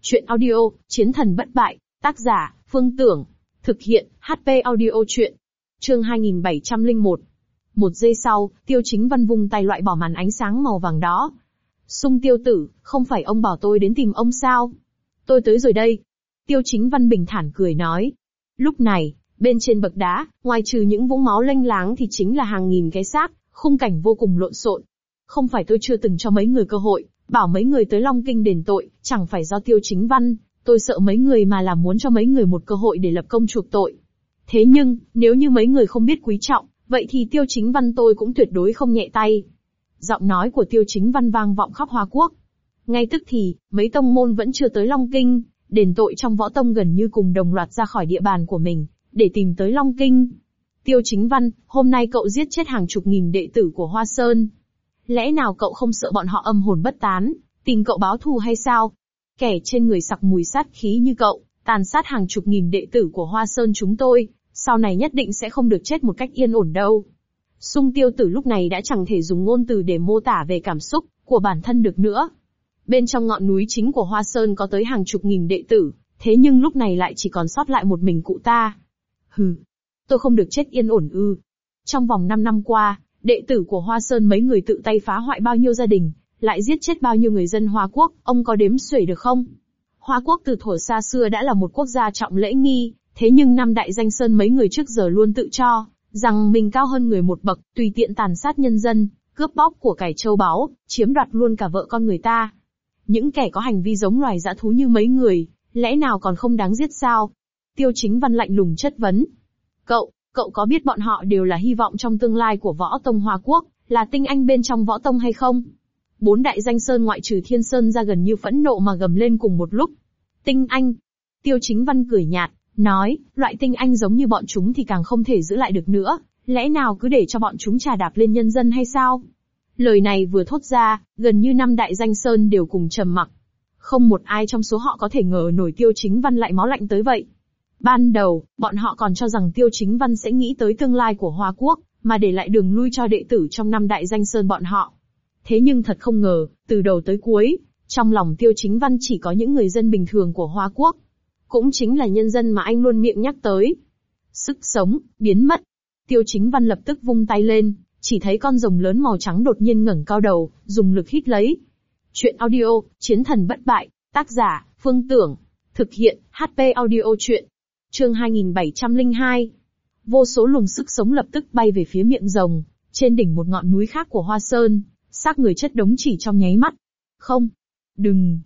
Chuyện audio, Chiến thần bất bại, tác giả, Phương Tưởng. Thực hiện, HP audio chuyện. Chương 2701. Một giây sau, Tiêu Chính Văn vung tay loại bỏ màn ánh sáng màu vàng đó. Sung Tiêu tử, không phải ông bảo tôi đến tìm ông sao? Tôi tới rồi đây. Tiêu Chính Văn bình thản cười nói. Lúc này, bên trên bậc đá, ngoài trừ những vũng máu lênh láng thì chính là hàng nghìn cái xác, khung cảnh vô cùng lộn xộn. Không phải tôi chưa từng cho mấy người cơ hội, bảo mấy người tới Long Kinh đền tội, chẳng phải do Tiêu Chính Văn, tôi sợ mấy người mà là muốn cho mấy người một cơ hội để lập công chuộc tội. Thế nhưng, nếu như mấy người không biết quý trọng, vậy thì Tiêu Chính Văn tôi cũng tuyệt đối không nhẹ tay. Giọng nói của Tiêu Chính Văn vang vọng khắp Hoa Quốc. Ngay tức thì, mấy tông môn vẫn chưa tới Long Kinh, đền tội trong võ tông gần như cùng đồng loạt ra khỏi địa bàn của mình, để tìm tới Long Kinh. Tiêu Chính Văn, hôm nay cậu giết chết hàng chục nghìn đệ tử của Hoa Sơn. Lẽ nào cậu không sợ bọn họ âm hồn bất tán, tìm cậu báo thù hay sao? Kẻ trên người sặc mùi sát khí như cậu, tàn sát hàng chục nghìn đệ tử của Hoa Sơn chúng tôi, sau này nhất định sẽ không được chết một cách yên ổn đâu. Sung Tiêu tử lúc này đã chẳng thể dùng ngôn từ để mô tả về cảm xúc của bản thân được nữa. Bên trong ngọn núi chính của Hoa Sơn có tới hàng chục nghìn đệ tử, thế nhưng lúc này lại chỉ còn sót lại một mình cụ ta. Hừ, tôi không được chết yên ổn ư? Trong vòng 5 năm qua, đệ tử của Hoa Sơn mấy người tự tay phá hoại bao nhiêu gia đình, lại giết chết bao nhiêu người dân Hoa Quốc, ông có đếm xuể được không? Hoa Quốc từ thuở xa xưa đã là một quốc gia trọng lễ nghi, thế nhưng năm đại danh sơn mấy người trước giờ luôn tự cho rằng mình cao hơn người một bậc, tùy tiện tàn sát nhân dân, cướp bóc của cải châu báu, chiếm đoạt luôn cả vợ con người ta. Những kẻ có hành vi giống loài dã thú như mấy người, lẽ nào còn không đáng giết sao? Tiêu Chính Văn lạnh lùng chất vấn. Cậu có biết bọn họ đều là hy vọng trong tương lai của võ tông Hoa Quốc, là tinh anh bên trong võ tông hay không? 4 đại danh sơn ngoại trừ Thiên Sơn ra gần như phẫn nộ mà gầm lên cùng một lúc. Tinh anh? Tiêu Chính Văn cười nhạt, nói, loại tinh anh giống như bọn chúng thì càng không thể giữ lại được nữa, lẽ nào cứ để cho bọn chúng trà đạp lên nhân dân hay sao? Lời này vừa thốt ra, gần như 5 đại danh sơn đều cùng trầm mặc. Không một ai trong số họ có thể ngờ nổi Tiêu Chính Văn lại máu lạnh tới vậy. Ban đầu, bọn họ còn cho rằng Tiêu Chính Văn sẽ nghĩ tới tương lai của Hoa Quốc, mà để lại đường lui cho đệ tử trong 5 đại danh sơn bọn họ. Thế nhưng thật không ngờ, từ đầu tới cuối, trong lòng Tiêu Chính Văn chỉ có những người dân bình thường của Hoa Quốc. Cũng chính là nhân dân mà anh luôn miệng nhắc tới. Sức sống, biến mất. Tiêu Chính Văn lập tức vung tay lên, chỉ thấy con rồng lớn màu trắng đột nhiên ngẩng cao đầu, dùng lực hít lấy. Chuyện audio, Chiến thần bất bại, tác giả, Phương Tưởng. Thực hiện, HP audio chuyện. Chương 2702. Vô số luồng sức sống lập tức bay về phía miệng rồng, trên đỉnh một ngọn núi khác của Hoa Sơn, xác người chất đống chỉ trong nháy mắt. Không, đừng.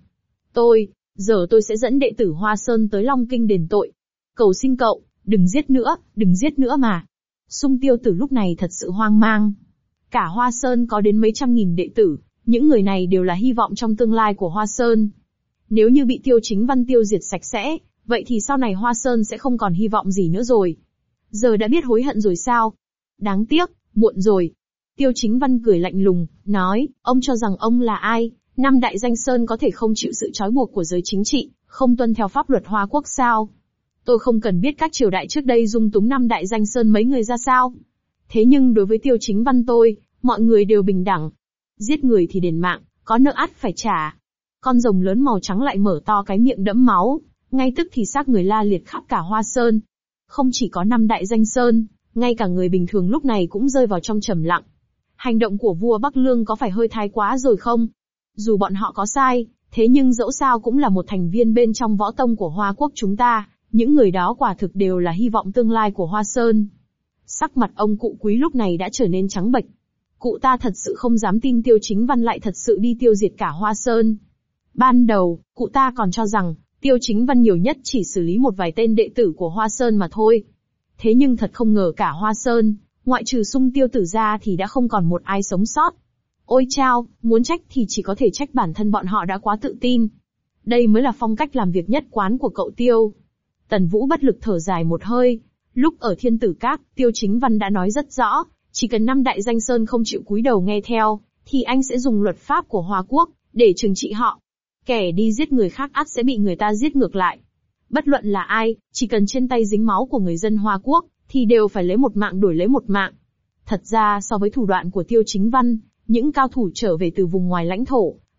Giờ tôi sẽ dẫn đệ tử Hoa Sơn tới Long Kinh đền tội. Cầu xin cậu, đừng giết nữa mà. Sung Tiêu tử lúc này thật sự hoang mang. Cả Hoa Sơn có đến mấy trăm nghìn đệ tử, những người này đều là hy vọng trong tương lai của Hoa Sơn. Nếu như bị Tiêu Chính Văn tiêu diệt sạch sẽ, vậy thì sau này Hoa Sơn sẽ không còn hy vọng gì nữa rồi. Giờ đã biết hối hận rồi sao? Đáng tiếc, muộn rồi. Tiêu Chính Văn cười lạnh lùng, nói, ông cho rằng ông là ai? 5 đại danh sơn có thể không chịu sự trói buộc của giới chính trị, không tuân theo pháp luật Hoa Quốc sao? Tôi không cần biết các triều đại trước đây dung túng 5 đại danh sơn mấy người ra sao. Thế nhưng đối với Tiêu Chính Văn tôi, mọi người đều bình đẳng. Giết người thì đền mạng, có nợ ắt phải trả. Con rồng lớn màu trắng lại mở to cái miệng đẫm máu, ngay tức thì xác người la liệt khắp cả Hoa Sơn. Không chỉ có 5 đại danh sơn, ngay cả người bình thường lúc này cũng rơi vào trong trầm lặng. Hành động của vua Bắc Lương có phải hơi thái quá rồi không? Dù bọn họ có sai, thế nhưng dẫu sao cũng là một thành viên bên trong võ tông của Hoa Quốc chúng ta, những người đó quả thực đều là hy vọng tương lai của Hoa Sơn. Sắc mặt ông cụ Quý lúc này đã trở nên trắng bệch. Cụ ta thật sự không dám tin Tiêu Chính Văn lại thật sự đi tiêu diệt cả Hoa Sơn. Ban đầu, cụ ta còn cho rằng, Tiêu Chính Văn nhiều nhất chỉ xử lý một vài tên đệ tử của Hoa Sơn mà thôi. Thế nhưng thật không ngờ cả Hoa Sơn, ngoại trừ Sung Tiêu tử ra thì đã không còn một ai sống sót. Ôi chao, muốn trách thì chỉ có thể trách bản thân bọn họ đã quá tự tin. Đây mới là phong cách làm việc nhất quán của cậu Tiêu. Tần Vũ bất lực thở dài một hơi. Lúc ở Thiên Tử Các, Tiêu Chính Văn đã nói rất rõ, chỉ cần 5 đại danh sơn không chịu cúi đầu nghe theo, thì anh sẽ dùng luật pháp của Hoa Quốc để trừng trị họ. Kẻ đi giết người khác ắt sẽ bị người ta giết ngược lại. Bất luận là ai, chỉ cần trên tay dính máu của người dân Hoa Quốc, thì đều phải lấy một mạng đổi lấy một mạng. Thật ra so với thủ đoạn của Tiêu Chính Văn, những cao thủ trở về từ vùng ngoài lãnh thổ,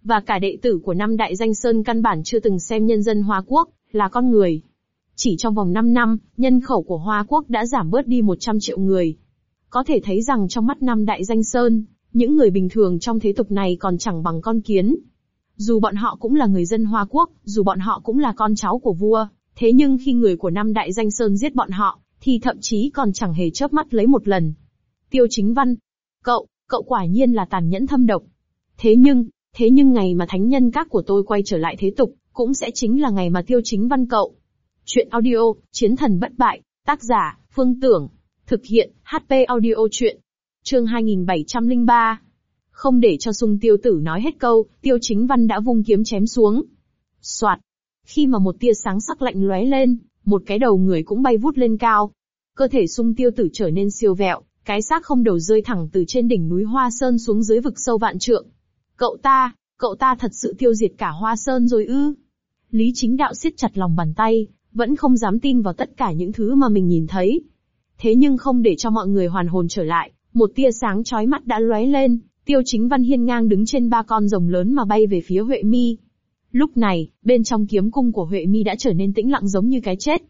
và cả đệ tử của năm đại danh sơn căn bản chưa từng xem nhân dân Hoa Quốc là con người. Chỉ trong vòng 5 năm, nhân khẩu của Hoa Quốc đã giảm bớt đi 100 triệu người. Có thể thấy rằng trong mắt năm đại danh sơn, những người bình thường trong thế tục này còn chẳng bằng con kiến. Dù bọn họ cũng là người dân Hoa Quốc, dù bọn họ cũng là con cháu của vua, thế nhưng khi người của năm đại danh sơn giết bọn họ, thì thậm chí còn chẳng hề chớp mắt lấy một lần. Tiêu Chính Văn, cậu quả nhiên là tàn nhẫn thâm độc. Thế nhưng ngày mà thánh nhân các của tôi quay trở lại thế tục, cũng sẽ chính là ngày mà Tiêu Chính Văn cậu. Chuyện audio, Chiến thần bất bại, tác giả, Phương Tưởng. Thực hiện, HP audio chuyện. Chương 2703. Không để cho Sung Tiêu Tử nói hết câu, Tiêu Chính Văn đã vung kiếm chém xuống. Soạt. Khi mà một tia sáng sắc lạnh lóe lên, một cái đầu người cũng bay vút lên cao. Cơ thể Sung Tiêu Tử trở nên siêu vẹo, cái xác không đầu rơi thẳng từ trên đỉnh núi Hoa Sơn xuống dưới vực sâu vạn trượng. Cậu ta thật sự tiêu diệt cả Hoa Sơn rồi ư? Lý Chính Đạo siết chặt lòng bàn tay, vẫn không dám tin vào tất cả những thứ mà mình nhìn thấy. Thế nhưng không để cho mọi người hoàn hồn trở lại, một tia sáng chói mắt đã lóe lên, Tiêu Chính Văn hiên ngang đứng trên 3 con rồng lớn mà bay về phía Huệ Mi. Lúc này, bên trong kiếm cung của Huệ Mi đã trở nên tĩnh lặng giống như cái chết.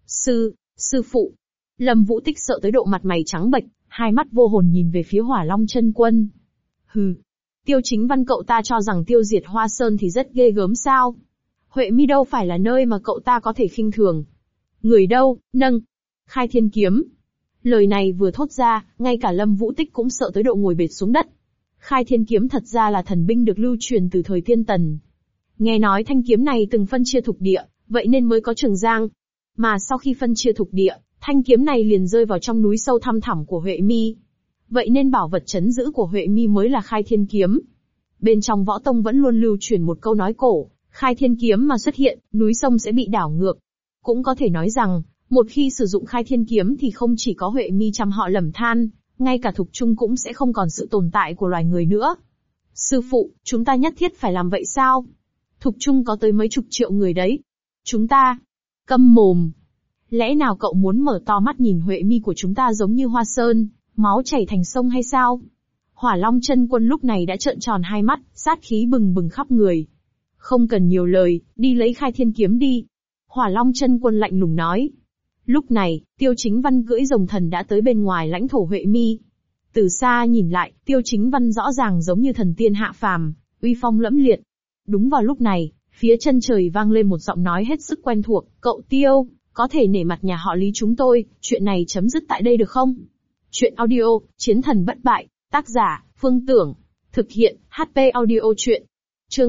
Sư phụ. Lâm Vũ Tích sợ tới độ mặt mày trắng bệch, hai mắt vô hồn nhìn về phía Hỏa Long Chân Quân. Hừ. Tiêu Chính Văn cậu ta cho rằng tiêu diệt Hoa Sơn thì rất ghê gớm sao? Huệ Mi đâu phải là nơi mà cậu ta có thể khinh thường. Người đâu, nâng. Khai Thiên Kiếm. Lời này vừa thốt ra, ngay cả Lâm Vũ Tích cũng sợ tới độ ngồi bệt xuống đất. Khai Thiên Kiếm thật ra là thần binh được lưu truyền từ thời Tiên Tần. Nghe nói thanh kiếm này từng phân chia thục địa, vậy nên mới có Trường Giang. Mà sau khi phân chia thục địa, thanh kiếm này liền rơi vào trong núi sâu thăm thẳm của Huệ Mi. Vậy nên bảo vật trấn giữ của Huệ Mi mới là Khai Thiên Kiếm. Bên trong võ tông vẫn luôn lưu truyền một câu nói cổ, Khai Thiên Kiếm mà xuất hiện, núi sông sẽ bị đảo ngược. Cũng có thể nói rằng, một khi sử dụng Khai Thiên Kiếm thì không chỉ có Huệ Mi trăm họ lầm than, ngay cả Thục Trung cũng sẽ không còn sự tồn tại của loài người nữa. Sư phụ, chúng ta nhất thiết phải làm vậy sao? Thục Trung có tới mấy chục triệu người đấy. Chúng ta... Câm mồm. Lẽ nào cậu muốn mở to mắt nhìn Huệ Mi của chúng ta giống như Hoa Sơn, máu chảy thành sông hay sao? Hỏa Long Chân Quân lúc này đã trợn tròn hai mắt, sát khí bừng bừng khắp người. Không cần nhiều lời, đi lấy Khai Thiên Kiếm đi. Hỏa Long Chân Quân lạnh lùng nói. Lúc này, Tiêu Chính Văn cưỡi rồng thần đã tới bên ngoài lãnh thổ Huệ Mi. Từ xa nhìn lại, Tiêu Chính Văn rõ ràng giống như thần tiên hạ phàm, uy phong lẫm liệt. Đúng vào lúc này, phía chân trời vang lên một giọng nói hết sức quen thuộc, cậu Tiêu, có thể nể mặt nhà họ Lý chúng tôi, chuyện này chấm dứt tại đây được không? Chuyện audio, Chiến thần bất bại, tác giả, Phương Tưởng. Thực hiện, HP audio chuyện. Chương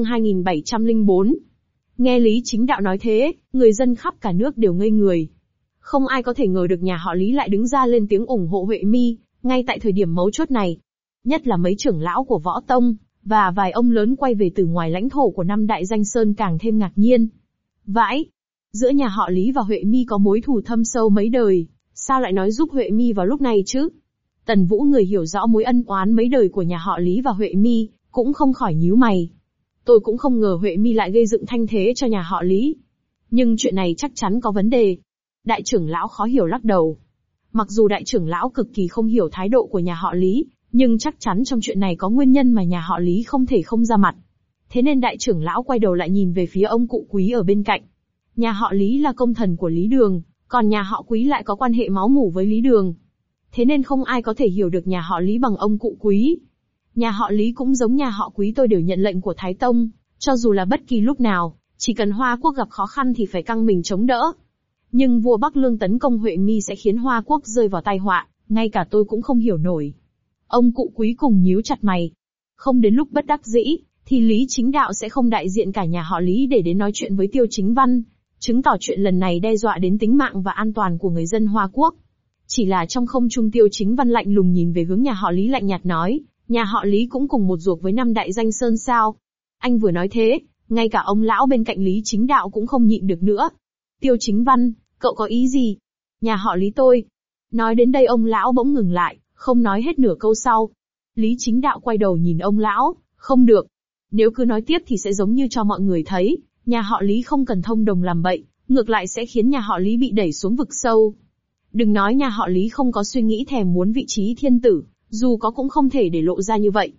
2704. Nghe Lý Chính Đạo nói thế, người dân khắp cả nước đều ngây người. Không ai có thể ngờ được nhà họ Lý lại đứng ra lên tiếng ủng hộ Huệ Mi, ngay tại thời điểm mấu chốt này. Nhất là mấy trưởng lão của võ tông, và vài ông lớn quay về từ ngoài lãnh thổ của năm đại danh sơn càng thêm ngạc nhiên. Vãi! Giữa nhà họ Lý và Huệ Mi có mối thù thâm sâu mấy đời, sao lại nói giúp Huệ Mi vào lúc này chứ? Tần Vũ người hiểu rõ mối ân oán mấy đời của nhà họ Lý và Huệ Mi, cũng không khỏi nhíu mày. Tôi cũng không ngờ Huệ Mi lại gây dựng thanh thế cho nhà họ Lý. Nhưng chuyện này chắc chắn có vấn đề. Đại trưởng lão khó hiểu lắc đầu. Mặc dù đại trưởng lão cực kỳ không hiểu thái độ của nhà họ Lý, nhưng chắc chắn trong chuyện này có nguyên nhân mà nhà họ Lý không thể không ra mặt. Thế nên đại trưởng lão quay đầu lại nhìn về phía ông cụ Quý ở bên cạnh. Nhà họ Lý là công thần của Lý Đường, còn nhà họ Quý lại có quan hệ máu mủ với Lý Đường. Thế nên không ai có thể hiểu được nhà họ Lý bằng ông cụ Quý. Nhà họ Lý cũng giống nhà họ Quý tôi đều nhận lệnh của Thái Tông, cho dù là bất kỳ lúc nào, chỉ cần Hoa Quốc gặp khó khăn thì phải căng mình chống đỡ. Nhưng vua Bắc Lương tấn công Huệ Mi sẽ khiến Hoa Quốc rơi vào tai họa, ngay cả tôi cũng không hiểu nổi. Ông cụ Quý cùng nhíu chặt mày. Không đến lúc bất đắc dĩ, thì Lý Chính Đạo sẽ không đại diện cả nhà họ Lý để đến nói chuyện với Tiêu Chính Văn, chứng tỏ chuyện lần này đe dọa đến tính mạng và an toàn của người dân Hoa Quốc. Chỉ là trong không trung Tiêu Chính Văn lạnh lùng nhìn về hướng nhà họ Lý lạnh nhạt nói, nhà họ Lý cũng cùng một ruột với năm đại danh sơn sao? Anh vừa nói thế, ngay cả ông lão bên cạnh Lý Chính Đạo cũng không nhịn được nữa. Tiêu Chính Văn, cậu có ý gì? Nhà họ Lý tôi. Nói đến đây ông lão bỗng ngừng lại, không nói hết nửa câu sau. Lý Chính Đạo quay đầu nhìn ông lão, không được. Nếu cứ nói tiếp thì sẽ giống như cho mọi người thấy, nhà họ Lý không cần thông đồng làm bậy, ngược lại sẽ khiến nhà họ Lý bị đẩy xuống vực sâu. Đừng nói nhà họ Lý không có suy nghĩ thèm muốn vị trí thiên tử, dù có cũng không thể để lộ ra như vậy.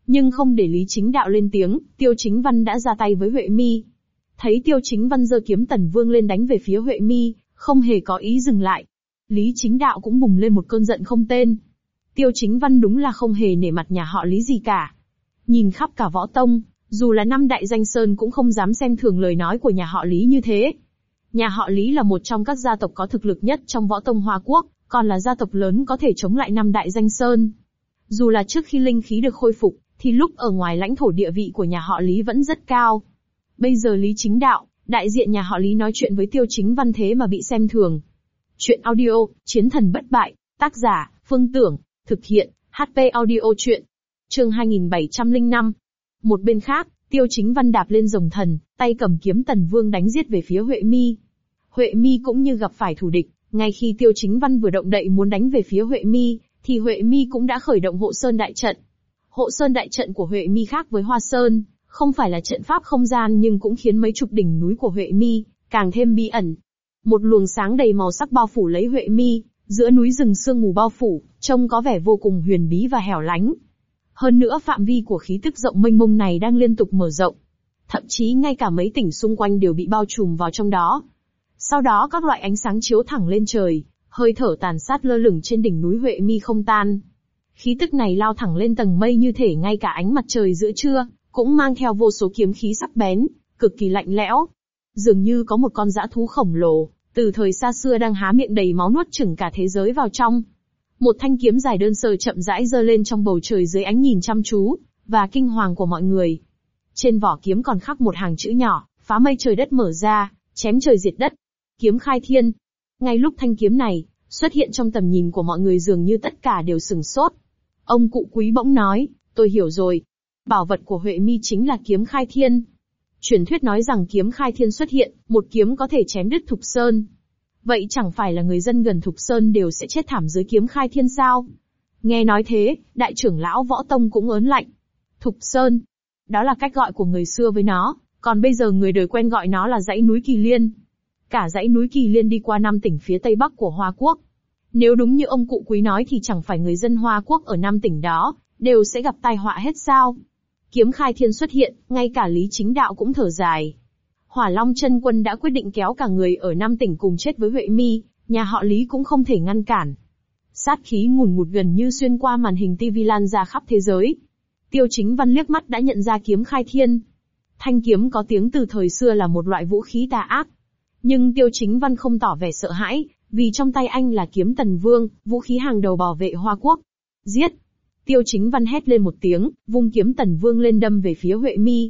Nhưng không để Lý Chính Đạo lên tiếng, Tiêu Chính Văn đã ra tay với Huệ Mi. Thấy Tiêu Chính Văn giơ kiếm Tần Vương lên đánh về phía Huệ Mi, không hề có ý dừng lại. Lý Chính Đạo cũng bùng lên một cơn giận không tên. Tiêu Chính Văn đúng là không hề nể mặt nhà họ Lý gì cả. Nhìn khắp cả võ tông, dù là 5 đại danh sơn cũng không dám xem thường lời nói của nhà họ Lý như thế. Nhà họ Lý là một trong các gia tộc có thực lực nhất trong võ tông Hoa Quốc, còn là gia tộc lớn có thể chống lại 5 đại danh sơn. Dù là trước khi linh khí được khôi phục, thì lúc ở ngoài lãnh thổ địa vị của nhà họ Lý vẫn rất cao. Bây giờ Lý Chính Đạo, đại diện nhà họ Lý nói chuyện với Tiêu Chính Văn thế mà bị xem thường. Chuyện audio, Chiến thần bất bại, tác giả, Phương Tưởng, thực hiện, HP audio chuyện. Chương 2705. Một bên khác, Tiêu Chính Văn đạp lên rồng thần, tay cầm kiếm Tần Vương đánh giết về phía Huệ Mi. Huệ Mi cũng như gặp phải thù địch, ngay khi Tiêu Chính Văn vừa động đậy muốn đánh về phía Huệ Mi, thì Huệ Mi cũng đã khởi động Hộ Sơn đại trận. Hộ Sơn đại trận của Huệ Mi khác với Hoa Sơn, không phải là trận pháp không gian nhưng cũng khiến mấy chục đỉnh núi của Huệ Mi càng thêm bí ẩn. Một luồng sáng đầy màu sắc bao phủ lấy Huệ Mi, giữa núi rừng sương mù bao phủ, trông có vẻ vô cùng huyền bí và hẻo lánh. Hơn nữa phạm vi của khí tức rộng mênh mông này đang liên tục mở rộng. Thậm chí ngay cả mấy tỉnh xung quanh đều bị bao trùm vào trong đó. Sau đó các loại ánh sáng chiếu thẳng lên trời, hơi thở tàn sát lơ lửng trên đỉnh núi Huệ Mi không tan. Khí tức này lao thẳng lên tầng mây như thể ngay cả ánh mặt trời giữa trưa, cũng mang theo vô số kiếm khí sắc bén, cực kỳ lạnh lẽo. Dường như có một con dã thú khổng lồ, từ thời xa xưa đang há miệng đầy máu nuốt chửng cả thế giới vào trong. Một thanh kiếm dài đơn sơ chậm rãi giơ lên trong bầu trời dưới ánh nhìn chăm chú và kinh hoàng của mọi người. Trên vỏ kiếm còn khắc một hàng chữ nhỏ, phá mây trời đất mở ra, chém trời diệt đất. Kiếm khai thiên. Ngay lúc thanh kiếm này xuất hiện trong tầm nhìn của mọi người dường như tất cả đều sửng sốt. Ông cụ Quý bỗng nói, tôi hiểu rồi. Bảo vật của Huệ Mi chính là kiếm khai thiên. Truyền thuyết nói rằng kiếm khai thiên xuất hiện, một kiếm có thể chém đứt Thục Sơn. Vậy chẳng phải là người dân gần Thục Sơn đều sẽ chết thảm dưới kiếm khai thiên sao? Nghe nói thế, đại trưởng lão Võ Tông cũng ớn lạnh. Thục Sơn. Đó là cách gọi của người xưa với nó, còn bây giờ người đời quen gọi nó là dãy núi Kỳ Liên. Cả dãy núi Kỳ Liên đi qua 5 tỉnh phía tây bắc của Hoa Quốc. Nếu đúng như ông cụ Quý nói thì chẳng phải người dân Hoa Quốc ở 5 tỉnh đó đều sẽ gặp tai họa hết sao? Kiếm khai thiên xuất hiện, ngay cả Lý Chính Đạo cũng thở dài. Hỏa Long Chân Quân đã quyết định kéo cả người ở 5 tỉnh cùng chết với Huệ Mi, nhà họ Lý cũng không thể ngăn cản. Sát khí ngùn ngụt gần như xuyên qua màn hình TV lan ra khắp thế giới. Tiêu Chính Văn liếc mắt đã nhận ra kiếm khai thiên. Thanh kiếm có tiếng từ thời xưa là một loại vũ khí tà ác. Nhưng Tiêu Chính Văn không tỏ vẻ sợ hãi, vì trong tay anh là kiếm Tần Vương, vũ khí hàng đầu bảo vệ Hoa Quốc. Giết! Tiêu Chính Văn hét lên một tiếng, vung kiếm Tần Vương lên đâm về phía Huệ Mi.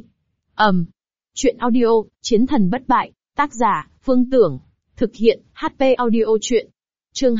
Chuyện audio, Chiến thần bất bại, tác giả, Phương Tưởng, thực hiện, HP audio chuyện. Chương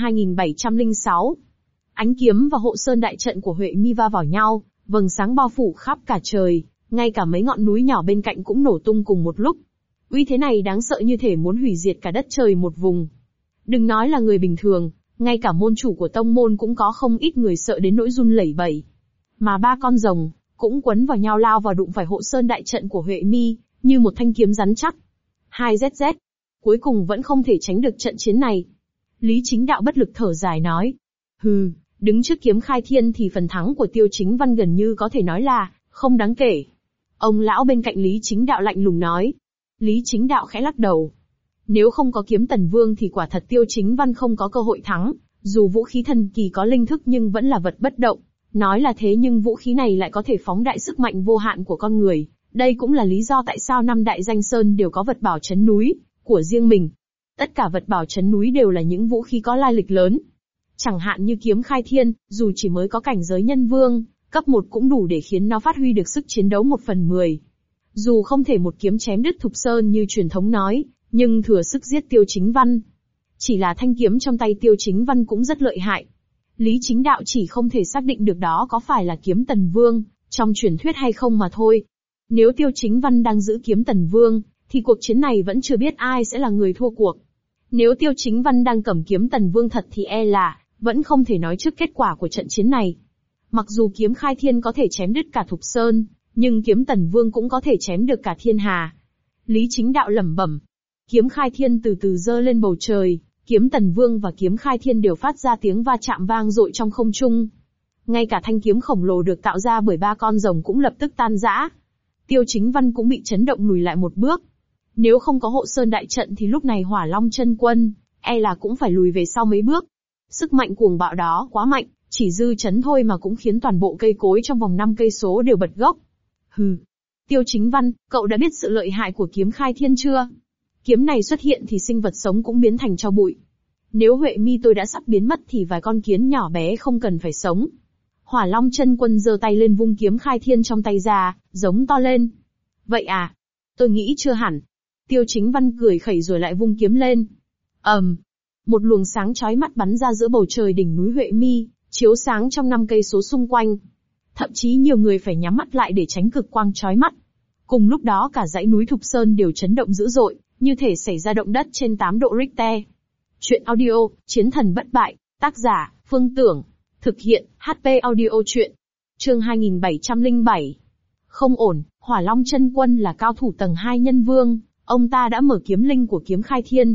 2706. Ánh kiếm và Hộ Sơn đại trận của Huệ Mi va vào nhau, vầng sáng bao phủ khắp cả trời, ngay cả mấy ngọn núi nhỏ bên cạnh cũng nổ tung cùng một lúc. Uy thế này đáng sợ như thể muốn hủy diệt cả đất trời một vùng. Đừng nói là người bình thường, ngay cả môn chủ của tông môn cũng có không ít người sợ đến nỗi run lẩy bẩy. Mà 3 con rồng cũng quấn vào nhau lao vào đụng phải Hộ Sơn đại trận của Huệ Mi, như một thanh kiếm rắn chắc. 2ZZ. Cuối cùng vẫn không thể tránh được trận chiến này. Lý Chính Đạo bất lực thở dài nói. Đứng trước kiếm khai thiên thì phần thắng của Tiêu Chính Văn gần như có thể nói là không đáng kể. Ông lão bên cạnh Lý Chính Đạo lạnh lùng nói. Lý Chính Đạo khẽ lắc đầu. Nếu không có kiếm Tần Vương thì quả thật Tiêu Chính Văn không có cơ hội thắng, dù vũ khí thần kỳ có linh thức nhưng vẫn là vật bất động. Nói là thế nhưng vũ khí này lại có thể phóng đại sức mạnh vô hạn của con người. Đây cũng là lý do tại sao 5 đại danh sơn đều có vật bảo trấn núi của riêng mình. Tất cả vật bảo trấn núi đều là những vũ khí có lai lịch lớn. Chẳng hạn như kiếm khai thiên, dù chỉ mới có cảnh giới nhân vương, cấp 1 cũng đủ để khiến nó phát huy được sức chiến đấu 1/10. Dù không thể một kiếm chém đứt Thục Sơn như truyền thống nói, nhưng thừa sức giết Tiêu Chính Văn. Chỉ là thanh kiếm trong tay Tiêu Chính Văn cũng rất lợi hại. Lý Chính Đạo chỉ không thể xác định được đó có phải là kiếm Tần Vương trong truyền thuyết hay không mà thôi. Nếu Tiêu Chính Văn đang giữ kiếm Tần Vương, thì cuộc chiến này vẫn chưa biết ai sẽ là người thua cuộc. Nếu Tiêu Chính Văn đang cầm kiếm Tần Vương thật thì e là vẫn không thể nói trước kết quả của trận chiến này. Mặc dù kiếm khai thiên có thể chém đứt cả Thục Sơn, nhưng kiếm Tần Vương cũng có thể chém được cả thiên hà. Lý Chính Đạo lẩm bẩm. Kiếm khai thiên từ từ giơ lên bầu trời, kiếm Tần Vương và kiếm khai thiên đều phát ra tiếng va chạm vang dội trong không trung. Ngay cả thanh kiếm khổng lồ được tạo ra bởi 3 con rồng cũng lập tức tan rã. Tiêu Chính Văn cũng bị chấn động lùi lại một bước. Nếu không có hộ sơn đại trận thì lúc này Hỏa Long chân quân, e là cũng phải lùi về sau mấy bước. Sức mạnh cuồng bạo đó quá mạnh, chỉ dư chấn thôi mà cũng khiến toàn bộ cây cối trong vòng 5 cây số đều bật gốc. Hừ. Tiêu Chính Văn, cậu đã biết sự lợi hại của kiếm khai thiên chưa? Kiếm này xuất hiện thì sinh vật sống cũng biến thành tro bụi. Nếu Huệ Mi tôi đã sắp biến mất thì vài con kiến nhỏ bé không cần phải sống. Hỏa Long chân quân giơ tay lên vung kiếm khai thiên trong tay ra, giống to lên. Vậy à? Tôi nghĩ chưa hẳn. Tiêu Chính Văn cười khẩy rồi lại vung kiếm lên. Một luồng sáng chói mắt bắn ra giữa bầu trời đỉnh núi Huệ Mi, chiếu sáng trong 5 cây số xung quanh. Thậm chí nhiều người phải nhắm mắt lại để tránh cực quang chói mắt. Cùng lúc đó cả dãy núi Thục Sơn đều chấn động dữ dội, như thể xảy ra động đất trên 8 độ Richter. Chuyện audio, Chiến thần bất bại, tác giả, Phương Tưởng. Thực hiện, HP audio chuyện. Chương 2707. Không ổn, Hỏa Long chân quân là cao thủ tầng 2 nhân vương, ông ta đã mở kiếm linh của kiếm khai thiên.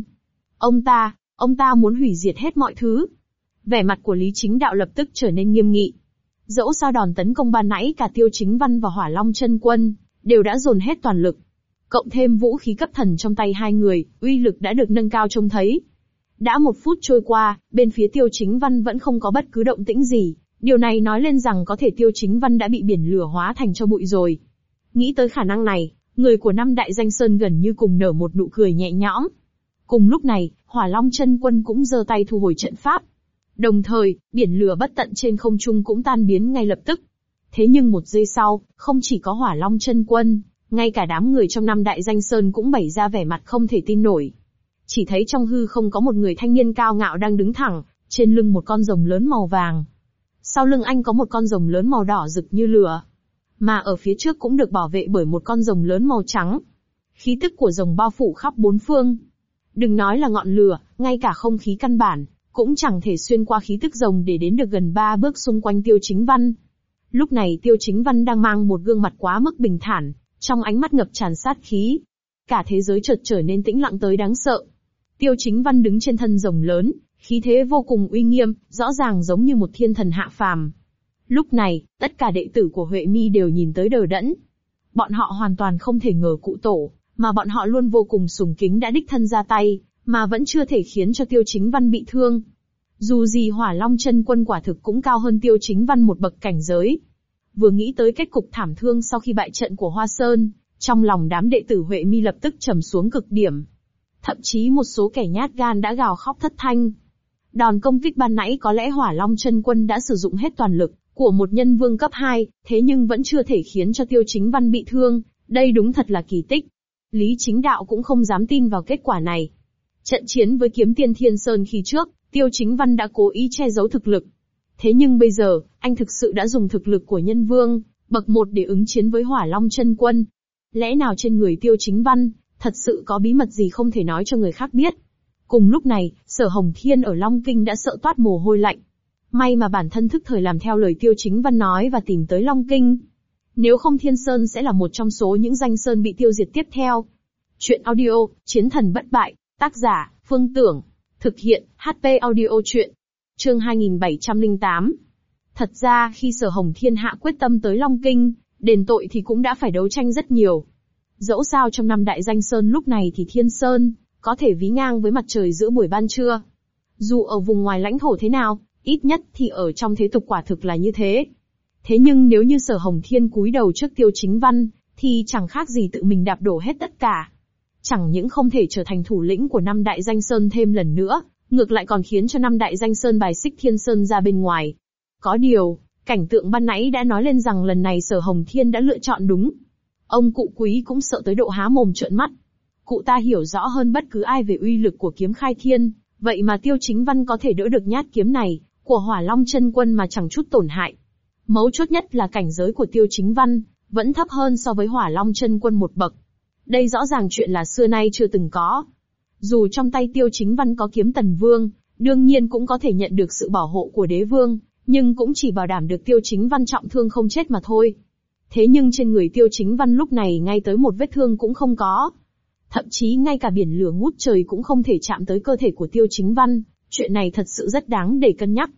Ông ta muốn hủy diệt hết mọi thứ. Vẻ mặt của Lý Chính Đạo lập tức trở nên nghiêm nghị. Dẫu sao đòn tấn công ban nãy cả Tiêu Chính Văn và Hỏa Long chân quân đều đã dồn hết toàn lực. Cộng thêm vũ khí cấp thần trong tay hai người, uy lực đã được nâng cao trông thấy. Đã 1 phút trôi qua, bên phía Tiêu Chính Văn vẫn không có bất cứ động tĩnh gì. Điều này nói lên rằng có thể Tiêu Chính Văn đã bị biển lửa hóa thành tro bụi rồi. Nghĩ tới khả năng này, người của 5 đại danh sơn gần như cùng nở một nụ cười nhẹ nhõm. Cùng lúc này, Hỏa Long chân quân cũng giơ tay thu hồi trận pháp. Đồng thời, biển lửa bất tận trên không trung cũng tan biến ngay lập tức. Thế nhưng 1 giây sau, không chỉ có Hỏa Long chân quân, ngay cả đám người trong 5 đại danh sơn cũng bày ra vẻ mặt không thể tin nổi. Chỉ thấy trong hư không có một người thanh niên cao ngạo đang đứng thẳng, trên lưng một con rồng lớn màu vàng. Sau lưng anh có một con rồng lớn màu đỏ rực như lửa. Mà ở phía trước cũng được bảo vệ bởi một con rồng lớn màu trắng. Khí tức của rồng bao phủ khắp 4 phương. Đừng nói là ngọn lửa, ngay cả không khí căn bản, cũng chẳng thể xuyên qua khí tức rồng để đến được gần 3 bước xung quanh Tiêu Chính Văn. Lúc này Tiêu Chính Văn đang mang một gương mặt quá mức bình thản, trong ánh mắt ngập tràn sát khí. Cả thế giới chợt trở nên tĩnh lặng tới đáng sợ. Tiêu Chính Văn đứng trên thân rồng lớn, khí thế vô cùng uy nghiêm, rõ ràng giống như một thiên thần hạ phàm. Lúc này, tất cả đệ tử của Huệ Mi đều nhìn tới đờ đẫn. Bọn họ hoàn toàn không thể ngờ cụ tổ, mà bọn họ luôn vô cùng sùng kính đã đích thân ra tay, mà vẫn chưa thể khiến cho Tiêu Chính Văn bị thương. Dù gì Hỏa Long chân quân quả thực cũng cao hơn Tiêu Chính Văn một bậc cảnh giới. Vừa nghĩ tới kết cục thảm thương sau khi bại trận của Hoa Sơn, trong lòng đám đệ tử Huệ Mi lập tức trầm xuống cực điểm. Thậm chí một số kẻ nhát gan đã gào khóc thất thanh. Đòn công kích ban nãy có lẽ Hỏa Long chân quân đã sử dụng hết toàn lực của một nhân vương cấp 2, thế nhưng vẫn chưa thể khiến cho Tiêu Chính Văn bị thương, đây đúng thật là kỳ tích. Lý Chính Đạo cũng không dám tin vào kết quả này. Trận chiến với kiếm tiên Thiên Sơn khi trước, Tiêu Chính Văn đã cố ý che giấu thực lực. Thế nhưng bây giờ, anh thực sự đã dùng thực lực của nhân vương, bậc 1 để ứng chiến với Hỏa Long chân quân. Lẽ nào trên người Tiêu Chính Văn, thật sự có bí mật gì không thể nói cho người khác biết? Cùng lúc này, Sở Hồng Thiên ở Long Kinh đã sợ toát mồ hôi lạnh. May mà bản thân thức thời làm theo lời Tiêu Chính Văn nói và tìm tới Long Kinh. Nếu không Thiên Sơn sẽ là một trong số những danh sơn bị tiêu diệt tiếp theo. Chuyện audio, Chiến thần bất bại, tác giả, Phương Tưởng. Thực hiện, HP audio chuyện. Chương 2708. Thật ra khi Sở Hồng Thiên hạ quyết tâm tới Long Kinh, đền tội thì cũng đã phải đấu tranh rất nhiều. Dẫu sao trong 5 đại danh sơn lúc này thì Thiên Sơn có thể ví ngang với mặt trời giữa buổi ban trưa. Dù ở vùng ngoài lãnh thổ thế nào, ít nhất thì ở trong thế tục quả thực là như thế. Thế nhưng nếu như Sở Hồng Thiên cúi đầu trước Tiêu Chính Văn, thì chẳng khác gì tự mình đạp đổ hết tất cả. Chẳng những không thể trở thành thủ lĩnh của 5 đại danh sơn thêm lần nữa, ngược lại còn khiến cho 5 đại danh sơn bài xích Thiên Sơn ra bên ngoài. Có điều, cảnh tượng ban nãy đã nói lên rằng lần này Sở Hồng Thiên đã lựa chọn đúng. Ông cụ Quý cũng sợ tới độ há mồm trợn mắt. Cụ ta hiểu rõ hơn bất cứ ai về uy lực của kiếm khai thiên, vậy mà Tiêu Chính Văn có thể đỡ được nhát kiếm này của Hỏa Long chân quân mà chẳng chút tổn hại. Mấu chốt nhất là cảnh giới của Tiêu Chính Văn vẫn thấp hơn so với Hỏa Long chân quân một bậc. Đây rõ ràng chuyện là xưa nay chưa từng có. Dù trong tay Tiêu Chính Văn có kiếm Tần Vương, đương nhiên cũng có thể nhận được sự bảo hộ của Đế Vương, nhưng cũng chỉ bảo đảm được Tiêu Chính Văn trọng thương không chết mà thôi. Thế nhưng trên người Tiêu Chính Văn lúc này ngay tới một vết thương cũng không có. Thậm chí ngay cả biển lửa ngút trời cũng không thể chạm tới cơ thể của Tiêu Chính Văn, chuyện này thật sự rất đáng để cân nhắc.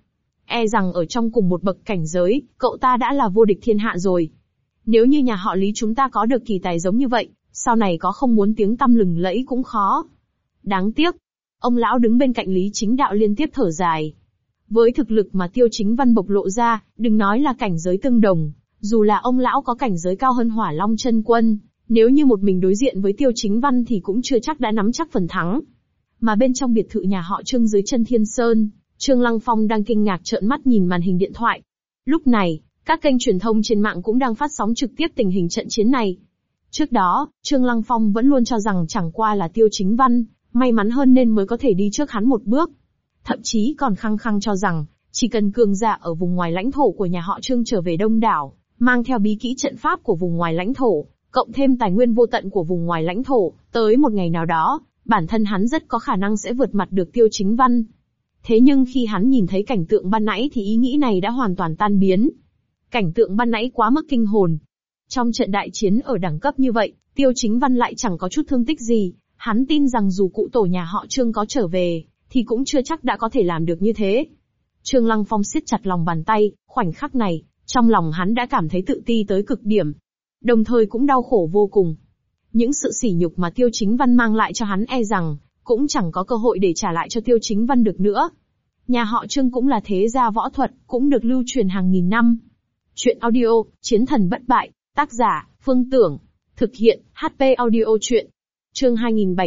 E rằng ở trong cùng một bậc cảnh giới, cậu ta đã là vô địch thiên hạ rồi. Nếu như nhà họ Lý chúng ta có được kỳ tài giống như vậy, sau này có không muốn tiếng tăm lừng lẫy cũng khó. Đáng tiếc. Ông lão đứng bên cạnh Lý Chính Đạo liên tiếp thở dài. Với thực lực mà Tiêu Chính Văn bộc lộ ra, đừng nói là cảnh giới tương đồng, dù là ông lão có cảnh giới cao hơn Hỏa Long Chân Quân, nếu như một mình đối diện với Tiêu Chính Văn thì cũng chưa chắc đã nắm chắc phần thắng. Mà bên trong biệt thự nhà họ Trương dưới chân Thiên Sơn, Trương Lăng Phong đang kinh ngạc trợn mắt nhìn màn hình điện thoại. Lúc này, các kênh truyền thông trên mạng cũng đang phát sóng trực tiếp tình hình trận chiến này. Trước đó, Trương Lăng Phong vẫn luôn cho rằng chẳng qua là Tiêu Chính Văn may mắn hơn nên mới có thể đi trước hắn một bước. Thậm chí còn khăng khăng cho rằng, chỉ cần cường giả ở vùng ngoài lãnh thổ của nhà họ Trương trở về đông đảo, mang theo bí kỹ trận pháp của vùng ngoài lãnh thổ, cộng thêm tài nguyên vô tận của vùng ngoài lãnh thổ, tới một ngày nào đó, bản thân hắn rất có khả năng sẽ vượt mặt được Tiêu Chính Văn. Thế nhưng khi hắn nhìn thấy cảnh tượng ban nãy thì ý nghĩ này đã hoàn toàn tan biến. Cảnh tượng ban nãy quá mức kinh hồn. Trong trận đại chiến ở đẳng cấp như vậy, Tiêu Chính Văn lại chẳng có chút thương tích gì, hắn tin rằng dù cụ tổ nhà họ Trương có trở về, thì cũng chưa chắc đã có thể làm được như thế. Trương Lăng Phong siết chặt lòng bàn tay, khoảnh khắc này, trong lòng hắn đã cảm thấy tự ti tới cực điểm. Đồng thời cũng đau khổ vô cùng. Những sự sỉ nhục mà Tiêu Chính Văn mang lại cho hắn e rằng, cũng chẳng có cơ hội để trả lại cho Tiêu Chính Văn được nữa. Nhà họ Trương cũng là thế gia võ thuật, cũng được lưu truyền hàng nghìn năm. Chuyện audio, Chiến thần bất bại, tác giả, Phương Tưởng. Thực hiện, HP audio chuyện. Chương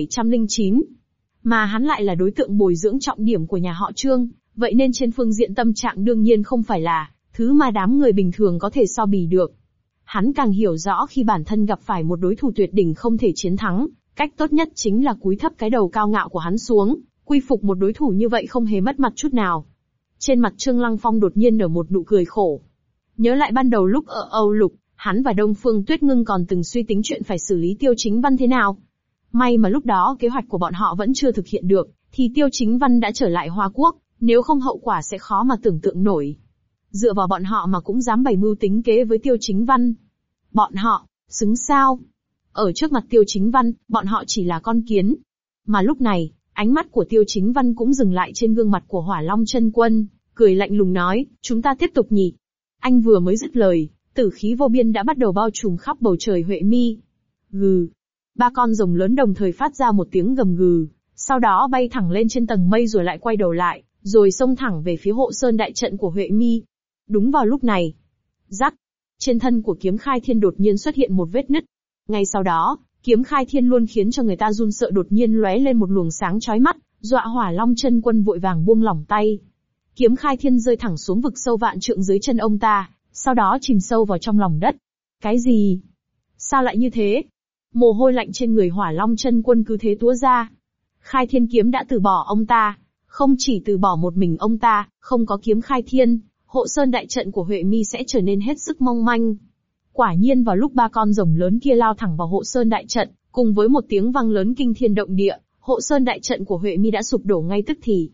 2709. Mà hắn lại là đối tượng bồi dưỡng trọng điểm của nhà họ Trương, vậy nên trên phương diện tâm trạng đương nhiên không phải là thứ mà đám người bình thường có thể so bì được. Hắn càng hiểu rõ khi bản thân gặp phải một đối thủ tuyệt đỉnh không thể chiến thắng, cách tốt nhất chính là cúi thấp cái đầu cao ngạo của hắn xuống, quy phục một đối thủ như vậy không hề mất mặt chút nào. Trên mặt Trương Lăng Phong đột nhiên nở một nụ cười khổ. Nhớ lại ban đầu lúc ở Âu Lục, hắn và Đông Phương Tuyết Ngưng còn từng suy tính chuyện phải xử lý Tiêu Chính Văn thế nào. May mà lúc đó kế hoạch của bọn họ vẫn chưa thực hiện được, thì Tiêu Chính Văn đã trở lại Hoa Quốc, nếu không hậu quả sẽ khó mà tưởng tượng nổi. Dựa vào bọn họ mà cũng dám bày mưu tính kế với Tiêu Chính Văn. Bọn họ, xứng sao? Ở trước mặt Tiêu Chính Văn, bọn họ chỉ là con kiến. Mà lúc này, ánh mắt của Tiêu Chính Văn cũng dừng lại trên gương mặt của Hỏa Long Chân Quân, cười lạnh lùng nói, chúng ta tiếp tục nhỉ. Anh vừa mới dứt lời, tử khí vô biên đã bắt đầu bao trùm khắp bầu trời Huệ Mi. Gừ. Ba con rồng lớn đồng thời phát ra một tiếng gầm gừ, sau đó bay thẳng lên trên tầng mây rồi lại quay đầu lại, rồi xông thẳng về phía hộ sơn đại trận của Huệ Mi. Đúng vào lúc này, rắc, trên thân của kiếm khai thiên đột nhiên xuất hiện một vết nứt. Ngay sau đó, kiếm khai thiên luôn khiến cho người ta run sợ đột nhiên lóe lên một luồng sáng chói mắt, dọa Hỏa Long Chân Quân vội vàng buông lỏng tay. Kiếm khai thiên rơi thẳng xuống vực sâu vạn trượng dưới chân ông ta, sau đó chìm sâu vào trong lòng đất. Cái gì? Sao lại như thế? Mồ hôi lạnh trên người Hỏa Long Chân Quân cứ thế túa ra. Khai thiên kiếm đã từ bỏ ông ta, không chỉ từ bỏ một mình ông ta, không có kiếm khai thiên, hộ sơn đại trận của Huệ Mi sẽ trở nên hết sức mong manh. Quả nhiên vào lúc ba con rồng lớn kia lao thẳng vào hộ sơn đại trận, cùng với một tiếng vang lớn kinh thiên động địa, hộ sơn đại trận của Huệ Mi đã sụp đổ ngay tức thì.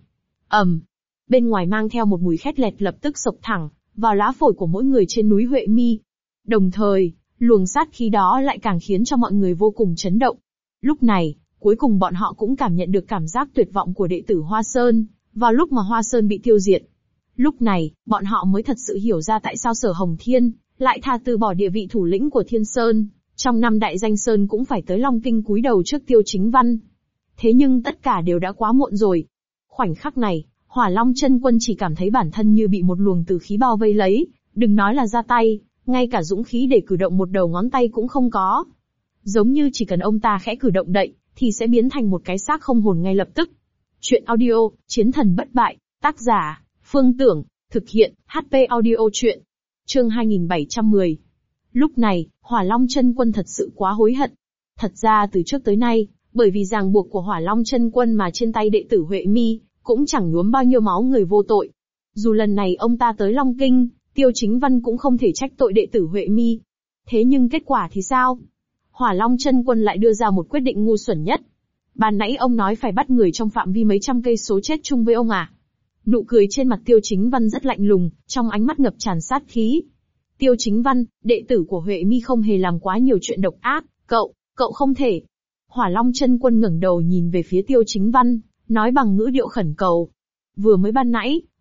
Bên ngoài mang theo một mùi khét lẹt lập tức xộc thẳng vào lá phổi của mỗi người trên núi Huệ Mi. Đồng thời, luồng sát khí đó lại càng khiến cho mọi người vô cùng chấn động. Lúc này, cuối cùng bọn họ cũng cảm nhận được cảm giác tuyệt vọng của đệ tử Hoa Sơn, vào lúc mà Hoa Sơn bị tiêu diệt. Lúc này, bọn họ mới thật sự hiểu ra tại sao Sở Hồng Thiên lại thà từ bỏ địa vị thủ lĩnh của Thiên Sơn, trong năm đại danh sơn cũng phải tới Long Kinh cúi đầu trước Tiêu Chính Văn. Thế nhưng tất cả đều đã quá muộn rồi. Khoảnh khắc này, Hỏa Long Chân Quân chỉ cảm thấy bản thân như bị một luồng tử khí bao vây lấy, đừng nói là ra tay, ngay cả dũng khí để cử động một đầu ngón tay cũng không có. Giống như chỉ cần ông ta khẽ cử động đậy, thì sẽ biến thành một cái xác không hồn ngay lập tức. Chuyện audio, Chiến thần bất bại, tác giả, Phương Tưởng, thực hiện, HP audio chuyện. Chương 2710. Lúc này, Hỏa Long Chân Quân thật sự quá hối hận. Thật ra từ trước tới nay, bởi vì ràng buộc của Hỏa Long Chân Quân mà trên tay đệ tử Huệ Mi, cũng chẳng nhuốm bao nhiêu máu người vô tội. Dù lần này ông ta tới Long Kinh, Tiêu Chính Văn cũng không thể trách tội đệ tử Huệ Mi. Thế nhưng kết quả thì sao? Hỏa Long Chân Quân lại đưa ra một quyết định ngu xuẩn nhất. Ban nãy ông nói phải bắt người trong phạm vi mấy trăm cây số chết chung với ông à? Nụ cười trên mặt Tiêu Chính Văn rất lạnh lùng, trong ánh mắt ngập tràn sát khí. Tiêu Chính Văn, đệ tử của Huệ Mi không hề làm quá nhiều chuyện độc ác, cậu không thể. Hỏa Long Chân Quân ngẩng đầu nhìn về phía Tiêu Chính Văn, nói bằng ngữ điệu khẩn cầu. Vừa mới ban nãy,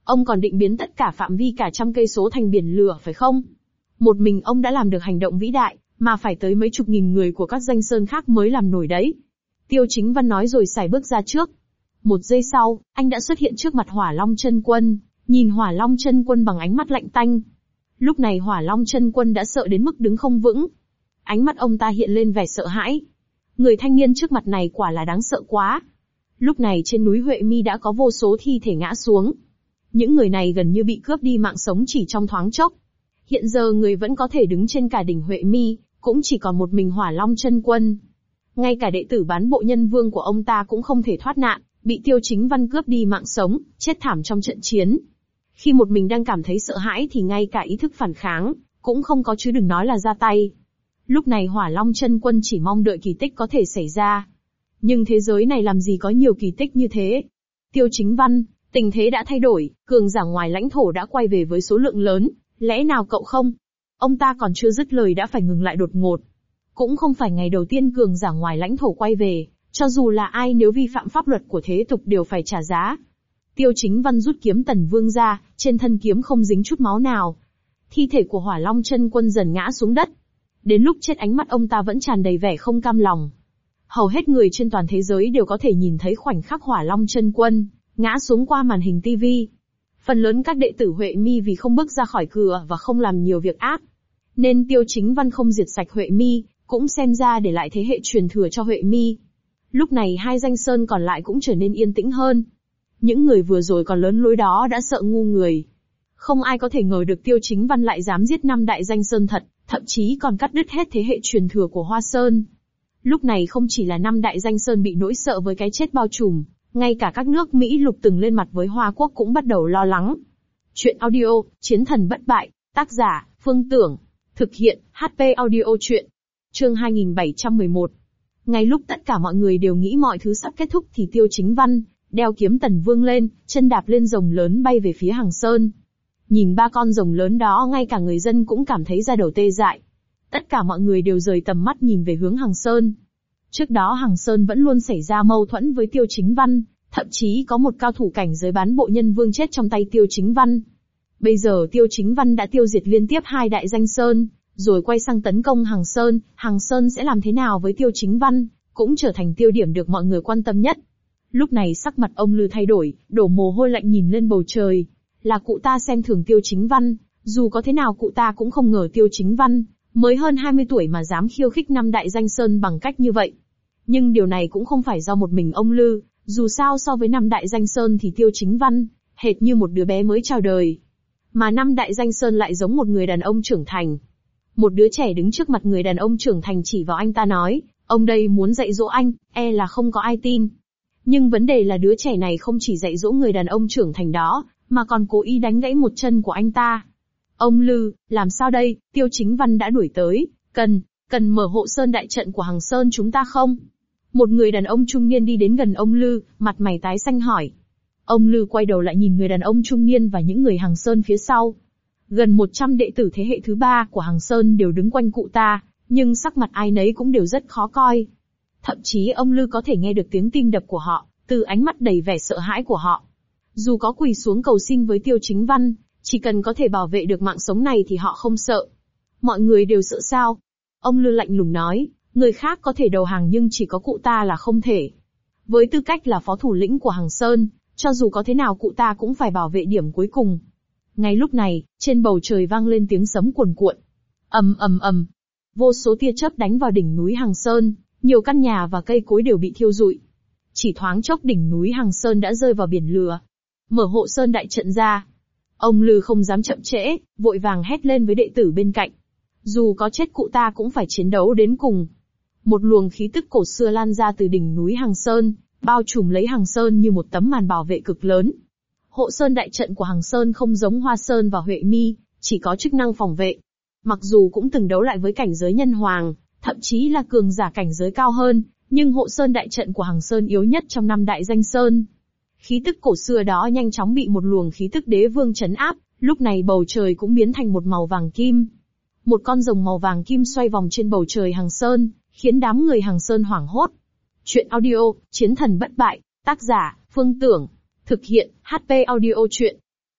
Ông còn định biến tất cả phạm vi cả trăm cây số thành biển lửa phải không? Một mình ông đã làm được hành động vĩ đại, mà phải tới mấy chục nghìn người của các danh sơn khác mới làm nổi đấy. Tiêu Chính Văn nói rồi sải bước ra trước. Một giây sau, anh đã xuất hiện trước mặt Hỏa Long Chân Quân, nhìn Hỏa Long Chân Quân bằng ánh mắt lạnh tanh. Lúc này Hỏa Long Chân Quân đã sợ đến mức đứng không vững. Ánh mắt ông ta hiện lên vẻ sợ hãi. Người thanh niên trước mặt này quả là đáng sợ quá. Lúc này trên núi Huệ Mi đã có vô số thi thể ngã xuống. Những người này gần như bị cướp đi mạng sống chỉ trong thoáng chốc. Hiện giờ người vẫn có thể đứng trên cả đỉnh Huệ Mi, cũng chỉ còn một mình Hỏa Long Chân Quân. Ngay cả đệ tử bán bộ nhân vương của ông ta cũng không thể thoát nạn, bị Tiêu Chính Văn cướp đi mạng sống, chết thảm trong trận chiến. Khi một mình đang cảm thấy sợ hãi thì ngay cả ý thức phản kháng, cũng không có chứ đừng nói là ra tay. Lúc này Hỏa Long Chân Quân chỉ mong đợi kỳ tích có thể xảy ra. Nhưng thế giới này làm gì có nhiều kỳ tích như thế. Tiêu Chính Văn, tình thế đã thay đổi, cường giả ngoài lãnh thổ đã quay về với số lượng lớn, lẽ nào cậu không? Ông ta còn chưa dứt lời đã phải ngừng lại đột ngột. Cũng không phải ngày đầu tiên cường giả ngoài lãnh thổ quay về, cho dù là ai nếu vi phạm pháp luật của thế tục đều phải trả giá. Tiêu Chính Văn rút kiếm Tần Vương ra, trên thân kiếm không dính chút máu nào. Thi thể của Hỏa Long Chân Quân dần ngã xuống đất. Đến lúc chết ánh mắt ông ta vẫn tràn đầy vẻ không cam lòng. Hầu hết người trên toàn thế giới đều có thể nhìn thấy khoảnh khắc Hỏa Long Chân Quân ngã xuống qua màn hình TV. Phần lớn các đệ tử Huệ Mi vì không bước ra khỏi cửa và không làm nhiều việc ác, nên Tiêu Chính Văn không diệt sạch Huệ Mi, cũng xem ra để lại thế hệ truyền thừa cho Huệ Mi. Lúc này hai danh sơn còn lại cũng trở nên yên tĩnh hơn. Những người vừa rồi còn lớn lối đó đã sợ ngu người. Không ai có thể ngờ được Tiêu Chính Văn lại dám giết 5 đại danh sơn thật, thậm chí còn cắt đứt hết thế hệ truyền thừa của Hoa Sơn. Lúc này không chỉ là 5 đại danh sơn bị nỗi sợ với cái chết bao trùm, ngay cả các nước Mỹ lục từng lên mặt với Hoa Quốc cũng bắt đầu lo lắng. Chuyện audio, Chiến thần bất bại, tác giả, Phương Tưởng. Thực hiện, HP audio chuyện. Chương 2711. Ngay lúc tất cả mọi người đều nghĩ mọi thứ sắp kết thúc thì Tiêu Chính Văn đeo kiếm Tần Vương lên, chân đạp lên rồng lớn bay về phía Hằng Sơn. Nhìn ba con rồng lớn đó ngay cả người dân cũng cảm thấy da đầu tê dại. Tất cả mọi người đều rời tầm mắt nhìn về hướng Hằng Sơn. Trước đó Hằng Sơn vẫn luôn xảy ra mâu thuẫn với Tiêu Chính Văn, thậm chí có một cao thủ cảnh giới bán bộ nhân vương chết trong tay Tiêu Chính Văn. Bây giờ Tiêu Chính Văn đã tiêu diệt liên tiếp 2 đại danh sơn, rồi quay sang tấn công Hằng Sơn sẽ làm thế nào với Tiêu Chính Văn, cũng trở thành tiêu điểm được mọi người quan tâm nhất. Lúc này sắc mặt ông Lư thay đổi, đổ mồ hôi lạnh nhìn lên bầu trời. Là cụ ta xem thường Tiêu Chính Văn, dù có thế nào cụ ta cũng không ngờ Tiêu Chính Văn mới hơn 20 tuổi mà dám khiêu khích 5 đại danh sơn bằng cách như vậy. Nhưng điều này cũng không phải do một mình ông Lư, dù sao so với 5 đại danh sơn thì Tiêu Chính Văn hệt như một đứa bé mới chào đời. Mà 5 đại danh sơn lại giống một người đàn ông trưởng thành. Một đứa trẻ đứng trước mặt người đàn ông trưởng thành chỉ vào anh ta nói, ông đây muốn dạy dỗ anh, e là không có ai tin. Nhưng vấn đề là đứa trẻ này không chỉ dạy dỗ người đàn ông trưởng thành đó, mà còn cố ý đánh gãy một chân của anh ta. Ông Lư, làm sao đây, Tiêu Chính Văn đã đuổi tới, cần mở hộ sơn đại trận của Hằng Sơn chúng ta không? Một người đàn ông trung niên đi đến gần ông Lư, mặt mày tái xanh hỏi. Ông Lư quay đầu lại nhìn người đàn ông trung niên và những người Hằng Sơn phía sau. Gần 100 đệ tử thế hệ thứ 3 của Hằng Sơn đều đứng quanh cụ ta, nhưng sắc mặt ai nấy cũng đều rất khó coi. Thậm chí ông Lư có thể nghe được tiếng tim đập của họ, từ ánh mắt đầy vẻ sợ hãi của họ. Dù có quỳ xuống cầu xin với Tiêu Chính Văn, chỉ cần có thể bảo vệ được mạng sống này thì họ không sợ. Mọi người đều sợ sao? Ông Lư lạnh lùng nói, người khác có thể đầu hàng nhưng chỉ có cụ ta là không thể. Với tư cách là phó thủ lĩnh của Hằng Sơn, cho dù có thế nào cụ ta cũng phải bảo vệ điểm cuối cùng. Ngay lúc này, trên bầu trời vang lên tiếng sấm cuồn cuộn. Ầm ầm ầm. Vô số tia chớp đánh vào đỉnh núi Hằng Sơn, nhiều căn nhà và cây cối đều bị thiêu rụi. Chỉ thoáng chốc đỉnh núi Hằng Sơn đã rơi vào biển lửa. Mở hộ sơn đại trận ra. Ông Lư không dám chậm trễ, vội vàng hét lên với đệ tử bên cạnh. Dù có chết cụ ta cũng phải chiến đấu đến cùng. Một luồng khí tức cổ xưa lan ra từ đỉnh núi Hằng Sơn, bao trùm lấy Hằng Sơn như một tấm màn bảo vệ cực lớn. Hộ sơn đại trận của Hằng Sơn không giống Hoa Sơn và Huệ Mi, chỉ có chức năng phòng vệ. Mặc dù cũng từng đấu lại với cảnh giới nhân hoàng, thậm chí là cường giả cảnh giới cao hơn, nhưng hộ sơn đại trận của Hằng Sơn yếu nhất trong 5 đại danh sơn. Khí tức cổ xưa đó nhanh chóng bị một luồng khí tức đế vương trấn áp, lúc này bầu trời cũng biến thành một màu vàng kim. Một con rồng màu vàng kim xoay vòng trên bầu trời Hằng Sơn, khiến đám người Hằng Sơn hoảng hốt. Chuyện audio, Chiến thần bất bại, tác giả, Phương Tưởng. Thực hiện, HP audio chuyện.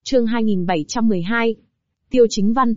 Chương 2712. Tiêu Chính Văn,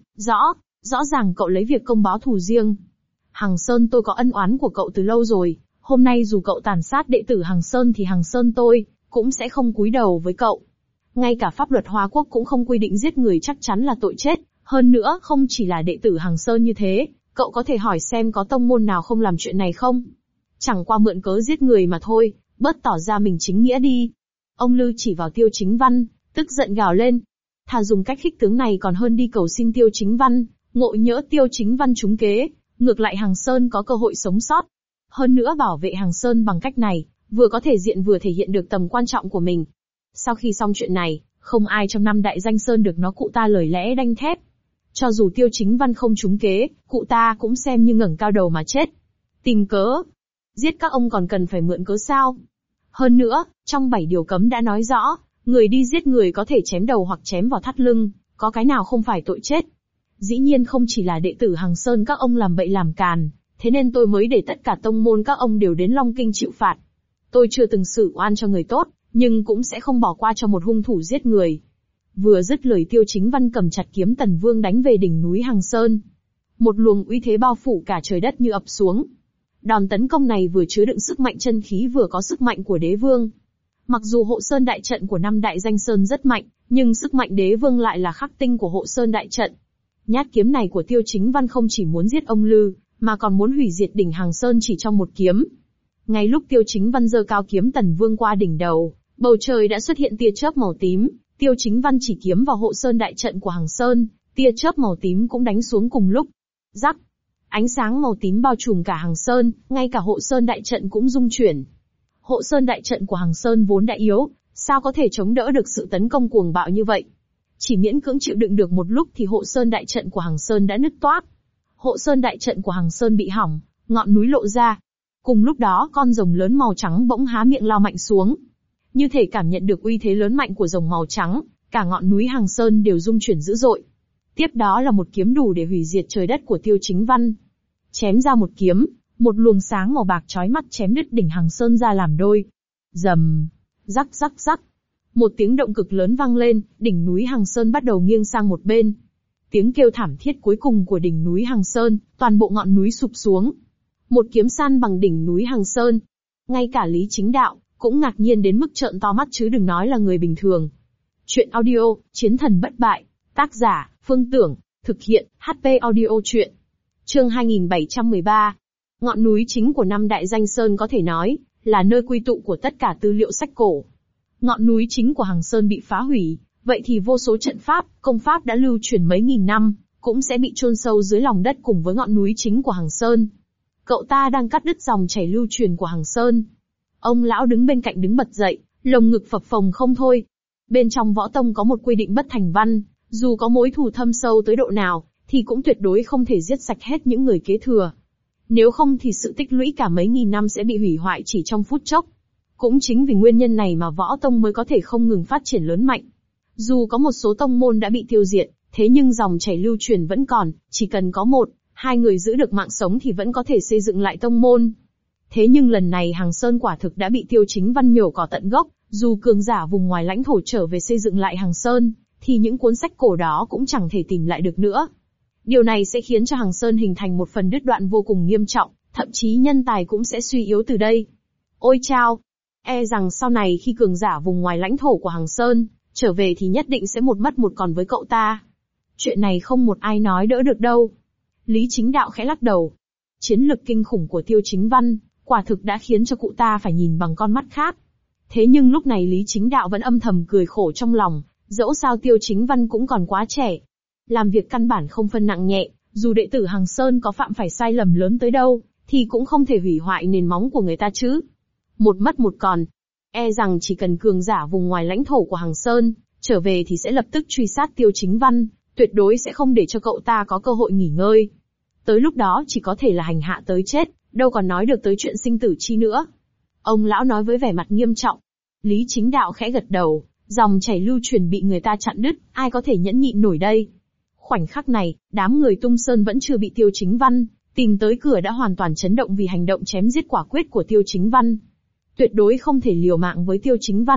rõ ràng cậu lấy việc công báo thù riêng. Hằng Sơn tôi có ân oán của cậu từ lâu rồi, hôm nay dù cậu tàn sát đệ tử Hằng Sơn thì Hằng Sơn tôi cũng sẽ không cúi đầu với cậu. Ngay cả pháp luật Hoa Quốc cũng không quy định giết người chắc chắn là tội chết, hơn nữa không chỉ là đệ tử Hằng Sơn như thế, cậu có thể hỏi xem có tông môn nào không làm chuyện này không? Chẳng qua mượn cớ giết người mà thôi, bớt tỏ ra mình chính nghĩa đi. Ông Lư chỉ vào Tiêu Chính Văn, tức giận gào lên. Thà dùng cách khích tướng này còn hơn đi cầu xin Tiêu Chính Văn, ngộ nhỡ Tiêu Chính Văn trúng kế, ngược lại Hằng Sơn có cơ hội sống sót. Hơn nữa bảo vệ Hằng Sơn bằng cách này, vừa có thể diện vừa thể hiện được tầm quan trọng của mình. Sau khi xong chuyện này, không ai trong 5 đại danh sơn được nó cụ ta lời lẽ đanh thép. Cho dù Tiêu Chính Văn không trúng kế, cụ ta cũng xem như ngẩng cao đầu mà chết. Tìm cớ. Giết các ông còn cần phải mượn cớ sao? Hơn nữa, trong 7 điều cấm đã nói rõ, người đi giết người có thể chém đầu hoặc chém vào thắt lưng, có cái nào không phải tội chết. Dĩ nhiên không chỉ là đệ tử Hằng Sơn các ông làm bậy làm càn, thế nên tôi mới để tất cả tông môn các ông đều đến Long Kinh chịu phạt. Tôi chưa từng xử oan cho người tốt, nhưng cũng sẽ không bỏ qua cho một hung thủ giết người. Vừa dứt lời Tiêu Chính Văn cầm chặt kiếm Tần Vương đánh về đỉnh núi Hằng Sơn. Một luồng uy thế bao phủ cả trời đất như ập xuống. Đòn tấn công này vừa chứa đựng sức mạnh chân khí vừa có sức mạnh của đế vương. Mặc dù hộ sơn đại trận của 5 đại danh sơn rất mạnh, nhưng sức mạnh đế vương lại là khắc tinh của hộ sơn đại trận. Nhát kiếm này của Tiêu Chính Văn không chỉ muốn giết ông Lư, mà còn muốn hủy diệt đỉnh Hằng Sơn chỉ trong một kiếm. Ngay lúc Tiêu Chính Văn giơ cao kiếm Tần Vương qua đỉnh đầu, bầu trời đã xuất hiện tia chớp màu tím. Tiêu Chính Văn chỉ kiếm vào hộ sơn đại trận của Hằng Sơn, tia chớp màu tím cũng đánh xuống cùng lúc. Rắc, ánh sáng màu tím bao trùm cả Hằng Sơn, ngay cả hộ sơn đại trận cũng rung chuyển. Hộ sơn đại trận của Hằng Sơn vốn đã yếu, sao có thể chống đỡ được sự tấn công cuồng bạo như vậy? Chỉ miễn cưỡng chịu đựng được một lúc thì hộ sơn đại trận của Hằng Sơn đã nứt toác. Hộ sơn đại trận của Hằng Sơn bị hỏng, ngọn núi lộ ra. Cùng lúc đó con rồng lớn màu trắng bỗng há miệng lao mạnh xuống. Như thể cảm nhận được uy thế lớn mạnh của rồng màu trắng, cả ngọn núi Hằng Sơn đều rung chuyển dữ dội. Tiếp đó là một kiếm đủ để hủy diệt trời đất của Tiêu Chính Văn. Chém ra một kiếm, một luồng sáng màu bạc chói mắt chém đứt đỉnh Hằng Sơn ra làm đôi. Rầm, rắc rắc rắc. Một tiếng động cực lớn vang lên, đỉnh núi Hằng Sơn bắt đầu nghiêng sang một bên. Tiếng kêu thảm thiết cuối cùng của đỉnh núi Hằng Sơn, toàn bộ ngọn núi sụp xuống. Một kiếm san bằng đỉnh núi Hằng Sơn. Ngay cả Lý Chính Đạo cũng ngạc nhiên đến mức trợn to mắt chứ đừng nói là người bình thường. Chuyện audio, Chiến thần bất bại. Tác giả, Phương Tưởng. Thực hiện, HP Audio Chuyện. Chương 2713. Ngọn núi chính của 5 đại danh sơn có thể nói là nơi quy tụ của tất cả tư liệu sách cổ. Ngọn núi chính của Hằng Sơn bị phá hủy, vậy thì vô số trận pháp, công pháp đã lưu truyền mấy nghìn năm, cũng sẽ bị chôn sâu dưới lòng đất cùng với ngọn núi chính của Hằng Sơn. Cậu ta đang cắt đứt dòng chảy lưu truyền của Hằng Sơn. Ông lão đứng bên cạnh đứng bật dậy, lồng ngực phập phồng không thôi. Bên trong võ tông có một quy định bất thành văn, dù có mối thù thâm sâu tới độ nào, thì cũng tuyệt đối không thể giết sạch hết những người kế thừa. Nếu không thì sự tích lũy cả mấy nghìn năm sẽ bị hủy hoại chỉ trong phút chốc. Cũng chính vì nguyên nhân này mà võ tông mới có thể không ngừng phát triển lớn mạnh. Dù có một số tông môn đã bị tiêu diệt, thế nhưng dòng chảy lưu truyền vẫn còn, chỉ cần có 1-2 người giữ được mạng sống thì vẫn có thể xây dựng lại tông môn. Thế nhưng lần này Hằng Sơn quả thực đã bị Tiêu Chính Văn nhổ cỏ tận gốc, dù cường giả vùng ngoài lãnh thổ trở về xây dựng lại Hằng Sơn, thì những cuốn sách cổ đó cũng chẳng thể tìm lại được nữa. Điều này sẽ khiến cho Hằng Sơn hình thành một phần đứt đoạn vô cùng nghiêm trọng, thậm chí nhân tài cũng sẽ suy yếu từ đây. Ôi chao! E rằng sau này khi cường giả vùng ngoài lãnh thổ của Hằng Sơn trở về thì nhất định sẽ một mất một còn với cậu ta. Chuyện này không một ai nói đỡ được đâu. Lý Chính Đạo khẽ lắc đầu. Chiến lực kinh khủng của Tiêu Chính Văn, quả thực đã khiến cho cụ ta phải nhìn bằng con mắt khác. Thế nhưng lúc này Lý Chính Đạo vẫn âm thầm cười khổ trong lòng, dẫu sao Tiêu Chính Văn cũng còn quá trẻ. Làm việc căn bản không phân nặng nhẹ, dù đệ tử Hằng Sơn có phạm phải sai lầm lớn tới đâu, thì cũng không thể hủy hoại nền móng của người ta chứ. Một mất một còn. E rằng chỉ cần cường giả vùng ngoài lãnh thổ của Hằng Sơn trở về thì sẽ lập tức truy sát Tiêu Chính Văn, tuyệt đối sẽ không để cho cậu ta có cơ hội nghỉ ngơi. Tới lúc đó chỉ có thể là hành hạ tới chết, đâu còn nói được tới chuyện sinh tử chi nữa. Ông lão nói với vẻ mặt nghiêm trọng. Lý Chính Đạo khẽ gật đầu, dòng chảy lưu truyền bị người ta chặn đứt, ai có thể nhẫn nhịn nổi đây. Khoảnh khắc này, đám người Tung Sơn vẫn chưa bị Tiêu Chính Văn tìm tới cửa đã hoàn toàn chấn động vì hành động chém giết quả quyết của Tiêu Chính Văn. Tuyệt đối không thể liều mạng với Tiêu Chính Văn,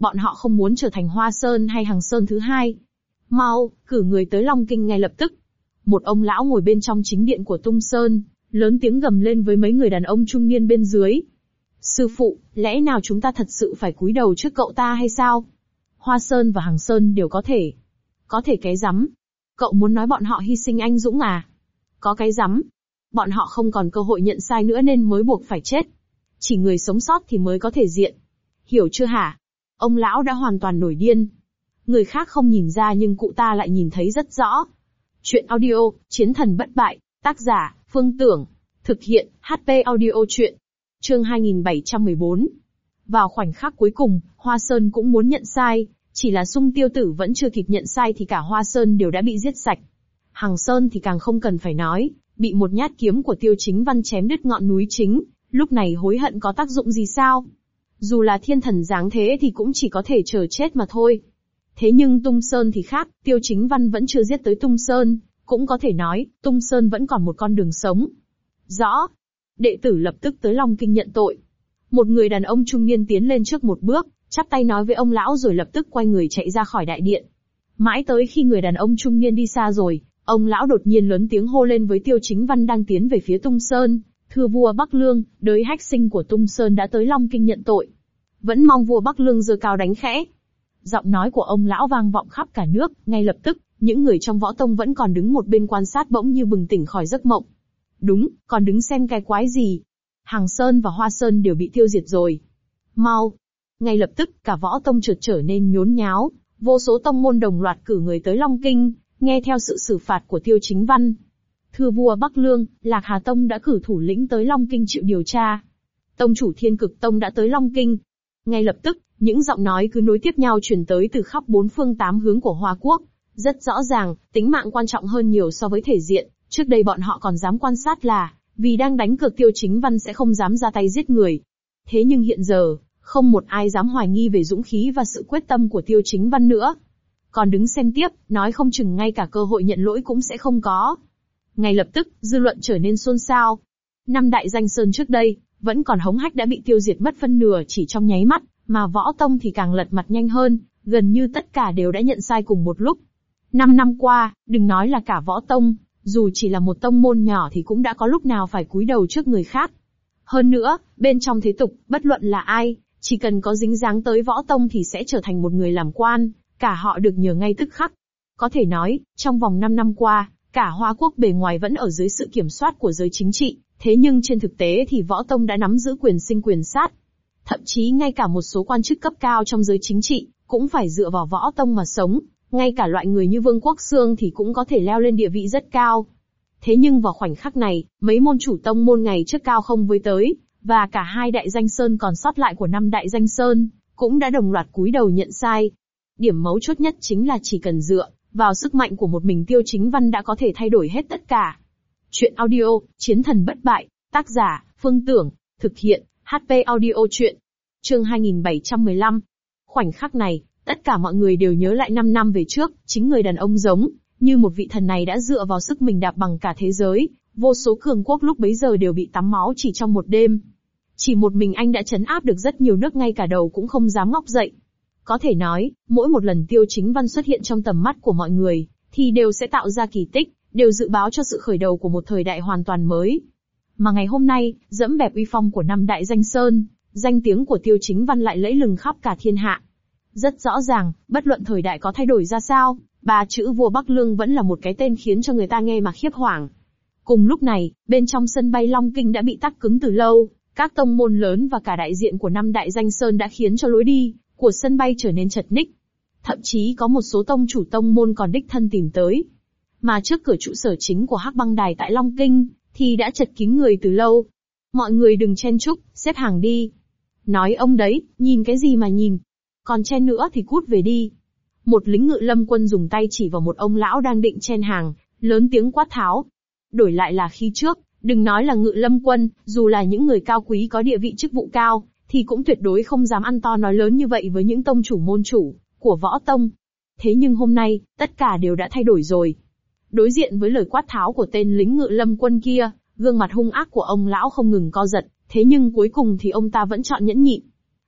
bọn họ không muốn trở thành Hoa Sơn hay Hằng Sơn thứ hai. Mau, cử người tới Long Kinh ngay lập tức. Một ông lão ngồi bên trong chính điện của Tung Sơn, lớn tiếng gầm lên với mấy người đàn ông trung niên bên dưới. Sư phụ, lẽ nào chúng ta thật sự phải cúi đầu trước cậu ta hay sao? Hoa Sơn và Hằng Sơn đều có thể. Có thể cái rắm. Cậu muốn nói bọn họ hy sinh anh dũng à? Có cái rắm. Bọn họ không còn cơ hội nhận sai nữa nên mới buộc phải chết. Chỉ người sống sót thì mới có thể diện. Hiểu chưa hả? Ông lão đã hoàn toàn nổi điên. Người khác không nhìn ra nhưng cụ ta lại nhìn thấy rất rõ. Chuyện audio, Chiến thần bất bại, tác giả, Phương Tưởng. Thực hiện, HP audio chuyện. Chương 2714. Vào khoảnh khắc cuối cùng, Hoa Sơn cũng muốn nhận sai, chỉ là Sung Tiêu Tử vẫn chưa kịp nhận sai thì cả Hoa Sơn đều đã bị giết sạch. Hằng Sơn thì càng không cần phải nói, bị một nhát kiếm của Tiêu Chính Văn chém đứt ngọn núi chính, lúc này hối hận có tác dụng gì sao? Dù là thiên thần dáng thế thì cũng chỉ có thể chờ chết mà thôi. Thế nhưng Tung Sơn thì khác, Tiêu Chính Văn vẫn chưa giết tới Tung Sơn, cũng có thể nói, Tung Sơn vẫn còn một con đường sống. Rõ. Đệ tử lập tức tới Long Kinh nhận tội. Một người đàn ông trung niên tiến lên trước một bước, chắp tay nói với ông lão rồi lập tức quay người chạy ra khỏi đại điện. Mãi tới khi người đàn ông trung niên đi xa rồi, ông lão đột nhiên lớn tiếng hô lên với Tiêu Chính Văn đang tiến về phía Tung Sơn. Thưa vua Bắc Lương, đới hách sinh của Tung Sơn đã tới Long Kinh nhận tội. Vẫn mong vua Bắc Lương giơ cao đánh khẽ. Giọng nói của ông lão vang vọng khắp cả nước, ngay lập tức, những người trong võ tông vẫn còn đứng một bên quan sát bỗng như bừng tỉnh khỏi giấc mộng. Đúng, còn đứng xem cái quái gì? Hằng Sơn và Hoa Sơn đều bị tiêu diệt rồi. Mau! Ngay lập tức, cả võ tông chợt trở nên nhốn nháo, vô số tông môn đồng loạt cử người tới Long Kinh, nghe theo sự xử phạt của Tiêu Chính Văn. Thưa vua Bắc Lương, Lạc Hà Tông đã cử thủ lĩnh tới Long Kinh chịu điều tra. Tông chủ Thiên Cực Tông đã tới Long Kinh. Ngay lập tức, những giọng nói cứ nối tiếp nhau truyền tới từ khắp bốn phương tám hướng của Hoa Quốc. Rất rõ ràng, tính mạng quan trọng hơn nhiều so với thể diện, trước đây bọn họ còn dám quan sát là, vì đang đánh cược Tiêu Chính Văn sẽ không dám ra tay giết người. Thế nhưng hiện giờ, không một ai dám hoài nghi về dũng khí và sự quyết tâm của Tiêu Chính Văn nữa. Còn đứng xem tiếp, nói không chừng ngay cả cơ hội nhận lỗi cũng sẽ không có. Ngay lập tức, dư luận trở nên xôn xao. 5 đại danh sơn trước đây, vẫn còn hống hách đã bị tiêu diệt mất phân nửa chỉ trong nháy mắt, mà võ tông thì càng lật mặt nhanh hơn, gần như tất cả đều đã nhận sai cùng một lúc. 5 năm qua, đừng nói là cả võ tông, dù chỉ là một tông môn nhỏ thì cũng đã có lúc nào phải cúi đầu trước người khác. Hơn nữa, bên trong thế tục, bất luận là ai, chỉ cần có dính dáng tới võ tông thì sẽ trở thành một người làm quan, cả họ được nhờ ngay tức khắc. Có thể nói, trong vòng 5 năm qua, cả Hoa Quốc bề ngoài vẫn ở dưới sự kiểm soát của giới chính trị, thế nhưng trên thực tế thì võ tông đã nắm giữ quyền sinh quyền sát. Thậm chí ngay cả một số quan chức cấp cao trong giới chính trị, cũng phải dựa vào võ tông mà sống, ngay cả loại người như Vương Quốc Xương thì cũng có thể leo lên địa vị rất cao. Thế nhưng vào khoảnh khắc này, mấy môn chủ tông môn ngày trước cao không với tới, và cả 2 đại danh sơn còn sót lại của 5 đại danh sơn, cũng đã đồng loạt cúi đầu nhận sai. Điểm mấu chốt nhất chính là chỉ cần dựa vào sức mạnh của một mình Tiêu Chính Văn đã có thể thay đổi hết tất cả. Chuyện audio, Chiến thần bất bại, tác giả, Phương Tưởng, thực hiện, HP audio chuyện. Chương 2715. Khoảnh khắc này, tất cả mọi người đều nhớ lại 5 năm về trước, chính người đàn ông giống như một vị thần này đã dựa vào sức mình đạp bằng cả thế giới, vô số cường quốc lúc bấy giờ đều bị tắm máu chỉ trong một đêm. Chỉ một mình anh đã trấn áp được rất nhiều nước ngay cả đầu cũng không dám ngóc dậy. Có thể nói, mỗi một lần Tiêu Chính Văn xuất hiện trong tầm mắt của mọi người, thì đều sẽ tạo ra kỳ tích, đều dự báo cho sự khởi đầu của một thời đại hoàn toàn mới. Mà ngày hôm nay, dẫm bẹp uy phong của 5 đại danh sơn, danh tiếng của Tiêu Chính Văn lại lẫy lừng khắp cả thiên hạ. Rất rõ ràng, bất luận thời đại có thay đổi ra sao, 3 chữ vua Bắc Lương vẫn là một cái tên khiến cho người ta nghe mà khiếp hoảng. Cùng lúc này, bên trong sân bay Long Kinh đã bị tắc cứng từ lâu, các tông môn lớn và cả đại diện của 5 đại danh sơn đã khiến cho lối đi của sân bay trở nên chật ních. Thậm chí có một số tông chủ tông môn còn đích thân tìm tới. Mà trước cửa trụ sở chính của Hắc Băng Đài tại Long Kinh, thì đã chật kín người từ lâu. Mọi người đừng chen chúc, xếp hàng đi. Nói ông đấy, nhìn cái gì mà nhìn. Còn chen nữa thì cút về đi. Một lính ngự lâm quân dùng tay chỉ vào một ông lão đang định chen hàng, lớn tiếng quát tháo. Đổi lại là khi trước, đừng nói là ngự lâm quân, dù là những người cao quý có địa vị chức vụ cao, thì cũng tuyệt đối không dám ăn to nói lớn như vậy với những tông chủ môn chủ của võ tông. Thế nhưng hôm nay, tất cả đều đã thay đổi rồi. Đối diện với lời quát tháo của tên lính ngự lâm quân kia, gương mặt hung ác của ông lão không ngừng co giật, thế nhưng cuối cùng thì ông ta vẫn chọn nhẫn nhịn.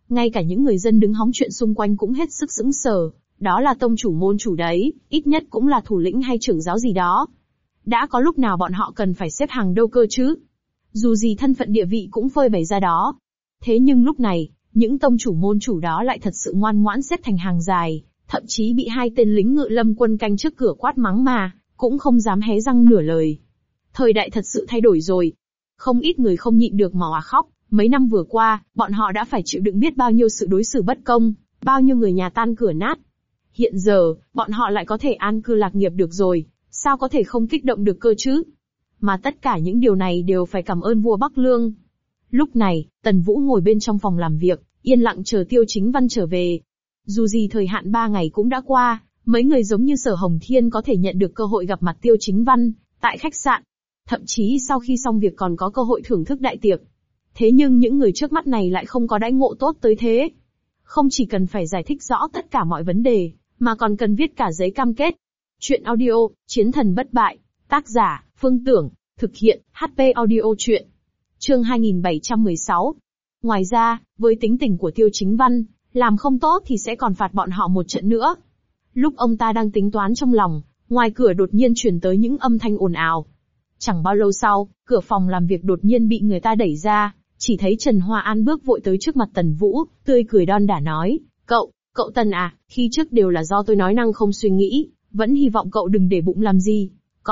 Ngay cả những người dân đứng hóng chuyện xung quanh cũng hết sức sững sờ, đó là tông chủ môn chủ đấy, ít nhất cũng là thủ lĩnh hay trưởng giáo gì đó. Đã có lúc nào bọn họ cần phải xếp hàng đâu cơ chứ? Dù gì thân phận địa vị cũng phơi bày ra đó. Thế nhưng lúc này, những tông chủ môn chủ đó lại thật sự ngoan ngoãn xếp thành hàng dài, thậm chí bị hai tên lính ngự lâm quân canh trước cửa quát mắng mà, cũng không dám hé răng nửa lời. Thời đại thật sự thay đổi rồi. Không ít người không nhịn được mà òa khóc, mấy năm vừa qua, bọn họ đã phải chịu đựng biết bao nhiêu sự đối xử bất công, bao nhiêu người nhà tan cửa nát. Hiện giờ, bọn họ lại có thể an cư lạc nghiệp được rồi, sao có thể không kích động được cơ chứ? Mà tất cả những điều này đều phải cảm ơn vua Bắc Lương. Lúc này, Tần Vũ ngồi bên trong phòng làm việc, yên lặng chờ Tiêu Chính Văn trở về. Dù gì thời hạn 3 ngày cũng đã qua, mấy người giống như Sở Hồng Thiên có thể nhận được cơ hội gặp mặt Tiêu Chính Văn, tại khách sạn. Thậm chí sau khi xong việc còn có cơ hội thưởng thức đại tiệc. Thế nhưng những người trước mắt này lại không có đãi ngộ tốt tới thế. Không chỉ cần phải giải thích rõ tất cả mọi vấn đề, mà còn cần viết cả giấy cam kết. Chuyện audio, Chiến thần bất bại. Tác giả, Phương Tưởng. Thực hiện, HP Audio Chuyện. Chương 2716. Ngoài ra, với tính tình của Tiêu Chính Văn, làm không tốt thì sẽ còn phạt bọn họ một trận nữa. Lúc ông ta đang tính toán trong lòng, ngoài cửa đột nhiên truyền tới những âm thanh ồn ào. Chẳng bao lâu sau, cửa phòng làm việc đột nhiên bị người ta đẩy ra, chỉ thấy Trần Hoa An bước vội tới trước mặt Tần Vũ, tươi cười đon đả nói, cậu Tần à, khi trước đều là do tôi nói năng không suy nghĩ, vẫn hy vọng cậu đừng để bụng làm gì.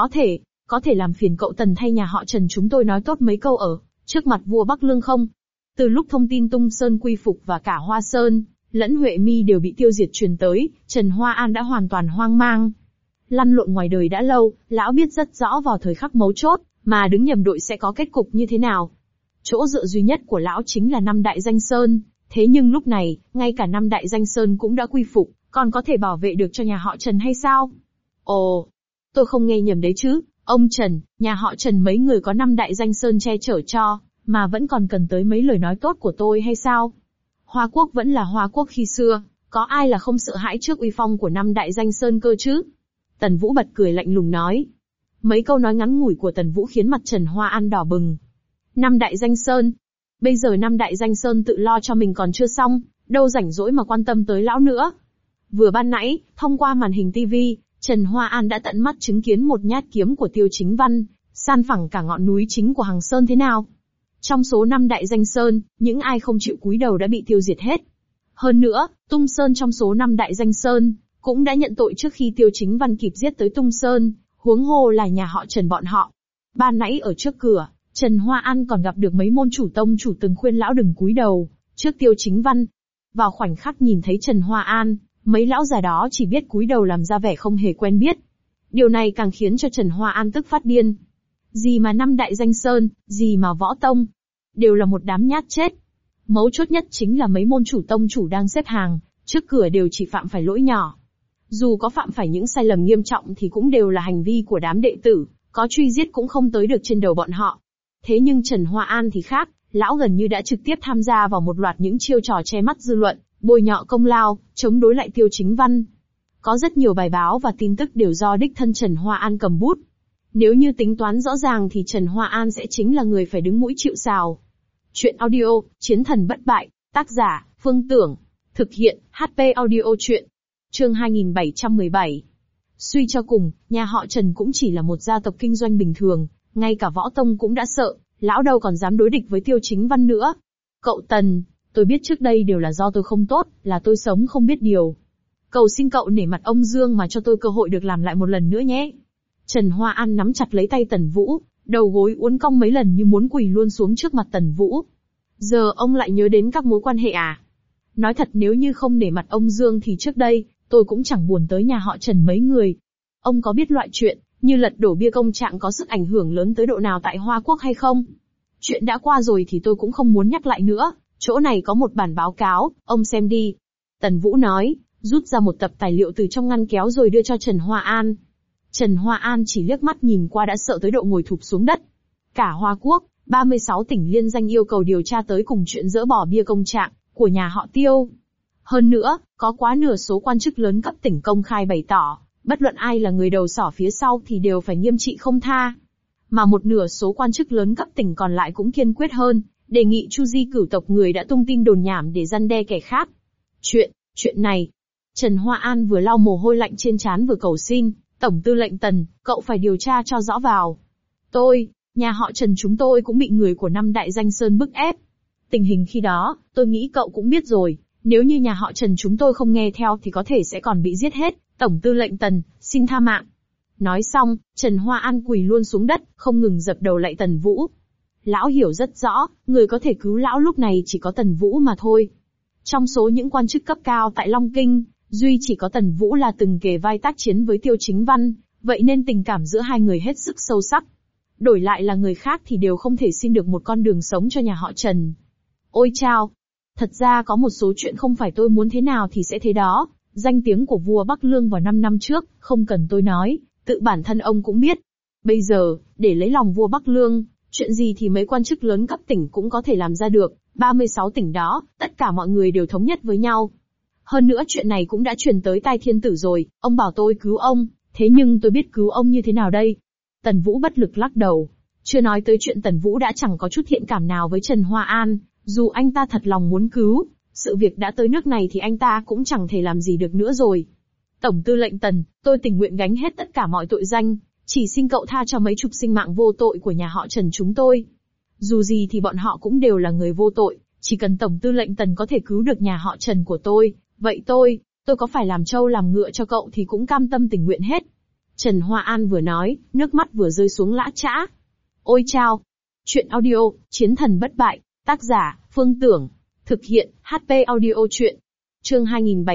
Có thể làm phiền cậu Tần thay nhà họ Trần chúng tôi nói tốt mấy câu ở trước mặt vua Bắc Lương không? Từ lúc thông tin Tung Sơn quy phục và cả Hoa Sơn, lẫn Huệ Mi đều bị tiêu diệt truyền tới, Trần Hoa An đã hoàn toàn hoang mang. Lăn lộn ngoài đời đã lâu, lão biết rất rõ vào thời khắc mấu chốt, mà đứng nhầm đội sẽ có kết cục như thế nào. Chỗ dựa duy nhất của lão chính là 5 đại danh sơn, thế nhưng lúc này, ngay cả 5 đại danh sơn cũng đã quy phục, còn có thể bảo vệ được cho nhà họ Trần hay sao? Ồ, tôi không nghe nhầm đấy chứ, ông Trần, nhà họ Trần mấy người có 5 đại danh sơn che chở cho, mà vẫn còn cần tới mấy lời nói tốt của tôi hay sao? Hoa Quốc vẫn là Hoa Quốc khi xưa, có ai là không sợ hãi trước uy phong của 5 đại danh sơn cơ chứ? Tần Vũ bật cười lạnh lùng nói. Mấy câu nói ngắn ngủi của Tần Vũ khiến mặt Trần Hoa An đỏ bừng. 5 đại danh sơn. Bây giờ 5 đại danh sơn tự lo cho mình còn chưa xong, đâu rảnh rỗi mà quan tâm tới lão nữa. Vừa ban nãy, thông qua màn hình TV, Trần Hoa An đã tận mắt chứng kiến một nhát kiếm của Tiêu Chính Văn, san phẳng cả ngọn núi chính của Hằng Sơn thế nào. Trong số 5 đại danh sơn, những ai không chịu cúi đầu đã bị tiêu diệt hết. Hơn nữa, Tung Sơn trong số 5 đại danh sơn, cũng đã nhận tội trước khi Tiêu Chính Văn kịp giết tới Tung Sơn, huống hồ là nhà họ Trần bọn họ. Ban nãy ở trước cửa, Trần Hoa An còn gặp được mấy môn chủ tông chủ từng khuyên lão đừng cúi đầu trước Tiêu Chính Văn. Vào khoảnh khắc nhìn thấy Trần Hoa An, mấy lão già đó chỉ biết cúi đầu làm ra vẻ không hề quen biết. Điều này càng khiến cho Trần Hoa An tức phát điên. Gì mà 5 đại danh sơn, gì mà võ tông, đều là một đám nhát chết. Mấu chốt nhất chính là mấy môn chủ tông chủ đang xếp hàng trước cửa đều chỉ phạm phải lỗi nhỏ. Dù có phạm phải những sai lầm nghiêm trọng thì cũng đều là hành vi của đám đệ tử, có truy giết cũng không tới được trên đầu bọn họ. Thế nhưng Trần Hoa An thì khác, lão gần như đã trực tiếp tham gia vào một loạt những chiêu trò che mắt dư luận, bôi nhọ công lao, chống đối lại Tiêu Chính Văn. Có rất nhiều bài báo và tin tức đều do đích thân Trần Hoa An cầm bút. Nếu như tính toán rõ ràng thì Trần Hoa An sẽ chính là người phải đứng mũi chịu sào. Chuyện audio, Chiến thần bất bại, tác giả, Phương Tưởng. Thực hiện, HP Audio Chuyện. Chương 2717. Suy cho cùng, nhà họ Trần cũng chỉ là một gia tộc kinh doanh bình thường, ngay cả võ tông cũng đã sợ, lão đâu còn dám đối địch với Tiêu Chính Văn nữa. Cậu Tần, tôi biết trước đây đều là do tôi không tốt, là tôi sống không biết điều. Cầu xin cậu nể mặt ông Dương mà cho tôi cơ hội được làm lại một lần nữa nhé. Trần Hoa An nắm chặt lấy tay Tần Vũ, đầu gối uốn cong mấy lần như muốn quỳ luôn xuống trước mặt Tần Vũ. Giờ ông lại nhớ đến các mối quan hệ à? Nói thật nếu như không nể mặt ông Dương thì trước đây, tôi cũng chẳng buồn tới nhà họ Trần mấy người. Ông có biết loại chuyện như lật đổ bia công trạng có sức ảnh hưởng lớn tới độ nào tại Hoa Quốc hay không? Chuyện đã qua rồi thì tôi cũng không muốn nhắc lại nữa, chỗ này có một bản báo cáo, ông xem đi. Tần Vũ nói, rút ra một tập tài liệu từ trong ngăn kéo rồi đưa cho Trần Hoa An. Trần Hoa An chỉ liếc mắt nhìn qua đã sợ tới độ ngồi thụp xuống đất. Cả Hoa Quốc, 36 tỉnh liên danh yêu cầu điều tra tới cùng chuyện dỡ bỏ bia công trạng của nhà họ Tiêu. Hơn nữa, có quá nửa số quan chức lớn cấp tỉnh công khai bày tỏ, bất luận ai là người đầu sỏ phía sau thì đều phải nghiêm trị không tha. Mà một nửa số quan chức lớn cấp tỉnh còn lại cũng kiên quyết hơn, đề nghị chu di cửu tộc người đã tung tin đồn nhảm để răn đe kẻ khác. Chuyện này. Trần Hoa An vừa lau mồ hôi lạnh trên trán vừa cầu xin, Tổng tư lệnh Tần, cậu phải điều tra cho rõ vào. Nhà họ Trần chúng tôi cũng bị người của năm đại danh sơn bức ép. Tình hình khi đó, tôi nghĩ cậu cũng biết rồi, nếu như nhà họ Trần chúng tôi không nghe theo thì có thể sẽ còn bị giết hết. Tổng tư lệnh Tần, xin tha mạng. Nói xong, Trần Hoa An quỳ luôn xuống đất, không ngừng dập đầu lạy Tần Vũ. Lão hiểu rất rõ, người có thể cứu lão lúc này chỉ có Tần Vũ mà thôi. Trong số những quan chức cấp cao tại Long Kinh, duy chỉ có Tần Vũ là từng kề vai tác chiến với Tiêu Chính Văn, vậy nên tình cảm giữa hai người hết sức sâu sắc. Đổi lại là người khác thì đều không thể xin được một con đường sống cho nhà họ Trần. Ôi chao! Thật ra có một số chuyện không phải tôi muốn thế nào thì sẽ thế đó. Danh tiếng của vua Bắc Lương vào 5 năm trước, không cần tôi nói, tự bản thân ông cũng biết. Bây giờ, để lấy lòng vua Bắc Lương, chuyện gì thì mấy quan chức lớn cấp tỉnh cũng có thể làm ra được. 36 tỉnh đó, tất cả mọi người đều thống nhất với nhau. Hơn nữa chuyện này cũng đã truyền tới tai thiên tử rồi, ông bảo tôi cứu ông, thế nhưng tôi biết cứu ông như thế nào đây? Tần Vũ bất lực lắc đầu. Chưa nói tới chuyện Tần Vũ đã chẳng có chút thiện cảm nào với Trần Hoa An, dù anh ta thật lòng muốn cứu, sự việc đã tới nước này thì anh ta cũng chẳng thể làm gì được nữa rồi. Tổng tư lệnh Tần, tôi tình nguyện gánh hết tất cả mọi tội danh, chỉ xin cậu tha cho mấy chục sinh mạng vô tội của nhà họ Trần chúng tôi. Dù gì thì bọn họ cũng đều là người vô tội, chỉ cần Tổng tư lệnh Tần có thể cứu được nhà họ Trần của tôi, vậy tôi có phải làm trâu làm ngựa cho cậu thì cũng cam tâm tình nguyện hết. Trần Hoa An vừa nói, nước mắt vừa rơi xuống lã chã. Ôi chao! Chuyện audio, Chiến thần bất bại, tác giả, Phương Tưởng, thực hiện, HP audio chuyện. Chương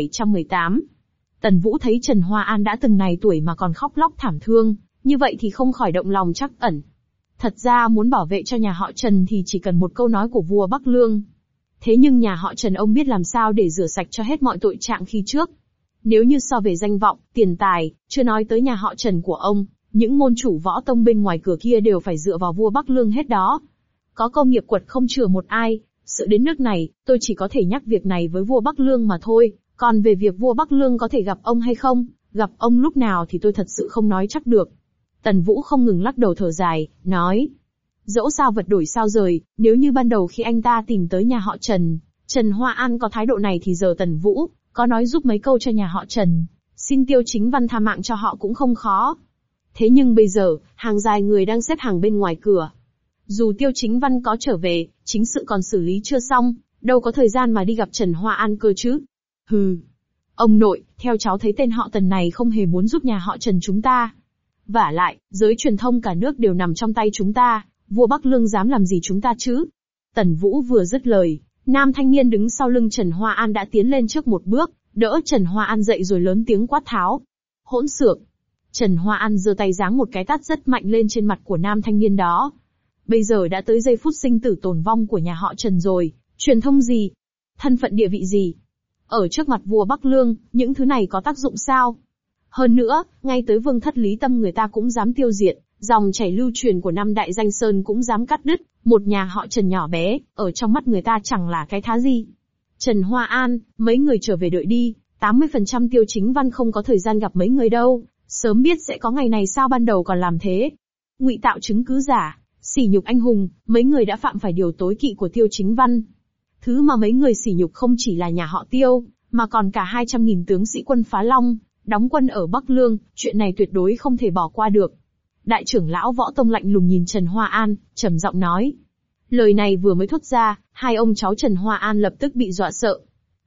2718. Tần Vũ thấy Trần Hoa An đã từng này tuổi mà còn khóc lóc thảm thương, như vậy thì không khỏi động lòng trắc ẩn. Thật ra muốn bảo vệ cho nhà họ Trần thì chỉ cần một câu nói của vua Bắc Lương. Thế nhưng nhà họ Trần ông biết làm sao để rửa sạch cho hết mọi tội trạng khi trước. Nếu như so về danh vọng, tiền tài, chưa nói tới nhà họ Trần của ông, những môn chủ võ tông bên ngoài cửa kia đều phải dựa vào vua Bắc Lương hết đó. Có câu nghiệp quật không chừa một ai, sự đến nước này, tôi chỉ có thể nhắc việc này với vua Bắc Lương mà thôi, còn về việc vua Bắc Lương có thể gặp ông hay không, gặp ông lúc nào thì tôi thật sự không nói chắc được. Tần Vũ không ngừng lắc đầu thở dài, nói. Dẫu sao vật đổi sao rời, nếu như ban đầu khi anh ta tìm tới nhà họ Trần Hoa An có thái độ này thì giờ Tần Vũ có nói giúp mấy câu cho nhà họ Trần, xin Tiêu Chính Văn tha mạng cho họ cũng không khó. Thế nhưng bây giờ, hàng dài người đang xếp hàng bên ngoài cửa. Dù Tiêu Chính Văn có trở về, chính sự còn xử lý chưa xong, đâu có thời gian mà đi gặp Trần Hoa An cơ chứ. Hừ. Ông nội, theo cháu thấy tên họ Tần này không hề muốn giúp nhà họ Trần chúng ta. Vả lại, giới truyền thông cả nước đều nằm trong tay chúng ta, vua Bắc Lương dám làm gì chúng ta chứ? Tần Vũ vừa dứt lời, nam thanh niên đứng sau lưng Trần Hoa An đã tiến lên trước một bước, đỡ Trần Hoa An dậy rồi lớn tiếng quát tháo. Hỗn xược! Trần Hoa An giơ tay giáng một cái tát rất mạnh lên trên mặt của nam thanh niên đó. Bây giờ đã tới giây phút sinh tử tồn vong của nhà họ Trần rồi, truyền thông gì? Thân phận địa vị gì? Ở trước mặt vua Bắc Lương, những thứ này có tác dụng sao? Hơn nữa, ngay tới vương thất Lý Tâm người ta cũng dám tiêu diệt, dòng chảy lưu truyền của năm đại danh sơn cũng dám cắt đứt, một nhà họ Trần nhỏ bé, ở trong mắt người ta chẳng là cái thá gì. Trần Hoa An, mấy người trở về đợi đi, 80% Tiêu Chính Văn không có thời gian gặp mấy người đâu, sớm biết sẽ có ngày này sao ban đầu còn làm thế. Ngụy tạo chứng cứ giả, sỉ nhục anh hùng, mấy người đã phạm phải điều tối kỵ của Tiêu Chính Văn. Thứ mà mấy người sỉ nhục không chỉ là nhà họ Tiêu, mà còn cả 200.000 tướng sĩ quân Phá Long, đóng quân ở Bắc Lương, chuyện này tuyệt đối không thể bỏ qua được. Đại trưởng lão Võ Tông lạnh lùng nhìn Trần Hoa An, trầm giọng nói. Lời này vừa mới thốt ra, hai ông cháu Trần Hoa An lập tức bị dọa sợ.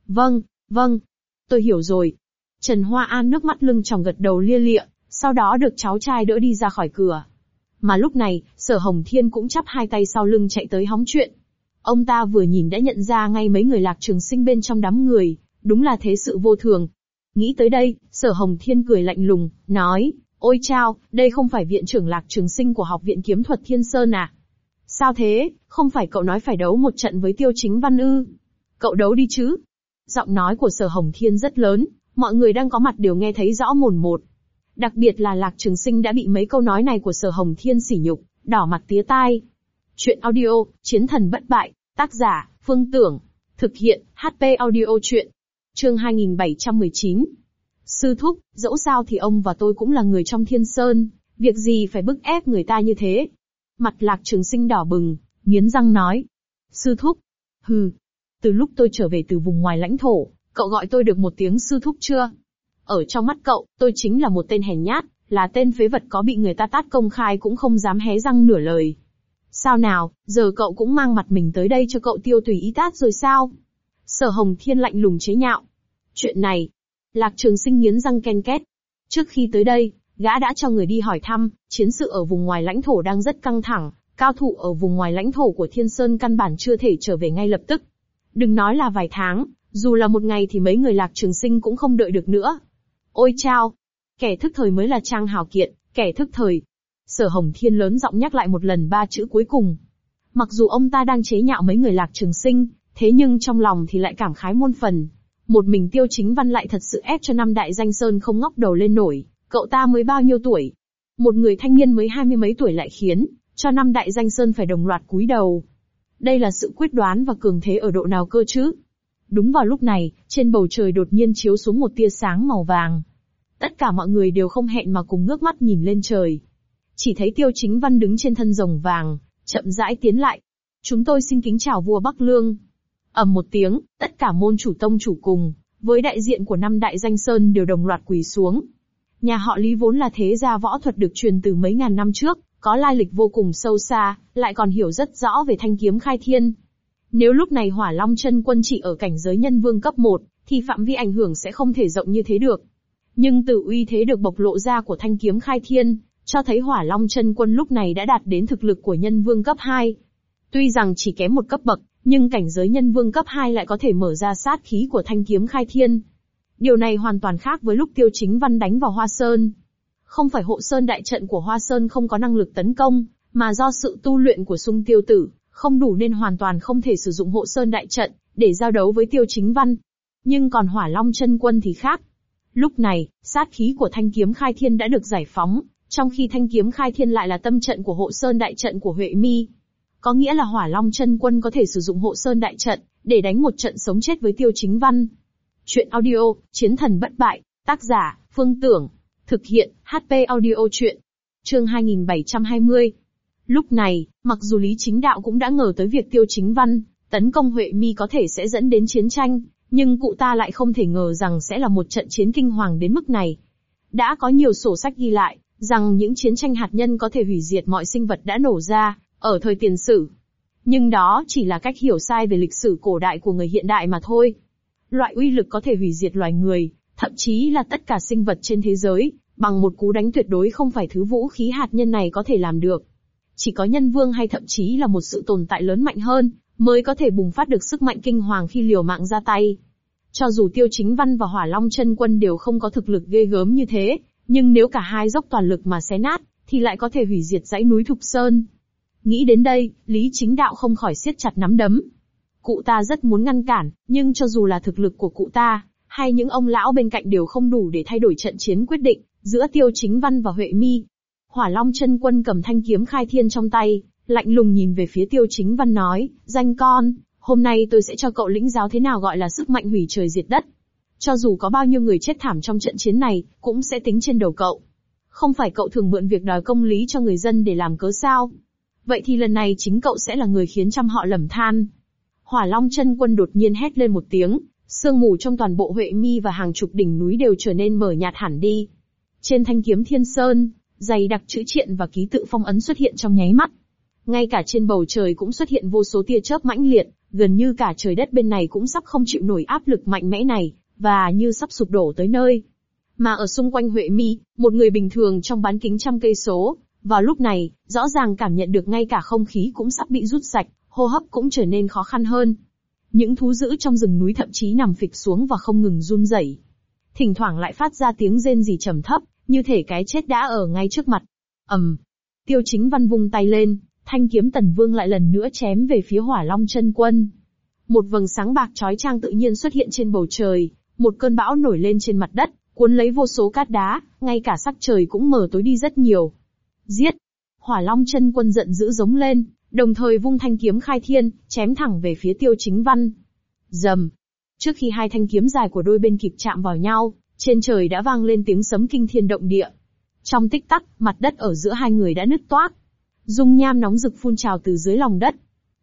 Vâng, tôi hiểu rồi. Trần Hoa An nước mắt lưng tròng gật đầu lia lịa, sau đó được cháu trai đỡ đi ra khỏi cửa. Mà lúc này, Sở Hồng Thiên cũng chắp hai tay sau lưng chạy tới hóng chuyện. Ông ta vừa nhìn đã nhận ra ngay mấy người Lạc Trường Sinh bên trong đám người, đúng là thế sự vô thường. Nghĩ tới đây, Sở Hồng Thiên cười lạnh lùng, nói, ôi chao, đây không phải viện trưởng Lạc Trường Sinh của Học viện Kiếm thuật Thiên Sơn à? Sao thế, không phải cậu nói phải đấu một trận với Tiêu Chính Văn ư? Cậu đấu đi chứ? Giọng nói của Sở Hồng Thiên rất lớn, mọi người đang có mặt đều nghe thấy rõ mồn một. Đặc biệt là Lạc Trường Sinh đã bị mấy câu nói này của Sở Hồng Thiên sỉ nhục, đỏ mặt tía tai. Chuyện audio, Chiến thần bất bại, tác giả, Phương Tưởng, thực hiện, HP audio chuyện. Chương 2719. Sư thúc, dẫu sao thì ông và tôi cũng là người trong Thiên Sơn, việc gì phải bức ép người ta như thế? Mặt Lạc Trường Sinh đỏ bừng, nghiến răng nói. Sư thúc. Hừ. Từ lúc tôi trở về từ vùng ngoài lãnh thổ, cậu gọi tôi được một tiếng sư thúc chưa? Ở trong mắt cậu, tôi chính là một tên hèn nhát, là tên phế vật có bị người ta tát công khai cũng không dám hé răng nửa lời. Sao nào, giờ cậu cũng mang mặt mình tới đây cho cậu Tiêu tùy ý tát rồi sao? Sở Hồng Thiên lạnh lùng chế nhạo. Chuyện này, Lạc Trường Sinh nghiến răng ken két. Trước khi tới đây, gã đã cho người đi hỏi thăm, chiến sự ở vùng ngoài lãnh thổ đang rất căng thẳng, cao thủ ở vùng ngoài lãnh thổ của Thiên Sơn căn bản chưa thể trở về ngay lập tức. Đừng nói là vài tháng, dù là một ngày thì mấy người Lạc Trường Sinh cũng không đợi được nữa. Ôi chao! Kẻ thức thời mới là Trang Hào Kiệt, kẻ thức thời. Sở Hồng Thiên lớn giọng nhắc lại một lần ba chữ cuối cùng. Mặc dù ông ta đang chế nhạo mấy người Lạc Trường Sinh, thế nhưng trong lòng thì lại cảm khái muôn phần. Một mình Tiêu Chính Văn lại thật sự ép cho năm đại danh sơn không ngóc đầu lên nổi, cậu ta mới bao nhiêu tuổi? Một người thanh niên mới 20 mấy tuổi lại khiến cho năm đại danh sơn phải đồng loạt cúi đầu. Đây là sự quyết đoán và cường thế ở độ nào cơ chứ? Đúng vào lúc này, trên bầu trời đột nhiên chiếu xuống một tia sáng màu vàng. Tất cả mọi người đều không hẹn mà cùng ngước mắt nhìn lên trời. Chỉ thấy Tiêu Chính Văn đứng trên thân rồng vàng, chậm rãi tiến lại. Chúng tôi xin kính chào vua Bắc Lương. Ầm một tiếng, tất cả môn chủ tông chủ cùng, với đại diện của năm đại danh sơn đều đồng loạt quỳ xuống. Nhà họ Lý vốn là thế gia võ thuật được truyền từ mấy ngàn năm trước, có lai lịch vô cùng sâu xa, lại còn hiểu rất rõ về thanh kiếm khai thiên. Nếu lúc này Hỏa Long Chân Quân chỉ ở cảnh giới nhân vương cấp 1, thì phạm vi ảnh hưởng sẽ không thể rộng như thế được. Nhưng từ uy thế được bộc lộ ra của thanh kiếm khai thiên, cho thấy Hỏa Long Chân Quân lúc này đã đạt đến thực lực của nhân vương cấp 2. Tuy rằng chỉ kém một cấp bậc, nhưng cảnh giới nhân vương cấp 2 lại có thể mở ra sát khí của thanh kiếm khai thiên. Điều này hoàn toàn khác với lúc Tiêu Chính Văn đánh vào Hoa Sơn. Không phải hộ sơn đại trận của Hoa Sơn không có năng lực tấn công, mà do sự tu luyện của Sung Tiêu Tử không đủ nên hoàn toàn không thể sử dụng hộ sơn đại trận để giao đấu với Tiêu Chính Văn. Nhưng còn Hỏa Long Chân Quân thì khác. Lúc này, sát khí của thanh kiếm khai thiên đã được giải phóng, trong khi thanh kiếm khai thiên lại là tâm trận của hộ sơn đại trận của Huệ Mi. Có nghĩa là Hỏa Long Chân Quân có thể sử dụng hộ sơn đại trận để đánh một trận sống chết với Tiêu Chính Văn. Chuyện audio, Chiến thần bất bại, tác giả, Phương Tưởng. Thực hiện, HP audio chuyện. Chương 2720. Lúc này, mặc dù Lý Chính Đạo cũng đã ngờ tới việc Tiêu Chính Văn tấn công Huệ Mi có thể sẽ dẫn đến chiến tranh, nhưng cụ ta lại không thể ngờ rằng sẽ là một trận chiến kinh hoàng đến mức này. Đã có nhiều sổ sách ghi lại, rằng những chiến tranh hạt nhân có thể hủy diệt mọi sinh vật đã nổ ra ở thời tiền sử. Nhưng đó chỉ là cách hiểu sai về lịch sử cổ đại của người hiện đại mà thôi. Loại uy lực có thể hủy diệt loài người, thậm chí là tất cả sinh vật trên thế giới, bằng một cú đánh tuyệt đối không phải thứ vũ khí hạt nhân này có thể làm được. Chỉ có nhân vương hay thậm chí là một sự tồn tại lớn mạnh hơn, mới có thể bùng phát được sức mạnh kinh hoàng khi liều mạng ra tay. Cho dù Tiêu Chính Văn và Hỏa Long Chân Quân đều không có thực lực ghê gớm như thế, nhưng nếu cả hai dốc toàn lực mà xé nát, thì lại có thể hủy diệt dãy núi Thục Sơn. Nghĩ đến đây, Lý Chính Đạo không khỏi siết chặt nắm đấm. Cụ ta rất muốn ngăn cản, nhưng cho dù là thực lực của cụ ta, hay những ông lão bên cạnh đều không đủ để thay đổi trận chiến quyết định giữa Tiêu Chính Văn và Huệ Mi. Hỏa Long Chân Quân cầm thanh kiếm khai thiên trong tay, lạnh lùng nhìn về phía Tiêu Chính Văn nói, danh con, hôm nay tôi sẽ cho cậu lĩnh giáo thế nào gọi là sức mạnh hủy trời diệt đất. Cho dù có bao nhiêu người chết thảm trong trận chiến này, cũng sẽ tính trên đầu cậu. Không phải cậu thường mượn việc đòi công lý cho người dân để làm cớ sao? Vậy thì lần này chính cậu sẽ là người khiến trăm họ lầm than. Hỏa Long Chân Quân đột nhiên hét lên một tiếng, sương mù trong toàn bộ Huệ Mi và hàng chục đỉnh núi đều trở nên mờ nhạt hẳn đi. Trên thanh kiếm Thiên Sơn, dày đặc chữ triện và ký tự phong ấn xuất hiện trong nháy mắt. Ngay cả trên bầu trời cũng xuất hiện vô số tia chớp mãnh liệt, gần như cả trời đất bên này cũng sắp không chịu nổi áp lực mạnh mẽ này, và như sắp sụp đổ tới nơi. Mà ở xung quanh Huệ Mi, một người bình thường trong bán kính trăm cây số, vào lúc này, rõ ràng cảm nhận được ngay cả không khí cũng sắp bị rút sạch, hô hấp cũng trở nên khó khăn hơn. Những thú dữ trong rừng núi thậm chí nằm phịch xuống và không ngừng run rẩy. Thỉnh thoảng lại phát ra tiếng rên rỉ trầm thấp, như thể cái chết đã ở ngay trước mặt. Tiêu Chính Văn vung tay lên, thanh kiếm Tần Vương lại lần nữa chém về phía Hỏa Long Chân Quân. Một vầng sáng bạc chói chang tự nhiên xuất hiện trên bầu trời, một cơn bão nổi lên trên mặt đất, cuốn lấy vô số cát đá, ngay cả sắc trời cũng mờ tối đi rất nhiều. Giết! Hỏa Long Chân Quân giận dữ giống lên, đồng thời vung thanh kiếm khai thiên, chém thẳng về phía Tiêu Chính Văn. Rầm! Trước khi hai thanh kiếm dài của đôi bên kịp chạm vào nhau, trên trời đã vang lên tiếng sấm kinh thiên động địa. Trong tích tắc, mặt đất ở giữa hai người đã nứt toác. Dung nham nóng rực phun trào từ dưới lòng đất.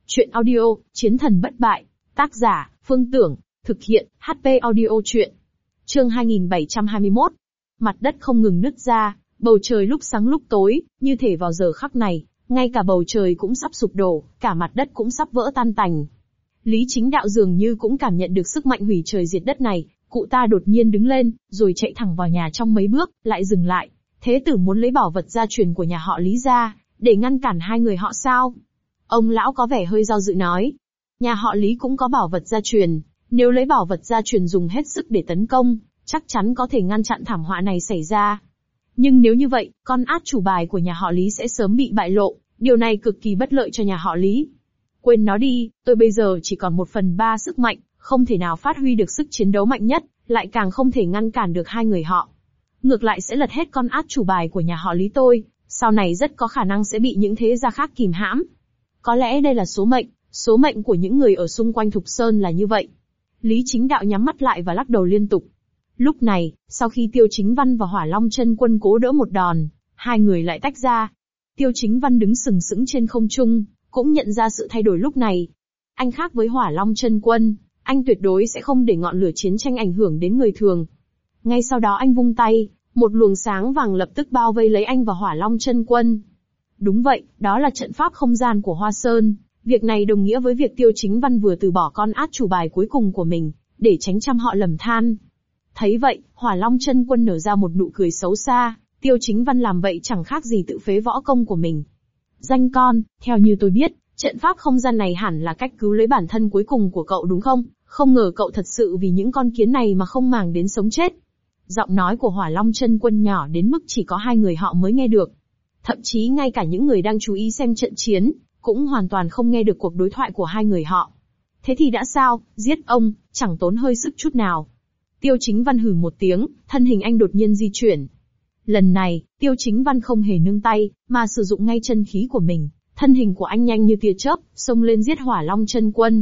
Chuyện audio, Chiến thần bất bại. Tác giả, Phương Tưởng. Thực hiện, HP Audio Chuyện. Chương 2721. Mặt đất không ngừng nứt ra, bầu trời lúc sáng lúc tối, như thể vào giờ khắc này, ngay cả bầu trời cũng sắp sụp đổ, cả mặt đất cũng sắp vỡ tan tành. Lý Chính Đạo dường như cũng cảm nhận được sức mạnh hủy trời diệt đất này, cụ ta đột nhiên đứng lên, rồi chạy thẳng vào nhà trong mấy bước, lại dừng lại. Thế tử muốn lấy bảo vật gia truyền của nhà họ Lý ra, để ngăn cản hai người họ sao? Ông lão có vẻ hơi do dự nói. Nhà họ Lý cũng có bảo vật gia truyền, nếu lấy bảo vật gia truyền dùng hết sức để tấn công, chắc chắn có thể ngăn chặn thảm họa này xảy ra. Nhưng nếu như vậy, con át chủ bài của nhà họ Lý sẽ sớm bị bại lộ, điều này cực kỳ bất lợi cho nhà họ Lý. Quên nó đi, tôi bây giờ chỉ còn 1/3 sức mạnh, không thể nào phát huy được sức chiến đấu mạnh nhất, lại càng không thể ngăn cản được hai người họ. Ngược lại sẽ lật hết con át chủ bài của nhà họ Lý tôi, sau này rất có khả năng sẽ bị những thế gia khác kìm hãm. Có lẽ đây là số mệnh của những người ở xung quanh Thục Sơn là như vậy. Lý Chính Đạo nhắm mắt lại và lắc đầu liên tục. Lúc này, sau khi Tiêu Chính Văn và Hỏa Long Chân Quân cố đỡ một đòn, hai người lại tách ra. Tiêu Chính Văn đứng sừng sững trên không trung, cũng nhận ra sự thay đổi lúc này. Anh khác với Hỏa Long Chân Quân, anh tuyệt đối sẽ không để ngọn lửa chiến tranh ảnh hưởng đến người thường. Ngay sau đó anh vung tay, một luồng sáng vàng lập tức bao vây lấy anh và Hỏa Long Chân Quân. Đúng vậy, đó là trận pháp không gian của Hoa Sơn. Việc này đồng nghĩa với việc Tiêu Chính Văn vừa từ bỏ con át chủ bài cuối cùng của mình, để tránh trăm họ lầm than. Thấy vậy, Hỏa Long Chân Quân nở ra một nụ cười xấu xa, Tiêu Chính Văn làm vậy chẳng khác gì tự phế võ công của mình. Danh con, theo như tôi biết, trận pháp không gian này hẳn là cách cứu lấy bản thân cuối cùng của cậu đúng không? Không ngờ cậu thật sự vì những con kiến này mà không màng đến sống chết. Giọng nói của Hỏa Long Chân Quân nhỏ đến mức chỉ có hai người họ mới nghe được. Thậm chí ngay cả những người đang chú ý xem trận chiến, cũng hoàn toàn không nghe được cuộc đối thoại của hai người họ. Thế thì đã sao, giết ông, chẳng tốn hơi sức chút nào. Tiêu Chính Văn hừ một tiếng, thân hình anh đột nhiên di chuyển. Lần này, Tiêu Chính Văn không hề nương tay, mà sử dụng ngay chân khí của mình, thân hình của anh nhanh như tia chớp, xông lên giết Hỏa Long Chân Quân.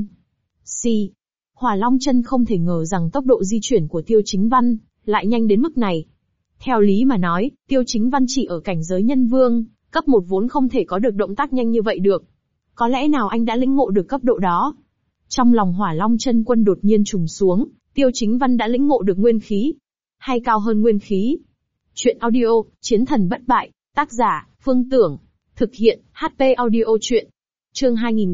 Hỏa Long Chân không thể ngờ rằng tốc độ di chuyển của Tiêu Chính Văn lại nhanh đến mức này. Theo lý mà nói, Tiêu Chính Văn chỉ ở cảnh giới nhân vương, cấp 1 vốn không thể có được động tác nhanh như vậy được. Có lẽ nào anh đã lĩnh ngộ được cấp độ đó? Trong lòng Hỏa Long Chân Quân đột nhiên trùng xuống, Tiêu Chính Văn đã lĩnh ngộ được nguyên khí. Hay cao hơn nguyên khí? Chuyện audio, Chiến thần bất bại, tác giả, Phương Tưởng. Thực hiện, HP Audio Chuyện. Chương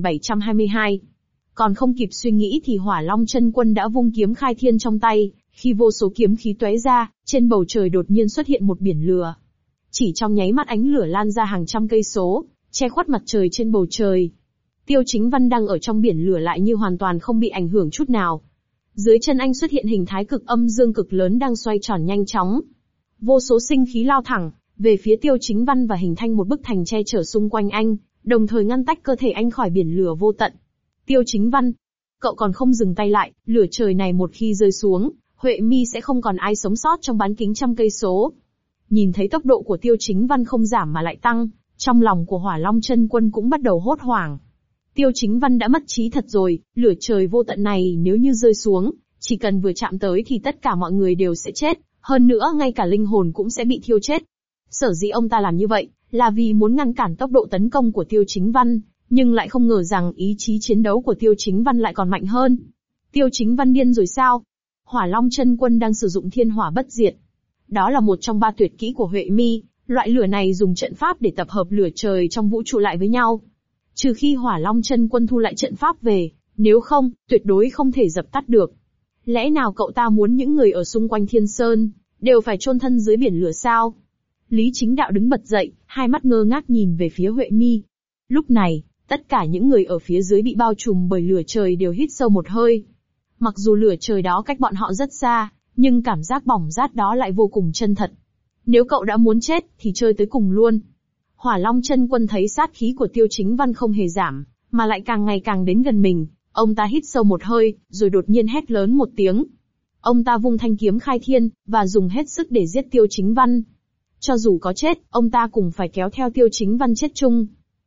2722. Còn không kịp suy nghĩ thì Hỏa Long Chân Quân đã vung kiếm khai thiên trong tay, khi vô số kiếm khí tóe ra, trên bầu trời đột nhiên xuất hiện một biển lửa. Chỉ trong nháy mắt ánh lửa lan ra hàng trăm cây số, che khuất mặt trời trên bầu trời. Tiêu Chính Văn đang ở trong biển lửa lại như hoàn toàn không bị ảnh hưởng chút nào. Dưới chân anh xuất hiện hình thái cực âm dương cực lớn đang xoay tròn nhanh chóng. Vô số sinh khí lao thẳng về phía Tiêu Chính Văn và hình thành một bức thành che chở xung quanh anh, đồng thời ngăn tách cơ thể anh khỏi biển lửa vô tận. Tiêu Chính Văn, cậu còn không dừng tay lại, lửa trời này một khi rơi xuống, Huệ Mi sẽ không còn ai sống sót trong bán kính trăm cây số. Nhìn thấy tốc độ của Tiêu Chính Văn không giảm mà lại tăng, trong lòng của Hỏa Long Chân Quân cũng bắt đầu hốt hoảng. Tiêu Chính Văn đã mất trí thật rồi, lửa trời vô tận này nếu như rơi xuống, chỉ cần vừa chạm tới thì tất cả mọi người đều sẽ chết, hơn nữa ngay cả linh hồn cũng sẽ bị thiêu chết. Sở dĩ ông ta làm như vậy, là vì muốn ngăn cản tốc độ tấn công của Tiêu Chính Văn, nhưng lại không ngờ rằng ý chí chiến đấu của Tiêu Chính Văn lại còn mạnh hơn. Tiêu Chính Văn điên rồi sao? Hỏa Long Chân Quân đang sử dụng Thiên Hỏa Bất Diệt. Đó là một trong 3 tuyệt kỹ của Huệ Mi, loại lửa này dùng trận pháp để tập hợp lửa trời trong vũ trụ lại với nhau. Trừ khi Hỏa Long Chân Quân thu lại trận pháp về, nếu không, tuyệt đối không thể dập tắt được. Lẽ nào cậu ta muốn những người ở xung quanh Thiên Sơn đều phải chôn thân dưới biển lửa sao? Lý Chính Đạo đứng bật dậy, hai mắt ngơ ngác nhìn về phía Huệ Mi. Lúc này, tất cả những người ở phía dưới bị bao trùm bởi lửa trời đều hít sâu một hơi. Mặc dù lửa trời đó cách bọn họ rất xa, nhưng cảm giác bỏng rát đó lại vô cùng chân thật. Nếu cậu đã muốn chết, thì chơi tới cùng luôn. Hỏa Long Chân Quân thấy sát khí của Tiêu Chính Văn không hề giảm, mà lại càng ngày càng đến gần mình. Ông ta hít sâu một hơi, rồi đột nhiên hét lớn một tiếng. Ông ta vung thanh kiếm khai thiên, và dùng hết sức để giết Tiêu Chính Văn. Cho dù có chết, ông ta cũng phải kéo theo Tiêu Chính Văn chết chung.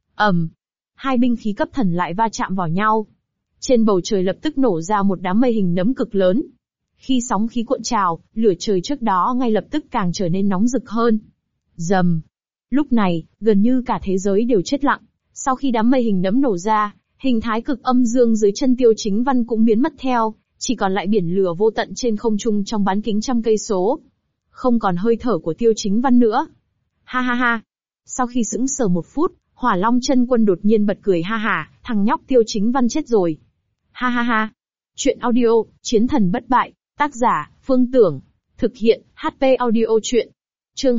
Hai binh khí cấp thần lại va chạm vào nhau. Trên bầu trời lập tức nổ ra một đám mây hình nấm cực lớn. Khi sóng khí cuộn trào, lửa trời trước đó ngay lập tức càng trở nên nóng rực hơn. Rầm. Lúc này, gần như cả thế giới đều chết lặng. Sau khi đám mây hình nấm nổ ra, Hình thái cực âm dương dưới chân Tiêu Chính Văn cũng biến mất theo, chỉ còn lại biển lửa vô tận trên không trung trong bán kính trăm cây số. Không còn hơi thở của Tiêu Chính Văn nữa. Ha ha ha. Sau khi sững sờ một phút, Hỏa Long Chân Quân đột nhiên bật cười ha hả, thằng nhóc Tiêu Chính Văn chết rồi. Ha ha ha. Chuyện audio, Chiến thần bất bại, tác giả, Phương Tưởng. Thực hiện, HP audio chuyện. Chương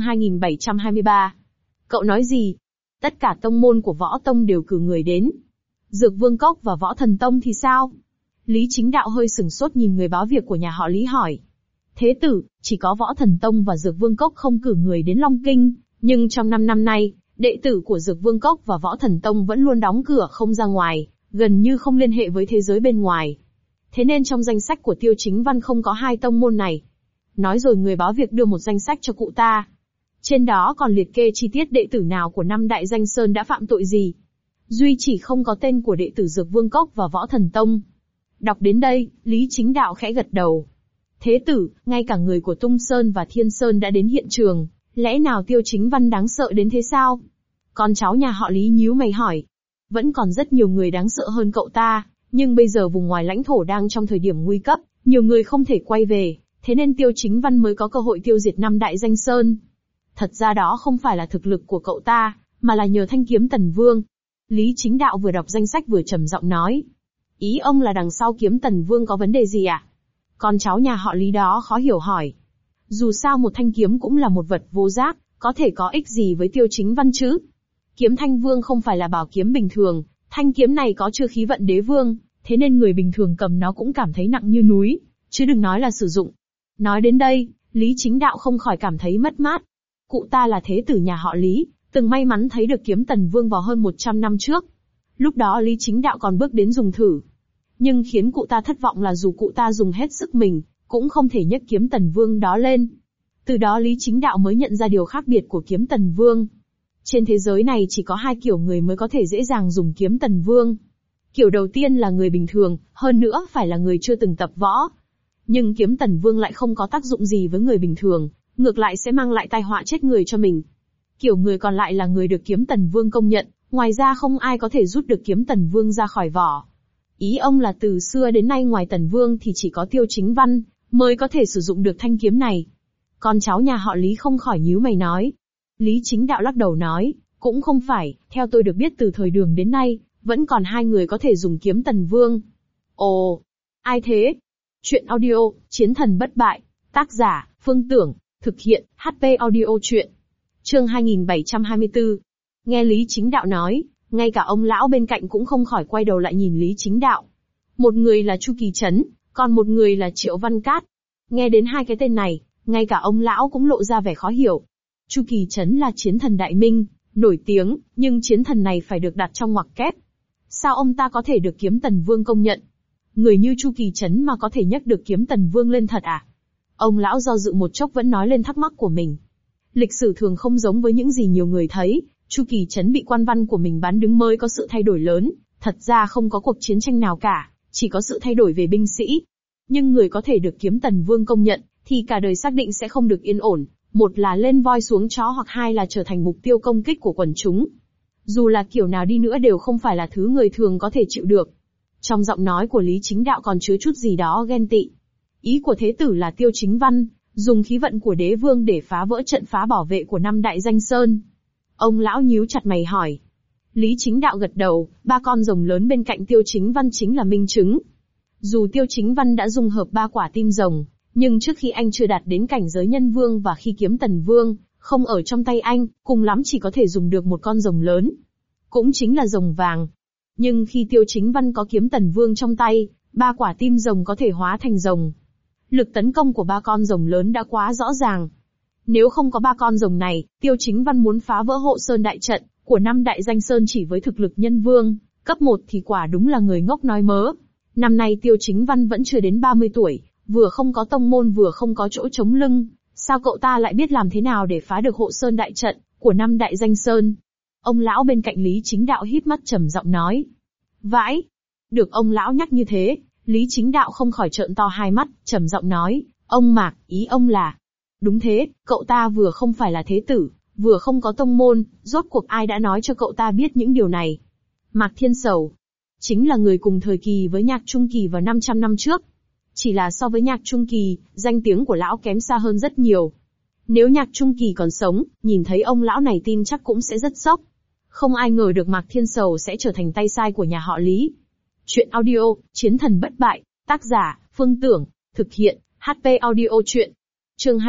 2723. Cậu nói gì? Tất cả tông môn của Võ Tông đều cử người đến. Dược Vương Cốc và Võ Thần Tông thì sao? Lý Chính Đạo hơi sửng sốt nhìn người báo việc của nhà họ Lý hỏi. Thế tử, chỉ có Võ Thần Tông và Dược Vương Cốc không cử người đến Long Kinh, nhưng trong 5 năm nay, đệ tử của Dược Vương Cốc và Võ Thần Tông vẫn luôn đóng cửa không ra ngoài, gần như không liên hệ với thế giới bên ngoài. Thế nên trong danh sách của Tiêu Chính Văn không có hai tông môn này. Nói rồi người báo việc đưa một danh sách cho cụ ta. Trên đó còn liệt kê chi tiết đệ tử nào của 5 đại danh sơn đã phạm tội gì. Duy chỉ không có tên của đệ tử Dược Vương Cốc và Võ Thần Tông. Đọc đến đây, Lý Chính Đạo khẽ gật đầu. Thế tử, ngay cả người của Tung Sơn và Thiên Sơn đã đến hiện trường, lẽ nào Tiêu Chính Văn đáng sợ đến thế sao? Con cháu nhà họ Lý nhíu mày hỏi. Vẫn còn rất nhiều người đáng sợ hơn cậu ta, nhưng bây giờ vùng ngoài lãnh thổ đang trong thời điểm nguy cấp, nhiều người không thể quay về, thế nên Tiêu Chính Văn mới có cơ hội tiêu diệt 5 đại danh sơn. Thật ra đó không phải là thực lực của cậu ta, mà là nhờ thanh kiếm Tần Vương. Lý Chính Đạo vừa đọc danh sách vừa trầm giọng nói. Ý ông là đằng sau kiếm Tần Vương có vấn đề gì à? Con cháu nhà họ Lý đó khó hiểu hỏi. Dù sao một thanh kiếm cũng là một vật vô giác, có thể có ích gì với Tiêu Chính Văn chứ? Kiếm Thanh Vương không phải là bảo kiếm bình thường, thanh kiếm này có chứa khí vận đế vương, thế nên người bình thường cầm nó cũng cảm thấy nặng như núi, chứ đừng nói là sử dụng. Nói đến đây, Lý Chính Đạo không khỏi cảm thấy mất mát. Cụ ta là thế tử nhà họ Lý, từng may mắn thấy được kiếm Tần Vương vào hơn 100 năm trước. Lúc đó Lý Chính Đạo còn bước đến dùng thử. Nhưng khiến cụ ta thất vọng là dù cụ ta dùng hết sức mình, cũng không thể nhấc kiếm Tần Vương đó lên. Từ đó Lý Chính Đạo mới nhận ra điều khác biệt của kiếm Tần Vương. Trên thế giới này chỉ có hai kiểu người mới có thể dễ dàng dùng kiếm Tần Vương. Kiểu đầu tiên là người bình thường, hơn nữa phải là người chưa từng tập võ. Nhưng kiếm Tần Vương lại không có tác dụng gì với người bình thường, ngược lại sẽ mang lại tai họa chết người cho mình. Kiểu người còn lại là người được kiếm Tần Vương công nhận, ngoài ra không ai có thể rút được kiếm Tần Vương ra khỏi vỏ. Ý ông là từ xưa đến nay ngoài Tần Vương thì chỉ có Tiêu Chính Văn mới có thể sử dụng được thanh kiếm này. Con cháu nhà họ Lý không khỏi nhíu mày nói. Lý Chính Đạo lắc đầu nói, cũng không phải, theo tôi được biết từ thời Đường đến nay, vẫn còn 2 người có thể dùng kiếm Tần Vương. Ồ, ai thế? Chuyện audio, Chiến thần bất bại, tác giả, Phương Tưởng, thực hiện, HP audio chuyện. Chương 2724. Nghe Lý Chính Đạo nói, ngay cả ông lão bên cạnh cũng không khỏi quay đầu lại nhìn Lý Chính Đạo. Một người là Chu Kỳ Trấn, còn một người là Triệu Văn Cát. Nghe đến hai cái tên này, ngay cả ông lão cũng lộ ra vẻ khó hiểu. Chu Kỳ Trấn là chiến thần Đại Minh, nổi tiếng, nhưng chiến thần này phải được đặt trong ngoặc kép. Sao ông ta có thể được kiếm Tần Vương công nhận? Người như Chu Kỳ Trấn mà có thể nhấc được kiếm Tần Vương lên thật à? Ông lão do dự một chốc vẫn nói lên thắc mắc của mình. Lịch sử thường không giống với những gì nhiều người thấy, Chu Kỳ Trấn bị quan văn của mình bán đứng mới có sự thay đổi lớn, thật ra không có cuộc chiến tranh nào cả, chỉ có sự thay đổi về binh sĩ. Nhưng người có thể được kiếm Tần Vương công nhận, thì cả đời xác định sẽ không được yên ổn, một là lên voi xuống chó hoặc hai là trở thành mục tiêu công kích của quần chúng. Dù là kiểu nào đi nữa đều không phải là thứ người thường có thể chịu được. Trong giọng nói của Lý Chính Đạo còn chứa chút gì đó ghen tị. Ý của thế tử là Tiêu Chính Văn dùng khí vận của đế vương để phá vỡ trận phá bảo vệ của 5 đại danh sơn. Ông lão nhíu chặt mày hỏi. Lý Chính Đạo gật đầu, 3 con rồng lớn bên cạnh Tiêu Chính Văn chính là minh chứng. Dù Tiêu Chính Văn đã dung hợp 3 quả tim rồng, nhưng trước khi anh chưa đạt đến cảnh giới nhân vương và khi kiếm Tần Vương không ở trong tay anh, cùng lắm chỉ có thể dùng được một con rồng lớn, cũng chính là rồng vàng. Nhưng khi Tiêu Chính Văn có kiếm Tần Vương trong tay, 3 quả tim rồng có thể hóa thành rồng. Lực tấn công của 3 con rồng lớn đã quá rõ ràng. Nếu không có 3 con rồng này, Tiêu Chính Văn muốn phá vỡ hộ sơn đại trận của 5 đại danh sơn chỉ với thực lực nhân vương cấp 1 thì quả đúng là người ngốc nói mớ. Năm nay Tiêu Chính Văn vẫn chưa đến 30 tuổi, vừa không có tông môn vừa không có chỗ chống lưng, sao cậu ta lại biết làm thế nào để phá được hộ sơn đại trận của 5 đại danh sơn? Ông lão bên cạnh Lý Chính Đạo híp mắt trầm giọng nói. Vãi! Được ông lão nhắc như thế, Lý Chính Đạo không khỏi trợn to hai mắt, trầm giọng nói, ông Mạc, ý ông là... Đúng thế, cậu ta vừa không phải là thế tử, vừa không có tông môn, rốt cuộc ai đã nói cho cậu ta biết những điều này? Mạc Thiên Sầu. chính là người cùng thời kỳ với Nhạc Trung Kỳ vào 500 năm trước. Chỉ là so với Nhạc Trung Kỳ, danh tiếng của lão kém xa hơn rất nhiều. Nếu Nhạc Trung Kỳ còn sống, nhìn thấy ông lão này tin chắc cũng sẽ rất sốc. Không ai ngờ được Mạc Thiên Sầu sẽ trở thành tay sai của nhà họ Lý. Chuyện audio, Chiến thần bất bại, tác giả, Phương Tưởng, thực hiện, HP Audio Chuyện. Chương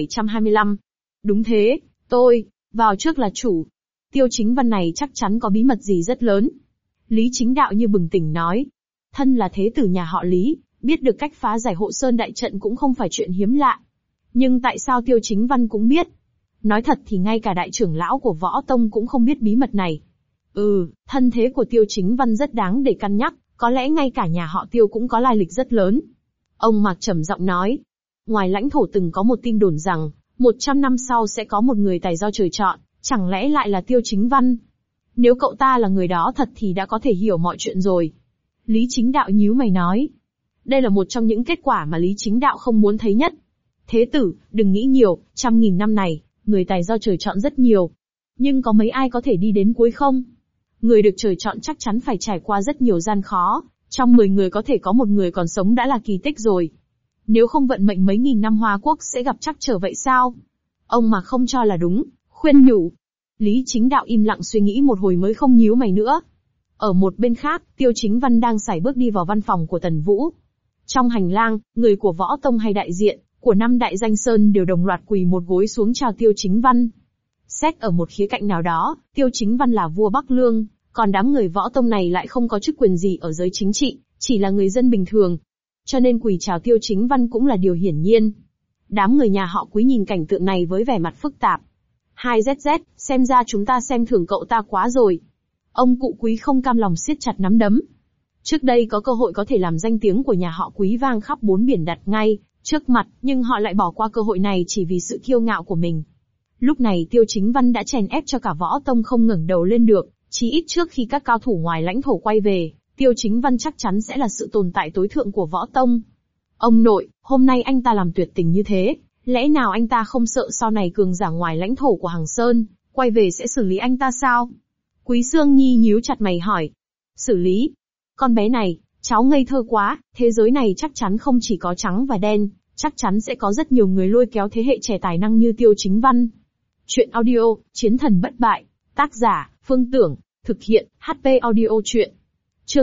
2725. Đúng thế, tôi, vào trước là chủ. Tiêu Chính Văn này chắc chắn có bí mật gì rất lớn. Lý Chính Đạo như bừng tỉnh nói. Thân là thế tử nhà họ Lý, biết được cách phá giải Hộ Sơn đại trận cũng không phải chuyện hiếm lạ. Nhưng tại sao Tiêu Chính Văn cũng biết? Nói thật thì ngay cả đại trưởng lão của Võ Tông cũng không biết bí mật này. Thân thế của Tiêu Chính Văn rất đáng để cân nhắc, có lẽ ngay cả nhà họ Tiêu cũng có lai lịch rất lớn. Ông Mạc trầm giọng nói. Ngoài lãnh thổ từng có một tin đồn rằng, 100 năm sau sẽ có một người tài do trời chọn, chẳng lẽ lại là Tiêu Chính Văn? Nếu cậu ta là người đó thật thì đã có thể hiểu mọi chuyện rồi. Lý Chính Đạo nhíu mày nói. Đây là một trong những kết quả mà Lý Chính Đạo không muốn thấy nhất. Thế tử, đừng nghĩ nhiều, 100.000 năm này, người tài do trời chọn rất nhiều. Nhưng có mấy ai có thể đi đến cuối không? Người được trời chọn chắc chắn phải trải qua rất nhiều gian khó, trong 10 người có thể có một người còn sống đã là kỳ tích rồi. Nếu không vận mệnh mấy nghìn năm Hoa Quốc sẽ gặp trắc trở vậy sao? Ông mà không cho là đúng, khuyên nhủ. Lý Chính Đạo im lặng suy nghĩ một hồi mới không nhíu mày nữa. Ở một bên khác, Tiêu Chính Văn đang sải bước đi vào văn phòng của Tần Vũ. Trong hành lang, người của Võ Tông hay đại diện của 5 đại danh sơn đều đồng loạt quỳ một gối xuống chào Tiêu Chính Văn. Xét ở một khía cạnh nào đó, Tiêu Chính Văn là vua Bắc Lương, còn đám người Võ Tông này lại không có chức quyền gì ở giới chính trị, chỉ là người dân bình thường. Cho nên quỳ chào Tiêu Chính Văn cũng là điều hiển nhiên. Đám người nhà họ Quý nhìn cảnh tượng này với vẻ mặt phức tạp. 2ZZ, xem ra chúng ta xem thường cậu ta quá rồi. Ông cụ Quý không cam lòng siết chặt nắm đấm. Trước đây có cơ hội có thể làm danh tiếng của nhà họ Quý vang khắp 4 biển đặt ngay trước mặt, nhưng họ lại bỏ qua cơ hội này chỉ vì sự kiêu ngạo của mình. Lúc này Tiêu Chính Văn đã chèn ép cho cả Võ Tông không ngẩng đầu lên được, chí ít trước khi các cao thủ ngoài lãnh thổ quay về, Tiêu Chính Văn chắc chắn sẽ là sự tồn tại tối thượng của Võ Tông. Ông nội, hôm nay anh ta làm tuyệt tình như thế, lẽ nào anh ta không sợ sau này cường giả ngoài lãnh thổ của Hằng Sơn quay về sẽ xử lý anh ta sao? Quý Sương Nhi nhíu chặt mày hỏi. Xử lý? Con bé này, cháu ngây thơ quá, thế giới này chắc chắn không chỉ có trắng và đen, chắc chắn sẽ có rất nhiều người lôi kéo thế hệ trẻ tài năng như Tiêu Chính Văn. Chuyện audio, Chiến thần bất bại, tác giả, Phương Tưởng, thực hiện, HP Audio Chuyện. Chương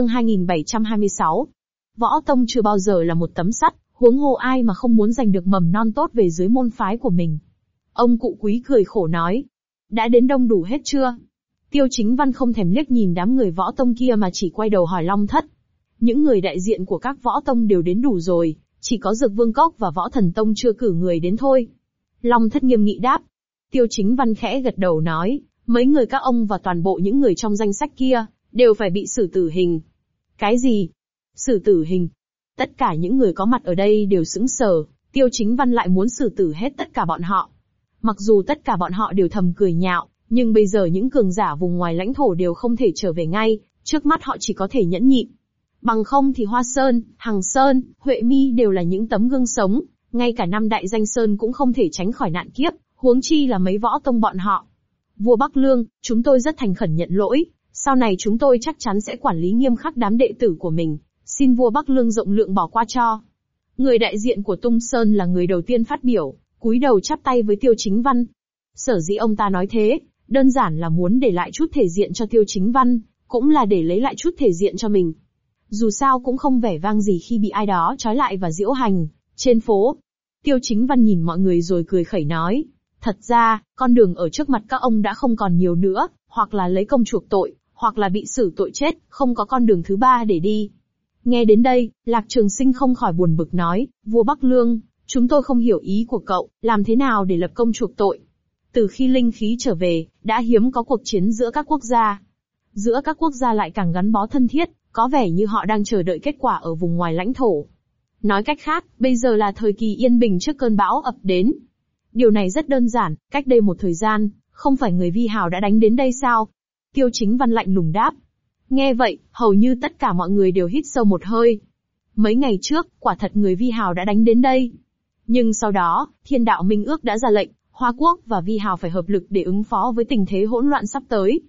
2726. Võ Tông chưa bao giờ là một tấm sắt, huống hồ ai mà không muốn giành được mầm non tốt về dưới môn phái của mình. Ông cụ Quý cười khổ nói. Đã đến đông đủ hết chưa? Tiêu Chính Văn không thèm liếc nhìn đám người Võ Tông kia mà chỉ quay đầu hỏi Long Thất. Những người đại diện của các Võ Tông đều đến đủ rồi, chỉ có Dược Vương Cốc và Võ Thần Tông chưa cử người đến thôi. Long Thất nghiêm nghị đáp. Tiêu Chính Văn khẽ gật đầu nói, mấy người các ông và toàn bộ những người trong danh sách kia, đều phải bị xử tử hình. Cái gì? Xử tử hình? Tất cả những người có mặt ở đây đều sững sờ, Tiêu Chính Văn lại muốn xử tử hết tất cả bọn họ. Mặc dù tất cả bọn họ đều thầm cười nhạo, nhưng bây giờ những cường giả vùng ngoài lãnh thổ đều không thể trở về ngay, trước mắt họ chỉ có thể nhẫn nhịn. Bằng không thì Hoa Sơn, Hằng Sơn, Huệ Mi đều là những tấm gương sống, ngay cả 5 đại danh sơn cũng không thể tránh khỏi nạn kiếp, huống chi là mấy Võ Tông bọn họ. Vua Bắc Lương, chúng tôi rất thành khẩn nhận lỗi, sau này chúng tôi chắc chắn sẽ quản lý nghiêm khắc đám đệ tử của mình, xin vua Bắc Lương rộng lượng bỏ qua cho. Người đại diện của Tung Sơn là người đầu tiên phát biểu, cúi đầu chắp tay với Tiêu Chính Văn. Sở dĩ ông ta nói thế, đơn giản là muốn để lại chút thể diện cho Tiêu Chính Văn, cũng là để lấy lại chút thể diện cho mình. Dù sao cũng không vẻ vang gì khi bị ai đó trói lại và diễu hành trên phố. Tiêu Chính Văn nhìn mọi người rồi cười khẩy nói, thật ra, con đường ở trước mặt các ông đã không còn nhiều nữa, hoặc là lấy công chuộc tội, hoặc là bị xử tội chết, không có con đường thứ ba để đi. Nghe đến đây, Lạc Trường Sinh không khỏi buồn bực nói, vua Bắc Lương, chúng tôi không hiểu ý của cậu, làm thế nào để lập công chuộc tội? Từ khi linh khí trở về, đã hiếm có cuộc chiến giữa các quốc gia. Giữa các quốc gia lại càng gắn bó thân thiết, có vẻ như họ đang chờ đợi kết quả ở vùng ngoài lãnh thổ. Nói cách khác, bây giờ là thời kỳ yên bình trước cơn bão ập đến. Điều này rất đơn giản, cách đây một thời gian, không phải người Vi Hào đã đánh đến đây sao? Tiêu Chính Văn lạnh lùng đáp. Nghe vậy, hầu như tất cả mọi người đều hít sâu một hơi. Mấy ngày trước, quả thật người Vi Hào đã đánh đến đây. Nhưng sau đó, Thiên Đạo Minh Ước đã ra lệnh, Hoa Quốc và Vi Hào phải hợp lực để ứng phó với tình thế hỗn loạn sắp tới.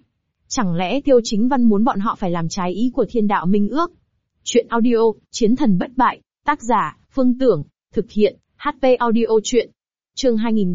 Chẳng lẽ Tiêu Chính Văn muốn bọn họ phải làm trái ý của thiên đạo minh ước? Chuyện audio, Chiến thần bất bại, tác giả, Phương Tưởng, thực hiện, HP audio chuyện. Chương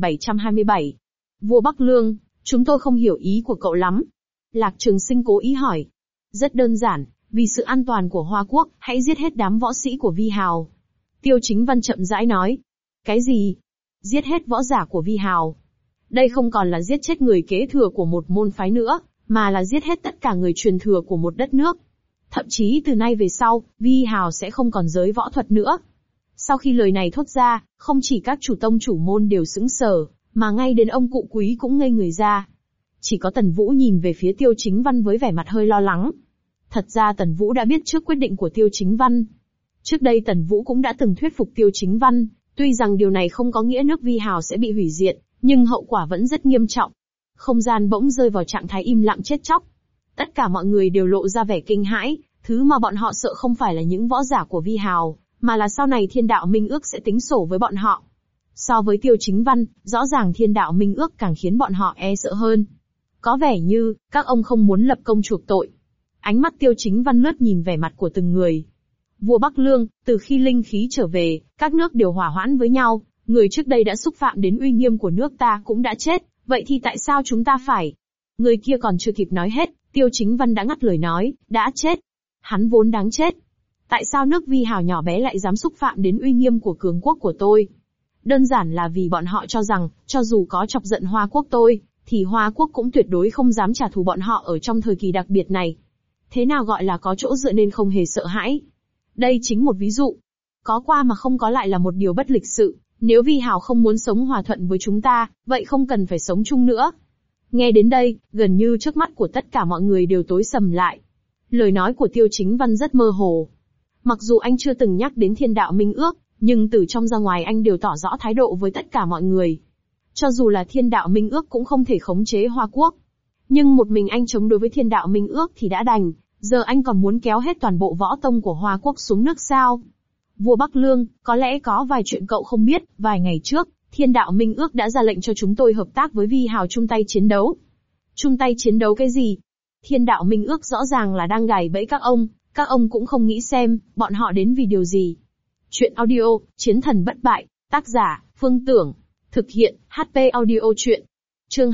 2727. Vua Bắc Lương, chúng tôi không hiểu ý của cậu lắm. Lạc Trường Sinh cố ý hỏi. Rất đơn giản, vì sự an toàn của Hoa Quốc, hãy giết hết đám võ sĩ của Vi Hào. Tiêu Chính Văn chậm rãi nói. Cái gì? Giết hết võ giả của Vi Hào? Đây không còn là giết chết người kế thừa của một môn phái nữa, mà là giết hết tất cả người truyền thừa của một đất nước. Thậm chí từ nay về sau, Vi Hào sẽ không còn giới võ thuật nữa. Sau khi lời này thốt ra, không chỉ các chủ tông chủ môn đều sững sờ, mà ngay đến ông cụ quý cũng ngây người ra. Chỉ có Tần Vũ nhìn về phía Tiêu Chính Văn với vẻ mặt hơi lo lắng. Thật ra Tần Vũ đã biết trước quyết định của Tiêu Chính Văn. Trước đây Tần Vũ cũng đã từng thuyết phục Tiêu Chính Văn, tuy rằng điều này không có nghĩa nước Vi Hào sẽ bị hủy diệt, nhưng hậu quả vẫn rất nghiêm trọng. Không gian bỗng rơi vào trạng thái im lặng chết chóc. Tất cả mọi người đều lộ ra vẻ kinh hãi, thứ mà bọn họ sợ không phải là những võ giả của Vi Hào, mà là sau này thiên đạo minh ước sẽ tính sổ với bọn họ. So với Tiêu Chính Văn, rõ ràng thiên đạo minh ước càng khiến bọn họ e sợ hơn. Có vẻ như, các ông không muốn lập công chuộc tội. Ánh mắt Tiêu Chính Văn lướt nhìn vẻ mặt của từng người. Vua Bắc Lương, từ khi linh khí trở về, các nước đều hòa hoãn với nhau, người trước đây đã xúc phạm đến uy nghiêm của nước ta cũng đã chết, vậy thì tại sao chúng ta phải? Người kia còn chưa kịp nói hết, Tiêu Chính Văn đã ngắt lời nói, đã chết. Hắn vốn đáng chết. Tại sao nước Vi Hào nhỏ bé lại dám xúc phạm đến uy nghiêm của cường quốc của tôi? Đơn giản là vì bọn họ cho rằng, cho dù có chọc giận Hoa Quốc tôi, thì Hoa Quốc cũng tuyệt đối không dám trả thù bọn họ ở trong thời kỳ đặc biệt này. Thế nào gọi là có chỗ dựa nên không hề sợ hãi? Đây chính một ví dụ. Có qua mà không có lại là một điều bất lịch sự. Nếu Vi Hào không muốn sống hòa thuận với chúng ta, vậy không cần phải sống chung nữa. Nghe đến đây, gần như trước mắt của tất cả mọi người đều tối sầm lại. Lời nói của Tiêu Chính Văn rất mơ hồ. Mặc dù anh chưa từng nhắc đến thiên đạo minh ước, nhưng từ trong ra ngoài anh đều tỏ rõ thái độ với tất cả mọi người. Cho dù là thiên đạo minh ước cũng không thể khống chế Hoa Quốc. Nhưng một mình anh chống đối với thiên đạo minh ước thì đã đành, giờ anh còn muốn kéo hết toàn bộ võ tông của Hoa Quốc xuống nước sao? Vua Bắc Lương, có lẽ có vài chuyện cậu không biết, vài ngày trước, thiên đạo minh ước đã ra lệnh cho chúng tôi hợp tác với Vi Hào chung tay chiến đấu. Chung tay chiến đấu cái gì? Thiên đạo minh ước rõ ràng là đang gài bẫy các ông cũng không nghĩ xem, bọn họ đến vì điều gì. Chuyện audio, Chiến thần bất bại, tác giả, Phương Tưởng, thực hiện, HP audio chuyện. Chương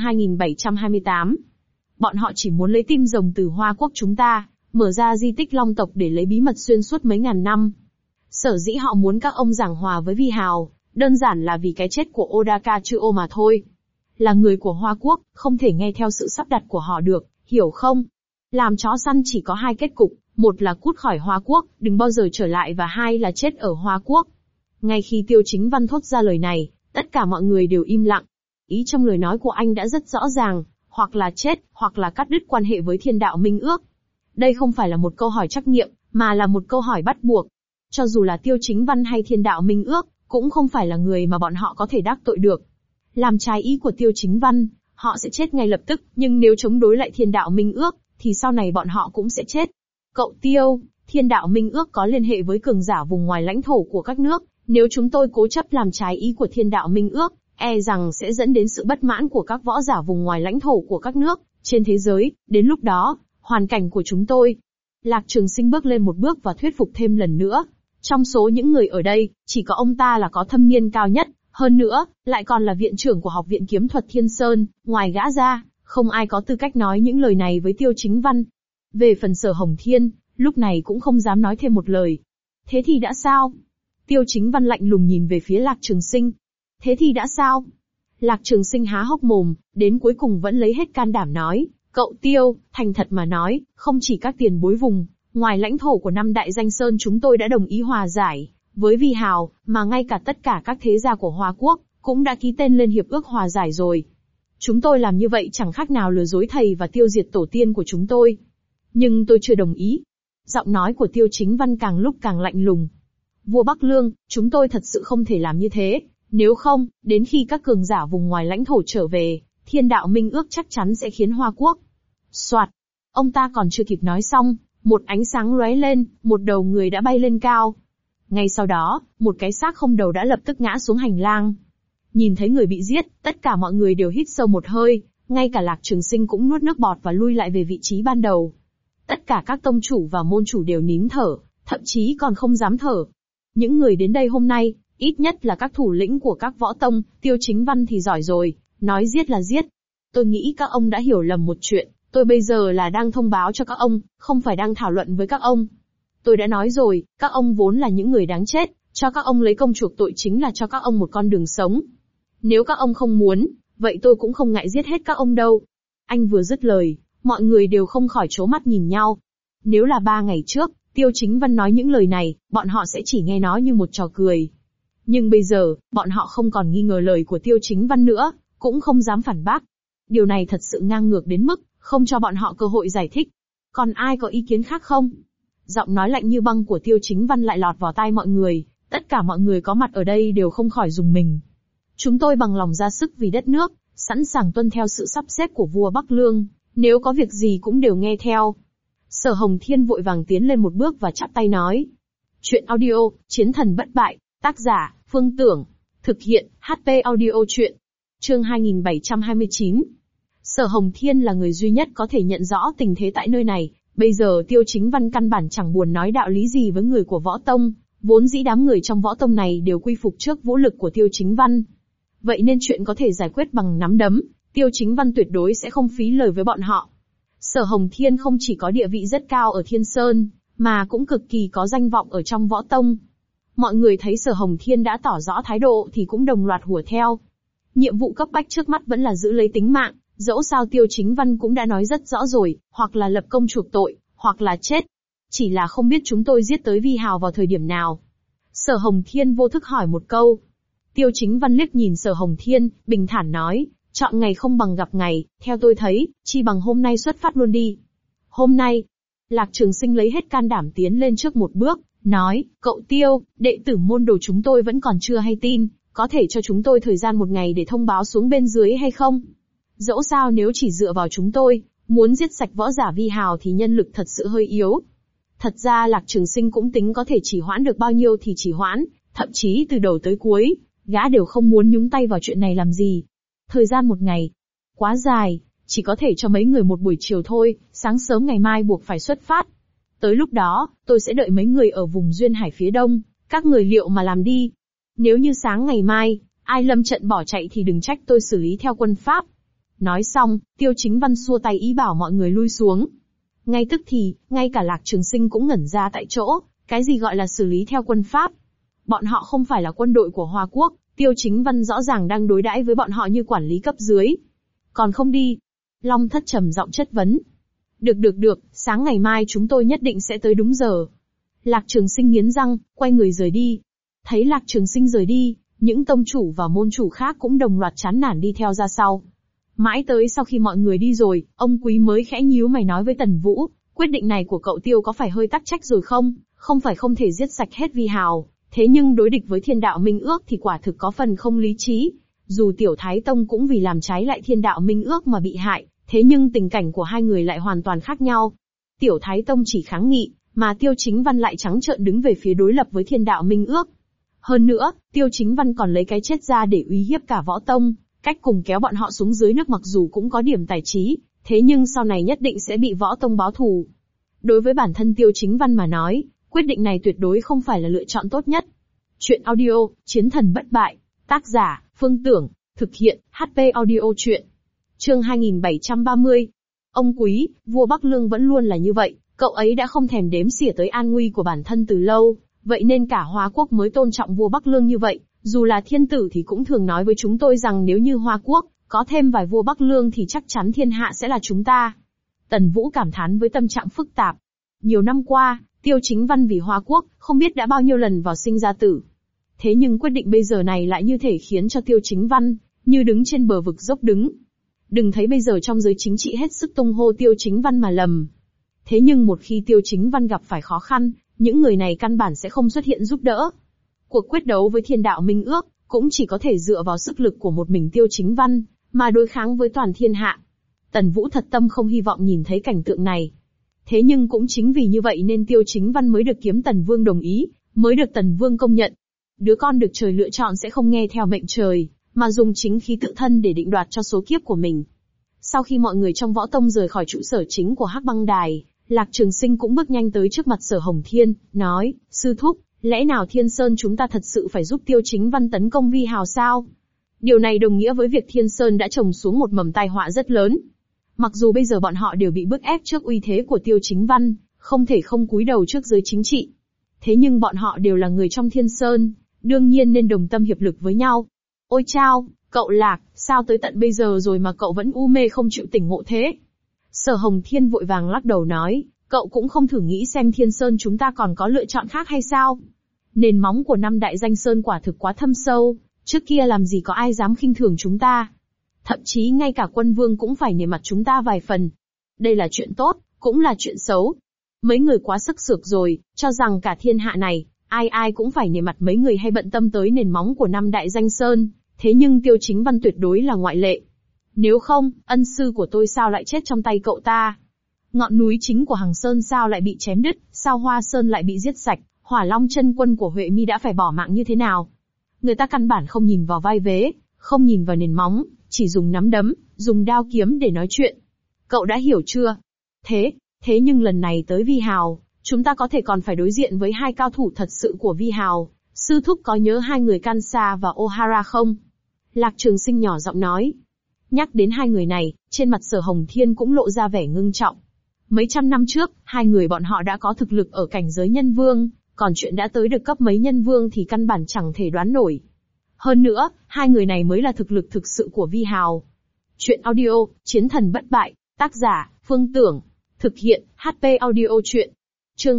2728. Bọn họ chỉ muốn lấy tim rồng từ Hoa Quốc chúng ta, mở ra di tích Long tộc để lấy bí mật xuyên suốt mấy ngàn năm. Sở dĩ họ muốn các ông giảng hòa với Vi Hào, đơn giản là vì cái chết của Odaka Chuo mà thôi. Là người của Hoa Quốc, không thể nghe theo sự sắp đặt của họ được, hiểu không? Làm chó săn chỉ có hai kết cục, một là cút khỏi Hoa Quốc, đừng bao giờ trở lại và hai là chết ở Hoa Quốc. Ngay khi Tiêu Chính Văn thốt ra lời này, tất cả mọi người đều im lặng. Ý trong lời nói của anh đã rất rõ ràng, hoặc là chết, hoặc là cắt đứt quan hệ với thiên đạo minh ước. Đây không phải là một câu hỏi trắc nghiệm, mà là một câu hỏi bắt buộc. Cho dù là Tiêu Chính Văn hay thiên đạo minh ước, cũng không phải là người mà bọn họ có thể đắc tội được. Làm trái ý của Tiêu Chính Văn, họ sẽ chết ngay lập tức, nhưng nếu chống đối lại thiên đạo minh ước, thì sau này bọn họ cũng sẽ chết. Cậu Tiêu, thiên đạo minh ước có liên hệ với cường giả vùng ngoài lãnh thổ của các nước, nếu chúng tôi cố chấp làm trái ý của thiên đạo minh ước, e rằng sẽ dẫn đến sự bất mãn của các võ giả vùng ngoài lãnh thổ của các nước trên thế giới, đến lúc đó, hoàn cảnh của chúng tôi. Lạc Trường Sinh bước lên một bước và thuyết phục thêm lần nữa. Trong số những người ở đây, chỉ có ông ta là có thâm niên cao nhất, hơn nữa, lại còn là viện trưởng của Học viện Kiếm thuật Thiên Sơn, ngoài gã ra, không ai có tư cách nói những lời này với Tiêu Chính Văn. Về phần Sở Hồng Thiên, lúc này cũng không dám nói thêm một lời. Thế thì đã sao? Tiêu Chính Văn lạnh lùng nhìn về phía Lạc Trường Sinh. Thế thì đã sao? Lạc Trường Sinh há hốc mồm, đến cuối cùng vẫn lấy hết can đảm nói, cậu Tiêu, thành thật mà nói, không chỉ các tiền bối vùng ngoài lãnh thổ của năm đại danh sơn chúng tôi đã đồng ý hòa giải với Vi Hào, mà ngay cả tất cả các thế gia của Hoa Quốc cũng đã ký tên lên hiệp ước hòa giải rồi. Chúng tôi làm như vậy chẳng khác nào lừa dối thầy và tiêu diệt tổ tiên của chúng tôi. Nhưng tôi chưa đồng ý. Giọng nói của Tiêu Chính Văn càng lúc càng lạnh lùng. Vua Bắc Lương, chúng tôi thật sự không thể làm như thế, nếu không, đến khi các cường giả vùng ngoài lãnh thổ trở về, thiên đạo minh ước chắc chắn sẽ khiến Hoa Quốc. Soạt. Ông ta còn chưa kịp nói xong, một ánh sáng lóe lên, một đầu người đã bay lên cao. Ngay sau đó, một cái xác không đầu đã lập tức ngã xuống hành lang. Nhìn thấy người bị giết, tất cả mọi người đều hít sâu một hơi, Ngay cả Lạc Trường Sinh cũng nuốt nước bọt và lui lại về vị trí ban đầu. Tất cả các tông chủ và môn chủ đều nín thở, thậm chí còn không dám thở. Những người đến đây hôm nay, ít nhất là các thủ lĩnh của các võ tông, Tiêu Chính Văn thì giỏi rồi, nói giết là giết. Tôi nghĩ các ông đã hiểu lầm một chuyện, tôi bây giờ là đang thông báo cho các ông, không phải đang thảo luận với các ông. Tôi đã nói rồi, các ông vốn là những người đáng chết, cho các ông lấy công chuộc tội chính là cho các ông một con đường sống. Nếu các ông không muốn, vậy tôi cũng không ngại giết hết các ông đâu. Anh vừa dứt lời, mọi người đều không khỏi trố mắt nhìn nhau. Nếu là 3 ngày trước, Tiêu Chính Văn nói những lời này, bọn họ sẽ chỉ nghe nó như một trò cười. Nhưng bây giờ, bọn họ không còn nghi ngờ lời của Tiêu Chính Văn nữa, cũng không dám phản bác. Điều này thật sự ngang ngược đến mức, không cho bọn họ cơ hội giải thích. Còn ai có ý kiến khác không? Giọng nói lạnh như băng của Tiêu Chính Văn lại lọt vào tai mọi người, tất cả mọi người có mặt ở đây đều không khỏi rùng mình. Chúng tôi bằng lòng ra sức vì đất nước, sẵn sàng tuân theo sự sắp xếp của vua Bắc Lương, nếu có việc gì cũng đều nghe theo. Sở Hồng Thiên vội vàng tiến lên một bước và chắp tay nói. Chuyện audio, Chiến thần bất bại, tác giả, Phương Tưởng, thực hiện, HP audio chuyện. Chương 2729. Sở Hồng Thiên là người duy nhất có thể nhận rõ tình thế tại nơi này, bây giờ Tiêu Chính Văn căn bản chẳng buồn nói đạo lý gì với người của võ tông, vốn dĩ đám người trong võ tông này đều quy phục trước vũ lực của Tiêu Chính Văn. Vậy nên chuyện có thể giải quyết bằng nắm đấm, Tiêu Chính Văn tuyệt đối sẽ không phí lời với bọn họ. Sở Hồng Thiên không chỉ có địa vị rất cao ở Thiên Sơn, mà cũng cực kỳ có danh vọng ở trong võ tông. Mọi người thấy Sở Hồng Thiên đã tỏ rõ thái độ thì cũng đồng loạt hùa theo. Nhiệm vụ cấp bách trước mắt vẫn là giữ lấy tính mạng, dẫu sao Tiêu Chính Văn cũng đã nói rất rõ rồi, hoặc là lập công chuộc tội, hoặc là chết. Chỉ là không biết chúng tôi giết tới Vi Hào vào thời điểm nào. Sở Hồng Thiên vô thức hỏi một câu. Tiêu Chính Văn liếc nhìn Sở Hồng Thiên, bình thản nói, chọn ngày không bằng gặp ngày, theo tôi thấy, chi bằng hôm nay xuất phát luôn đi. Hôm nay, Lạc Trường Sinh lấy hết can đảm tiến lên trước một bước, nói, cậu Tiêu, đệ tử môn đồ chúng tôi vẫn còn chưa hay tin, có thể cho chúng tôi thời gian 1 ngày để thông báo xuống bên dưới hay không? Dẫu sao nếu chỉ dựa vào chúng tôi, muốn giết sạch võ giả Vi Hào thì nhân lực thật sự hơi yếu. Thật ra Lạc Trường Sinh cũng tính có thể chỉ hoãn được bao nhiêu thì chỉ hoãn, thậm chí từ đầu tới cuối, gã đều không muốn nhúng tay vào chuyện này làm gì. Thời gian 1 ngày, quá dài, chỉ có thể cho mấy người một buổi chiều thôi, sáng sớm ngày mai buộc phải xuất phát. Tới lúc đó, tôi sẽ đợi mấy người ở vùng Duyên Hải phía đông, các người liệu mà làm đi. Nếu như sáng ngày mai, ai lâm trận bỏ chạy thì đừng trách tôi xử lý theo quân pháp. Nói xong, Tiêu Chính Văn xua tay ý bảo mọi người lui xuống. Ngay tức thì, ngay cả Lạc Trường Sinh cũng ngẩn ra tại chỗ, cái gì gọi là xử lý theo quân pháp? Bọn họ không phải là quân đội của Hoa Quốc, Tiêu Chính Văn rõ ràng đang đối đãi với bọn họ như quản lý cấp dưới. Còn không đi? Long Thất trầm giọng chất vấn. Được, sáng ngày mai chúng tôi nhất định sẽ tới đúng giờ. Lạc Trường Sinh nghiến răng, quay người rời đi. Thấy Lạc Trường Sinh rời đi, những tông chủ và môn chủ khác cũng đồng loạt chán nản đi theo ra sau. Mãi tới sau khi mọi người đi rồi, ông Quý mới khẽ nhíu mày nói với Tần Vũ, quyết định này của cậu Tiêu có phải hơi tắc trách rồi không? Không phải không thể giết sạch hết Vi Hào, thế nhưng đối địch với Thiên Đạo Minh Ước thì quả thực có phần không lý trí. Dù Tiểu Thái Tông cũng vì làm trái lại Thiên Đạo Minh Ước mà bị hại, thế nhưng tình cảnh của hai người lại hoàn toàn khác nhau. Tiểu Thái Tông chỉ kháng nghị, mà Tiêu Chính Văn lại trắng trợn đứng về phía đối lập với Thiên Đạo Minh Ước. Hơn nữa, Tiêu Chính Văn còn lấy cái chết ra để uy hiếp cả võ tông, cách cùng kéo bọn họ xuống dưới nước mặc dù cũng có điểm tài trí, thế nhưng sau này nhất định sẽ bị võ tông báo thù. Đối với bản thân Tiêu Chính Văn mà nói, quyết định này tuyệt đối không phải là lựa chọn tốt nhất. Chuyện audio, Chiến thần bất bại, tác giả, Phương Tưởng, thực hiện, HP audio chuyện. Chương 2730. Ông Quý, vua Bắc Lương vẫn luôn là như vậy, cậu ấy đã không thèm đếm xỉa tới an nguy của bản thân từ lâu, vậy nên cả Hoa Quốc mới tôn trọng vua Bắc Lương như vậy. Dù là thiên tử thì cũng thường nói với chúng tôi rằng nếu như Hoa Quốc có thêm vài vua Bắc Lương thì chắc chắn thiên hạ sẽ là chúng ta. Tần Vũ cảm thán với tâm trạng phức tạp. Nhiều năm qua, Tiêu Chính Văn vì Hoa Quốc, không biết đã bao nhiêu lần vào sinh ra tử. Thế nhưng quyết định bây giờ này lại như thể khiến cho Tiêu Chính Văn, như đứng trên bờ vực dốc đứng. Đừng thấy bây giờ trong giới chính trị hết sức tung hô Tiêu Chính Văn mà lầm. Thế nhưng một khi Tiêu Chính Văn gặp phải khó khăn, những người này căn bản sẽ không xuất hiện giúp đỡ. Cuộc quyết đấu với Thiên Đạo Minh Ước, cũng chỉ có thể dựa vào sức lực của một mình Tiêu Chính Văn, mà đối kháng với toàn thiên hạ. Tần Vũ thật tâm không hy vọng nhìn thấy cảnh tượng này. Thế nhưng cũng chính vì như vậy nên Tiêu Chính Văn mới được Kiếm Tần Vương đồng ý, mới được Tần Vương công nhận. Đứa con được trời lựa chọn sẽ không nghe theo mệnh trời, mà dùng chính khí tự thân để định đoạt cho số kiếp của mình. Sau khi mọi người trong võ tông rời khỏi trụ sở chính của Hắc Băng Đài, Lạc Trường Sinh cũng bước nhanh tới trước mặt Sở Hồng Thiên, nói, sư thúc, lẽ nào Thiên Sơn chúng ta thật sự phải giúp Tiêu Chính Văn tấn công Vi Hào sao? Điều này đồng nghĩa với việc Thiên Sơn đã trồng xuống một mầm tai họa rất lớn. Mặc dù bây giờ bọn họ đều bị bức ép trước uy thế của Tiêu Chính Văn, không thể không cúi đầu trước giới chính trị. Thế nhưng bọn họ đều là người trong Thiên Sơn, đương nhiên nên đồng tâm hiệp lực với nhau. Ôi chao, cậu Lạc, sao tới tận bây giờ rồi mà cậu vẫn u mê không chịu tỉnh ngộ thế? Sở Hồng Thiên vội vàng lắc đầu nói, cậu cũng không thử nghĩ xem Thiên Sơn chúng ta còn có lựa chọn khác hay sao? Nền móng của năm đại danh sơn quả thực quá thâm sâu, trước kia làm gì có ai dám khinh thường chúng ta. Thậm chí ngay cả quân vương cũng phải nể mặt chúng ta vài phần. Đây là chuyện tốt, cũng là chuyện xấu. Mấy người quá sức sược rồi, cho rằng cả thiên hạ này, ai ai cũng phải nể mặt mấy người hay bận tâm tới nền móng của năm đại danh sơn, thế nhưng Tiêu Chính Văn tuyệt đối là ngoại lệ. Nếu không, ân sư của tôi sao lại chết trong tay cậu ta? Ngọn núi chính của Hằng Sơn sao lại bị chém đứt, sao Hoa Sơn lại bị giết sạch, Hỏa Long chân quân của Huệ Mi đã phải bỏ mạng như thế nào? Người ta căn bản không nhìn vào vai vế, không nhìn vào nền móng, chỉ dùng nắm đấm, dùng đao kiếm để nói chuyện. Cậu đã hiểu chưa? Thế nhưng lần này tới Vi Hào, chúng ta có thể còn phải đối diện với hai cao thủ thật sự của Vi Hào. Sư thúc có nhớ hai người Kansa và Ohara không? Lạc Trường Sinh nhỏ giọng nói. Nhắc đến hai người này, trên mặt Sở Hồng Thiên cũng lộ ra vẻ ngưng trọng. Mấy trăm năm trước, hai người bọn họ đã có thực lực ở cảnh giới nhân vương, còn chuyện đã tới được cấp mấy nhân vương thì căn bản chẳng thể đoán nổi. Hơn nữa, hai người này mới là thực lực thực sự của Vi Hào. Chuyện audio, Chiến Thần Bất Bại, tác giả, Phương Tưởng, thực hiện, HP Audio Chuyện. Chương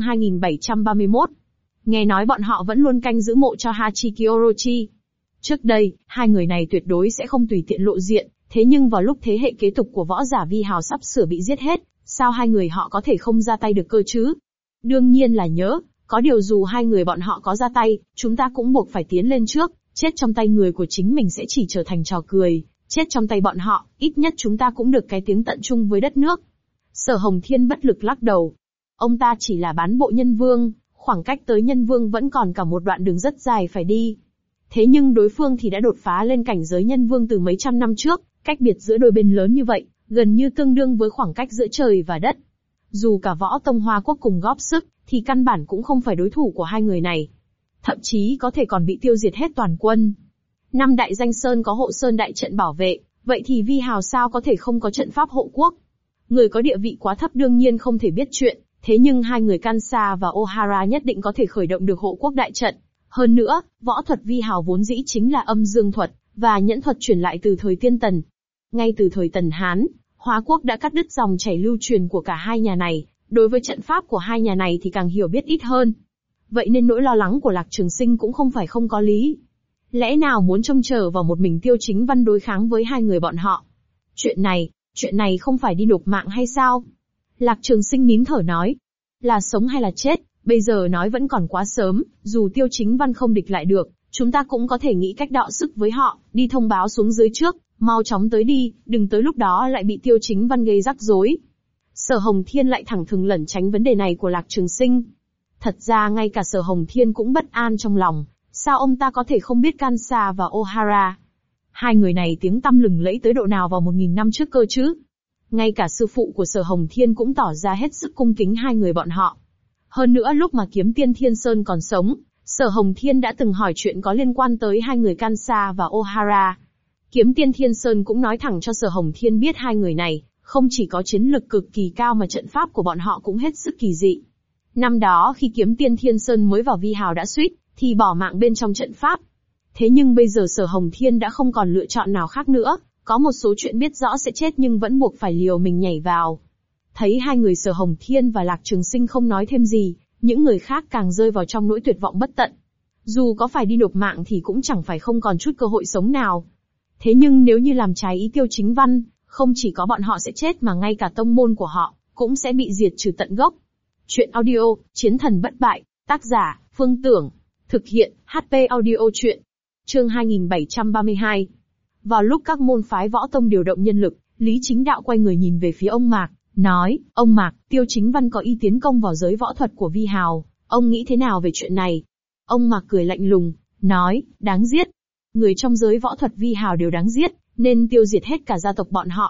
2731. Nghe nói bọn họ vẫn luôn canh giữ mộ cho Hachiki Orochi. Trước đây, hai người này tuyệt đối sẽ không tùy tiện lộ diện, thế nhưng vào lúc thế hệ kế tục của võ giả Vi Hào sắp sửa bị giết hết, sao hai người họ có thể không ra tay được cơ chứ? Đương nhiên là nhớ, có điều dù hai người bọn họ có ra tay, chúng ta cũng buộc phải tiến lên trước, chết trong tay người của chính mình sẽ chỉ trở thành trò cười, chết trong tay bọn họ, ít nhất chúng ta cũng được cái tiếng tận chung với đất nước. Sở Hồng Thiên bất lực lắc đầu. Ông ta chỉ là bán bộ nhân vương, khoảng cách tới nhân vương vẫn còn cả một đoạn đường rất dài phải đi. Thế nhưng đối phương thì đã đột phá lên cảnh giới nhân vương từ mấy trăm năm trước, cách biệt giữa đôi bên lớn như vậy, gần như tương đương với khoảng cách giữa trời và đất. Dù cả võ tông Hoa Quốc cùng góp sức, thì căn bản cũng không phải đối thủ của hai người này. Thậm chí có thể còn bị tiêu diệt hết toàn quân. Năm đại danh sơn có hộ sơn đại trận bảo vệ, vậy thì Vi Hào sao có thể không có trận pháp hộ quốc? Người có địa vị quá thấp đương nhiên không thể biết chuyện, thế nhưng hai người Kansa và Ohara nhất định có thể khởi động được hộ quốc đại trận. Hơn nữa, võ thuật Vi Hào vốn dĩ chính là âm dương thuật, và nhẫn thuật truyền lại từ thời Tiên Tần. Ngay từ thời Tần Hán, Hoa Quốc đã cắt đứt dòng chảy lưu truyền của cả hai nhà này, đối với trận pháp của hai nhà này thì càng hiểu biết ít hơn. Vậy nên nỗi lo lắng của Lạc Trường Sinh cũng không phải không có lý. Lẽ nào muốn trông chờ vào một mình Tiêu Chính Văn đối kháng với hai người bọn họ? Chuyện này không phải đi nộp mạng hay sao? Lạc Trường Sinh nín thở nói. Là sống hay là chết, bây giờ nói vẫn còn quá sớm, dù Tiêu Chính Văn không địch lại được, chúng ta cũng có thể nghĩ cách đọ sức với họ, đi thông báo xuống dưới trước, mau chóng tới đi, đừng tới lúc đó lại bị Tiêu Chính Văn gây rắc rối. Sở Hồng Thiên lại thẳng thừng lẩn tránh vấn đề này của Lạc Trường Sinh. Thật ra ngay cả Sở Hồng Thiên cũng bất an trong lòng, sao ông ta có thể không biết Kansa và Ohara? Hai người này tiếng tăm lừng lẫy tới độ nào vào 1000 năm trước cơ chứ? Ngay cả sư phụ của Sở Hồng Thiên cũng tỏ ra hết sức cung kính hai người bọn họ. Hơn nữa lúc mà Kiếm Tiên Thiên Sơn còn sống, Sở Hồng Thiên đã từng hỏi chuyện có liên quan tới hai người Kansa và Ohara. Kiếm Tiên Thiên Sơn cũng nói thẳng cho Sở Hồng Thiên biết hai người này, không chỉ có chiến lực cực kỳ cao mà trận pháp của bọn họ cũng hết sức kỳ dị. Năm đó khi Kiếm Tiên Thiên Sơn mới vào Vi Hào đã suýt thì bỏ mạng bên trong trận pháp. Thế nhưng bây giờ Sở Hồng Thiên đã không còn lựa chọn nào khác nữa, có một số chuyện biết rõ sẽ chết nhưng vẫn buộc phải liều mình nhảy vào. Thấy hai người Sở Hồng Thiên và Lạc Trường Sinh không nói thêm gì, những người khác càng rơi vào trong nỗi tuyệt vọng bất tận. Dù có phải đi nộp mạng thì cũng chẳng phải không còn chút cơ hội sống nào. Thế nhưng nếu như làm trái ý Tiêu Chính Văn, không chỉ có bọn họ sẽ chết mà ngay cả tông môn của họ cũng sẽ bị diệt trừ tận gốc. Chuyện audio, Chiến Thần Bất Bại, tác giả, Phương Tưởng, thực hiện, HP Audio Chuyện. Chương 2732. Vào lúc các môn phái võ tông điều động nhân lực, Lý Chính Đạo quay người nhìn về phía ông Mạc, nói, ông Mạc, Tiêu Chính Văn có ý tiến công vào giới võ thuật của Vi Hào, ông nghĩ thế nào về chuyện này? Ông Mạc cười lạnh lùng, nói, đáng giết. Người trong giới võ thuật Vi Hào đều đáng giết, nên tiêu diệt hết cả gia tộc bọn họ.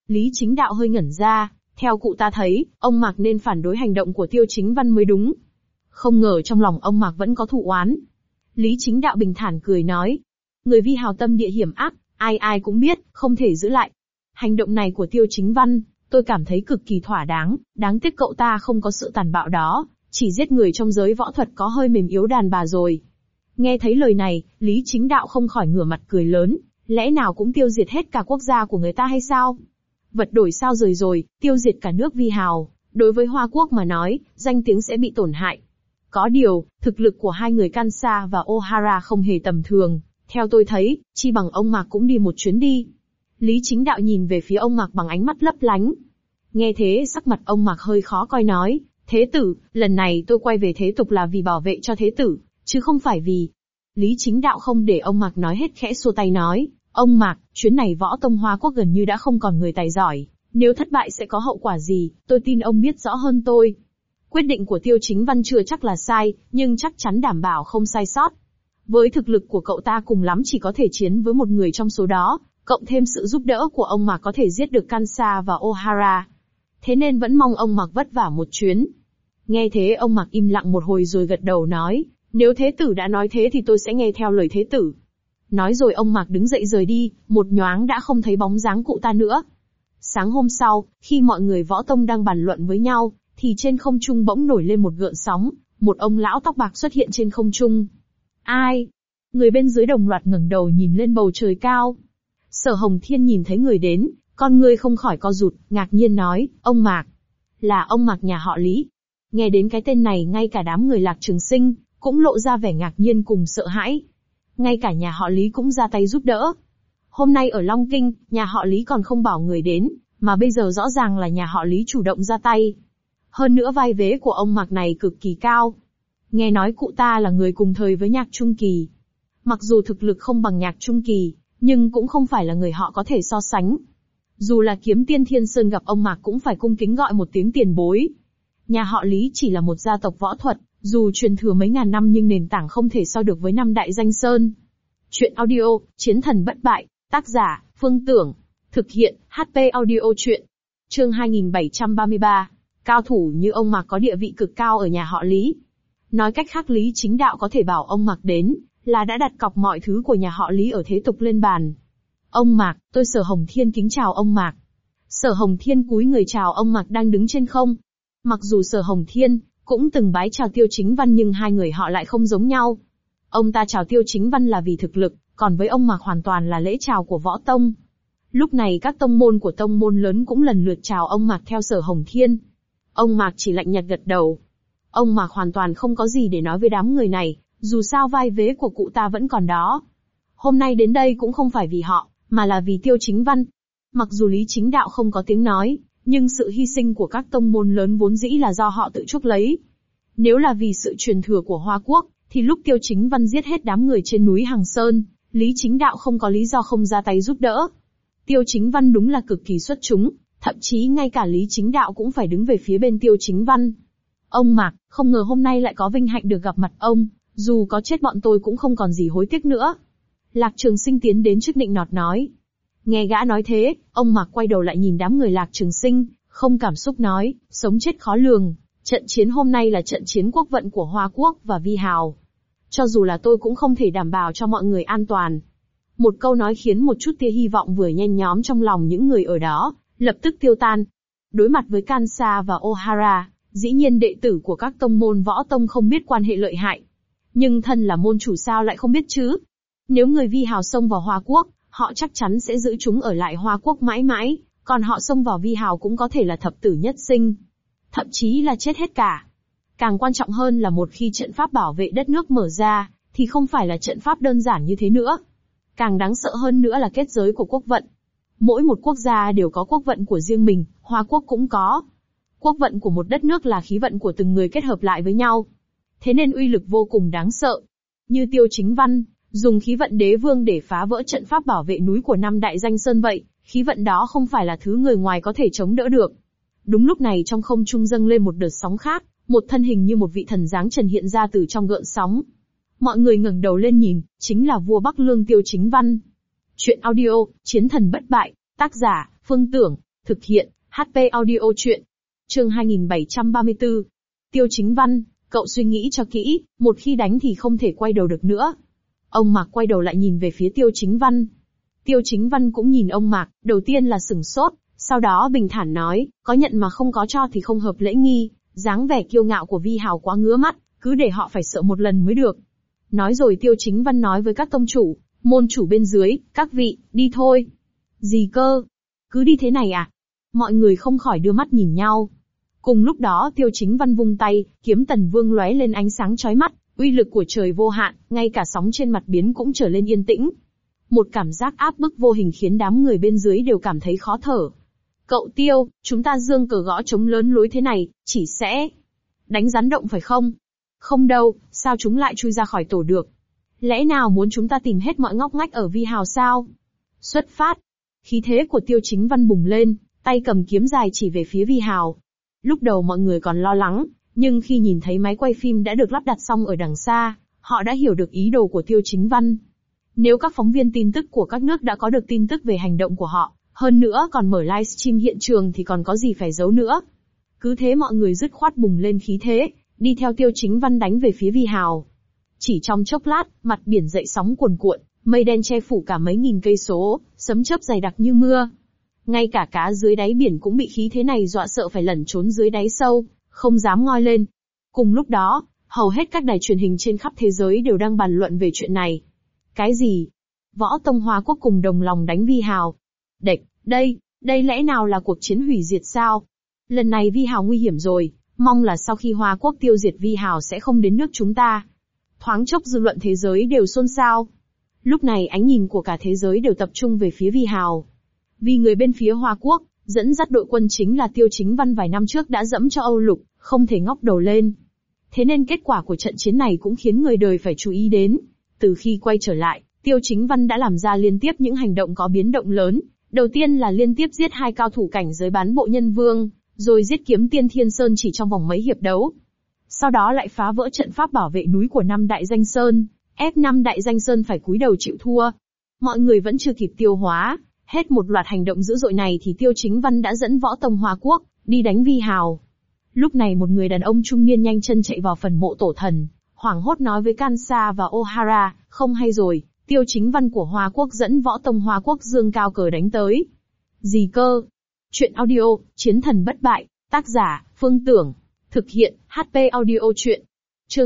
Lý Chính Đạo hơi ngẩn ra, theo cụ ta thấy, ông Mạc nên phản đối hành động của Tiêu Chính Văn mới đúng. Không ngờ trong lòng ông Mạc vẫn có thù oán. Lý Chính Đạo bình thản cười nói. Người vi hào tâm địa hiểm ác, ai ai cũng biết, không thể giữ lại. Hành động này của Tiêu Chính Văn, tôi cảm thấy cực kỳ thỏa đáng, đáng tiếc cậu ta không có sự tàn bạo đó, chỉ giết người trong giới võ thuật có hơi mềm yếu đàn bà rồi. Nghe thấy lời này, Lý Chính Đạo không khỏi ngửa mặt cười lớn, lẽ nào cũng tiêu diệt hết cả quốc gia của người ta hay sao? Vật đổi sao rời rồi, tiêu diệt cả nước vi hào, đối với Hoa Quốc mà nói, danh tiếng sẽ bị tổn hại. Có điều, thực lực của hai người Kansa và Ohara không hề tầm thường, theo tôi thấy, chi bằng ông Mạc cũng đi một chuyến đi. Lý Chính Đạo nhìn về phía ông Mạc bằng ánh mắt lấp lánh. Nghe thế sắc mặt ông Mạc hơi khó coi nói, thế tử, lần này tôi quay về thế tục là vì bảo vệ cho thế tử, chứ không phải vì... Lý Chính Đạo không để ông Mạc nói hết khẽ xua tay nói, ông Mạc, chuyến này võ tông Hoa Quốc gần như đã không còn người tài giỏi, nếu thất bại sẽ có hậu quả gì, tôi tin ông biết rõ hơn tôi. Quyết định của Tiêu Chính Văn chưa chắc là sai, nhưng chắc chắn đảm bảo không sai sót. Với thực lực của cậu ta cùng lắm chỉ có thể chiến với một người trong số đó, cộng thêm sự giúp đỡ của ông Mạc có thể giết được Kansa và Ohara. Thế nên vẫn mong ông Mạc vất vả một chuyến. Nghe thế ông Mạc im lặng một hồi rồi gật đầu nói, nếu thế tử đã nói thế thì tôi sẽ nghe theo lời thế tử. Nói rồi ông Mạc đứng dậy rời đi, một nhoáng đã không thấy bóng dáng cụ ta nữa. Sáng hôm sau, khi mọi người võ tông đang bàn luận với nhau, thì trên không trung bỗng nổi lên một gợn sóng, một ông lão tóc bạc xuất hiện trên không trung. Ai? Người bên dưới đồng loạt ngẩng đầu nhìn lên bầu trời cao. Sở Hồng Thiên nhìn thấy người đến, con ngươi không khỏi co rụt, ngạc nhiên nói, ông Mạc. Là ông Mạc nhà họ Lý. Nghe đến cái tên này ngay cả đám người Lạc Trường Sinh, cũng lộ ra vẻ ngạc nhiên cùng sợ hãi. Ngay cả nhà họ Lý cũng ra tay giúp đỡ. Hôm nay ở Long Kinh, nhà họ Lý còn không bảo người đến, mà bây giờ rõ ràng là nhà họ Lý chủ động ra tay. Hơn nữa vai vế của ông Mạc này cực kỳ cao. Nghe nói cụ ta là người cùng thời với Nhạc Trung Kỳ. Mặc dù thực lực không bằng Nhạc Trung Kỳ, nhưng cũng không phải là người họ có thể so sánh. Dù là Kiếm Tiên Thiên Sơn gặp ông Mạc cũng phải cung kính gọi một tiếng tiền bối. Nhà họ Lý chỉ là một gia tộc võ thuật, dù truyền thừa mấy ngàn năm nhưng nền tảng không thể so được với năm đại danh sơn. Chuyện audio, Chiến thần bất bại, tác giả, Phương Tưởng. Thực hiện, HP audio chuyện. Chương 2733. Cao thủ như ông Mạc có địa vị cực cao ở nhà họ Lý. Nói cách khác Lý Chính Đạo có thể bảo ông Mạc đến, là đã đặt cọc mọi thứ của nhà họ Lý ở thế tục lên bàn. Ông Mạc, tôi Sở Hồng Thiên kính chào ông Mạc. Sở Hồng Thiên cúi người chào ông Mạc đang đứng trên không. Mặc dù Sở Hồng Thiên cũng từng bái chào Tiêu Chính Văn nhưng hai người họ lại không giống nhau. Ông ta chào Tiêu Chính Văn là vì thực lực, còn với ông Mạc hoàn toàn là lễ chào của võ tông. Lúc này các tông môn của tông môn lớn cũng lần lượt chào ông Mạc theo Sở Hồng Thiên. Ông Mạc chỉ lạnh nhạt gật đầu. Ông Mạc hoàn toàn không có gì để nói với đám người này, dù sao vai vế của cụ ta vẫn còn đó. Hôm nay đến đây cũng không phải vì họ, mà là vì Tiêu Chính Văn. Mặc dù Lý Chính Đạo không có tiếng nói, nhưng sự hy sinh của các tông môn lớn vốn dĩ là do họ tự chuốc lấy. Nếu là vì sự truyền thừa của Hoa Quốc, thì lúc Tiêu Chính Văn giết hết đám người trên núi Hằng Sơn, Lý Chính Đạo không có lý do không ra tay giúp đỡ. Tiêu Chính Văn đúng là cực kỳ xuất chúng, thậm chí ngay cả Lý Chính Đạo cũng phải đứng về phía bên Tiêu Chính Văn. Ông Mạc, không ngờ hôm nay lại có vinh hạnh được gặp mặt ông, dù có chết bọn tôi cũng không còn gì hối tiếc nữa. Lạc Trường Sinh tiến đến trước nịnh nọt nói. Nghe gã nói thế, ông Mạc quay đầu lại nhìn đám người Lạc Trường Sinh, không cảm xúc nói, sống chết khó lường, trận chiến hôm nay là trận chiến quốc vận của Hoa Quốc và Vi Hào. Cho dù là tôi cũng không thể đảm bảo cho mọi người an toàn. Một câu nói khiến một chút tia hy vọng vừa nhen nhóm trong lòng những người ở đó, lập tức tiêu tan. Đối mặt với Kansa và Ohara, dĩ nhiên đệ tử của các tông môn võ tông không biết quan hệ lợi hại. Nhưng thân là môn chủ sao lại không biết chứ? Nếu người Vi Hào xông vào Hoa Quốc, họ chắc chắn sẽ giữ chúng ở lại Hoa Quốc mãi mãi, còn họ xông vào Vi Hào cũng có thể là thập tử nhất sinh. Thậm chí là chết hết cả. Càng quan trọng hơn là một khi trận pháp bảo vệ đất nước mở ra, thì không phải là trận pháp đơn giản như thế nữa. Càng đáng sợ hơn nữa là kết giới của quốc vận. Mỗi một quốc gia đều có quốc vận của riêng mình, Hoa Quốc cũng có. Quốc vận của một đất nước là khí vận của từng người kết hợp lại với nhau. Thế nên uy lực vô cùng đáng sợ. Như Tiêu Chính Văn, dùng khí vận đế vương để phá vỡ trận pháp bảo vệ núi của năm đại danh sơn vậy, khí vận đó không phải là thứ người ngoài có thể chống đỡ được. Đúng lúc này trong không trung dâng lên một đợt sóng khác, một thân hình như một vị thần dáng trần hiện ra từ trong gợn sóng. Mọi người ngẩng đầu lên nhìn, chính là vua Bắc Lương Tiêu Chính Văn. Chuyện audio, Chiến thần bất bại, tác giả, Phương Tưởng. Thực hiện, HP audio truyện. Chương 2734. Tiêu Chính Văn, cậu suy nghĩ cho kỹ, một khi đánh thì không thể quay đầu được nữa. Ông Mạc quay đầu lại nhìn về phía Tiêu Chính Văn. Tiêu Chính Văn cũng nhìn ông Mạc, đầu tiên là sửng sốt, sau đó bình thản nói, có nhận mà không có cho thì không hợp lễ nghi, dáng vẻ kiêu ngạo của Vi Hào quá ngứa mắt, cứ để họ phải sợ một lần mới được. Nói rồi Tiêu Chính Văn nói với các tông chủ, môn chủ bên dưới, các vị, đi thôi. Gì cơ? Cứ đi thế này à? Mọi người không khỏi đưa mắt nhìn nhau. Cùng lúc đó Tiêu Chính Văn vung tay, kiếm Tần Vương lóe lên ánh sáng chói mắt, uy lực của trời vô hạn, ngay cả sóng trên mặt biển cũng trở lên yên tĩnh. Một cảm giác áp bức vô hình khiến đám người bên dưới đều cảm thấy khó thở. Cậu Tiêu, chúng ta giương cờ gõ trống lớn lối thế này, chỉ sẽ đánh rắn động phải không? Không đâu, sao chúng lại chui ra khỏi tổ được? Lẽ nào muốn chúng ta tìm hết mọi ngóc ngách ở Vi Hào sao? Xuất phát. Khí thế của Tiêu Chính Văn bùng lên, tay cầm kiếm dài chỉ về phía Vi Hào. Lúc đầu mọi người còn lo lắng, nhưng khi nhìn thấy máy quay phim đã được lắp đặt xong ở đằng xa, họ đã hiểu được ý đồ của Tiêu Chính Văn. Nếu các phóng viên tin tức của các nước đã có được tin tức về hành động của họ, hơn nữa còn mở livestream hiện trường thì còn có gì phải giấu nữa. Cứ thế mọi người dứt khoát bùng lên khí thế, đi theo Tiêu Chính Văn đánh về phía Vi Hào. Chỉ trong chốc lát, mặt biển dậy sóng cuồn cuộn, mây đen che phủ cả mấy nghìn cây số, sấm chớp dày đặc như mưa. Ngay cả cá dưới đáy biển cũng bị khí thế này dọa sợ phải lẩn trốn dưới đáy sâu, không dám ngoi lên. Cùng lúc đó, hầu hết các đài truyền hình trên khắp thế giới đều đang bàn luận về chuyện này. Cái gì? Võ Tông Hoa Quốc cùng đồng lòng đánh Vi Hào. Địch, đây lẽ nào là cuộc chiến hủy diệt sao? Lần này Vi Hào nguy hiểm rồi, mong là sau khi Hoa Quốc tiêu diệt Vi Hào sẽ không đến nước chúng ta. Thoáng chốc dư luận thế giới đều xôn xao. Lúc này ánh nhìn của cả thế giới đều tập trung về phía Vi Hào. Vì người bên phía Hoa Quốc, dẫn dắt đội quân chính là Tiêu Chính Văn vài năm trước đã dẫm cho Âu Lục, không thể ngóc đầu lên. Thế nên kết quả của trận chiến này cũng khiến người đời phải chú ý đến. Từ khi quay trở lại, Tiêu Chính Văn đã làm ra liên tiếp những hành động có biến động lớn. Đầu tiên là liên tiếp giết 2 cao thủ cảnh giới bán bộ nhân vương, rồi giết kiếm tiên Thiên Sơn chỉ trong vòng mấy hiệp đấu. Sau đó lại phá vỡ trận pháp bảo vệ núi của 5 đại danh sơn, ép 5 đại danh sơn phải cúi đầu chịu thua. Mọi người vẫn chưa kịp tiêu hóa, hết một loạt hành động dữ dội này thì Tiêu Chính Văn đã dẫn Võ Tông Hoa Quốc đi đánh Vi Hào. Lúc này một người đàn ông trung niên nhanh chân chạy vào phần mộ tổ thần, hoảng hốt nói với Kansa và O'Hara, không hay rồi, Tiêu Chính Văn của Hoa Quốc dẫn Võ Tông Hoa Quốc dương cao cờ đánh tới. Gì cơ? Chuyện audio, Chiến thần bất bại, tác giả, Phương Tưởng. Thực hiện, HP audio truyện. Chương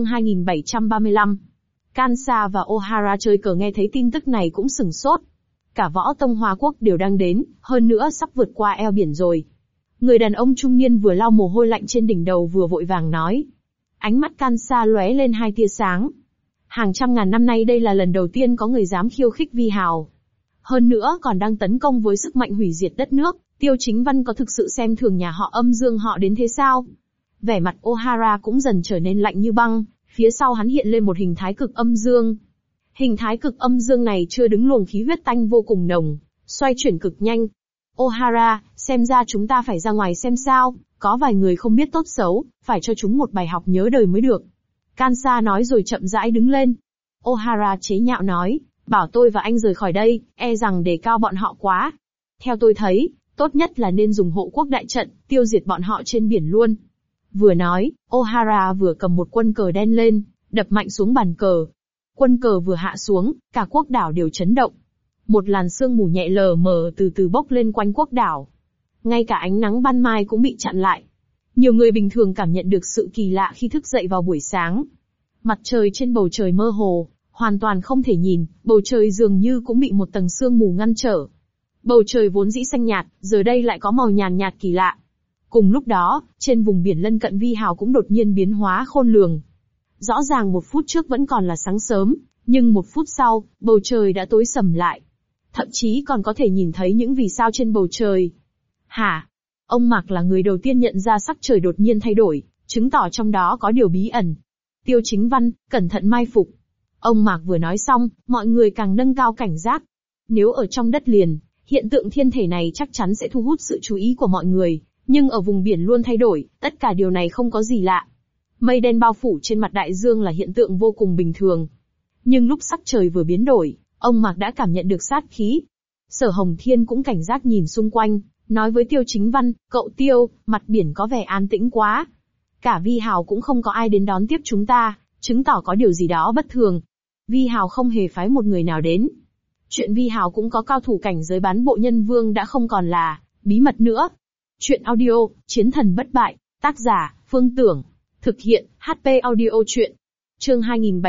2735. Kansa và O'Hara chơi cờ nghe thấy tin tức này cũng sửng sốt. Cả Võ Tông Hoa Quốc đều đang đến, hơn nữa sắp vượt qua eo biển rồi. Người đàn ông trung niên vừa lau mồ hôi lạnh trên đỉnh đầu vừa vội vàng nói. Ánh mắt Kansa lóe lên 2 tia sáng. Hàng trăm ngàn năm nay đây là lần đầu tiên có người dám khiêu khích Vi Hào. Hơn nữa còn đang tấn công với sức mạnh hủy diệt đất nước, Tiêu Chính Văn có thực sự xem thường nhà họ Âm Dương họ đến thế sao? Vẻ mặt O'Hara cũng dần trở nên lạnh như băng, phía sau hắn hiện lên một hình thái cực âm dương. Hình thái cực âm dương này chưa đứng luồng khí huyết tanh vô cùng nồng, xoay chuyển cực nhanh. O'Hara, xem ra chúng ta phải ra ngoài xem sao, có vài người không biết tốt xấu, phải cho chúng một bài học nhớ đời mới được. Kansa nói rồi chậm rãi đứng lên. O'Hara chế nhạo nói, bảo tôi và anh rời khỏi đây, e rằng đề cao bọn họ quá. Theo tôi thấy, tốt nhất là nên dùng hộ quốc đại trận, tiêu diệt bọn họ trên biển luôn. Vừa nói, O'Hara vừa cầm một quân cờ đen lên, đập mạnh xuống bàn cờ. Quân cờ vừa hạ xuống, cả quốc đảo đều chấn động. Một làn sương mù nhẹ lờ mờ từ từ bốc lên quanh quốc đảo. Ngay cả ánh nắng ban mai cũng bị chặn lại. Nhiều người bình thường cảm nhận được sự kỳ lạ khi thức dậy vào buổi sáng. Mặt trời trên bầu trời mơ hồ, hoàn toàn không thể nhìn, bầu trời dường như cũng bị một tầng sương mù ngăn trở. Bầu trời vốn dĩ xanh nhạt, giờ đây lại có màu nhàn nhạt kỳ lạ. Cùng lúc đó, trên vùng biển lân cận Vi Hào cũng đột nhiên biến hóa khôn lường. Rõ ràng 1 phút trước vẫn còn là sáng sớm, nhưng 1 phút sau, bầu trời đã tối sầm lại. Thậm chí còn có thể nhìn thấy những vì sao trên bầu trời. Hả? Ông Mạc là người đầu tiên nhận ra sắc trời đột nhiên thay đổi, chứng tỏ trong đó có điều bí ẩn. Tiêu Chính Văn, cẩn thận mai phục. Ông Mạc vừa nói xong, mọi người càng nâng cao cảnh giác. Nếu ở trong đất liền, hiện tượng thiên thể này chắc chắn sẽ thu hút sự chú ý của mọi người, nhưng ở vùng biển luôn thay đổi, tất cả điều này không có gì lạ. Mây đen bao phủ trên mặt đại dương là hiện tượng vô cùng bình thường. Nhưng lúc sắc trời vừa biến đổi, ông Mạc đã cảm nhận được sát khí. Sở Hồng Thiên cũng cảnh giác nhìn xung quanh, nói với Tiêu Chính Văn, cậu Tiêu, mặt biển có vẻ an tĩnh quá. Cả Vi Hào cũng không có ai đến đón tiếp chúng ta, chứng tỏ có điều gì đó bất thường. Vi Hào không hề phái một người nào đến. Chuyện Vi Hào cũng có cao thủ cảnh giới bán bộ nhân vương đã không còn là bí mật nữa. Chuyện audio, Chiến thần bất bại, tác giả, Phương Tưởng. Thực hiện, HP audio chuyện. Chương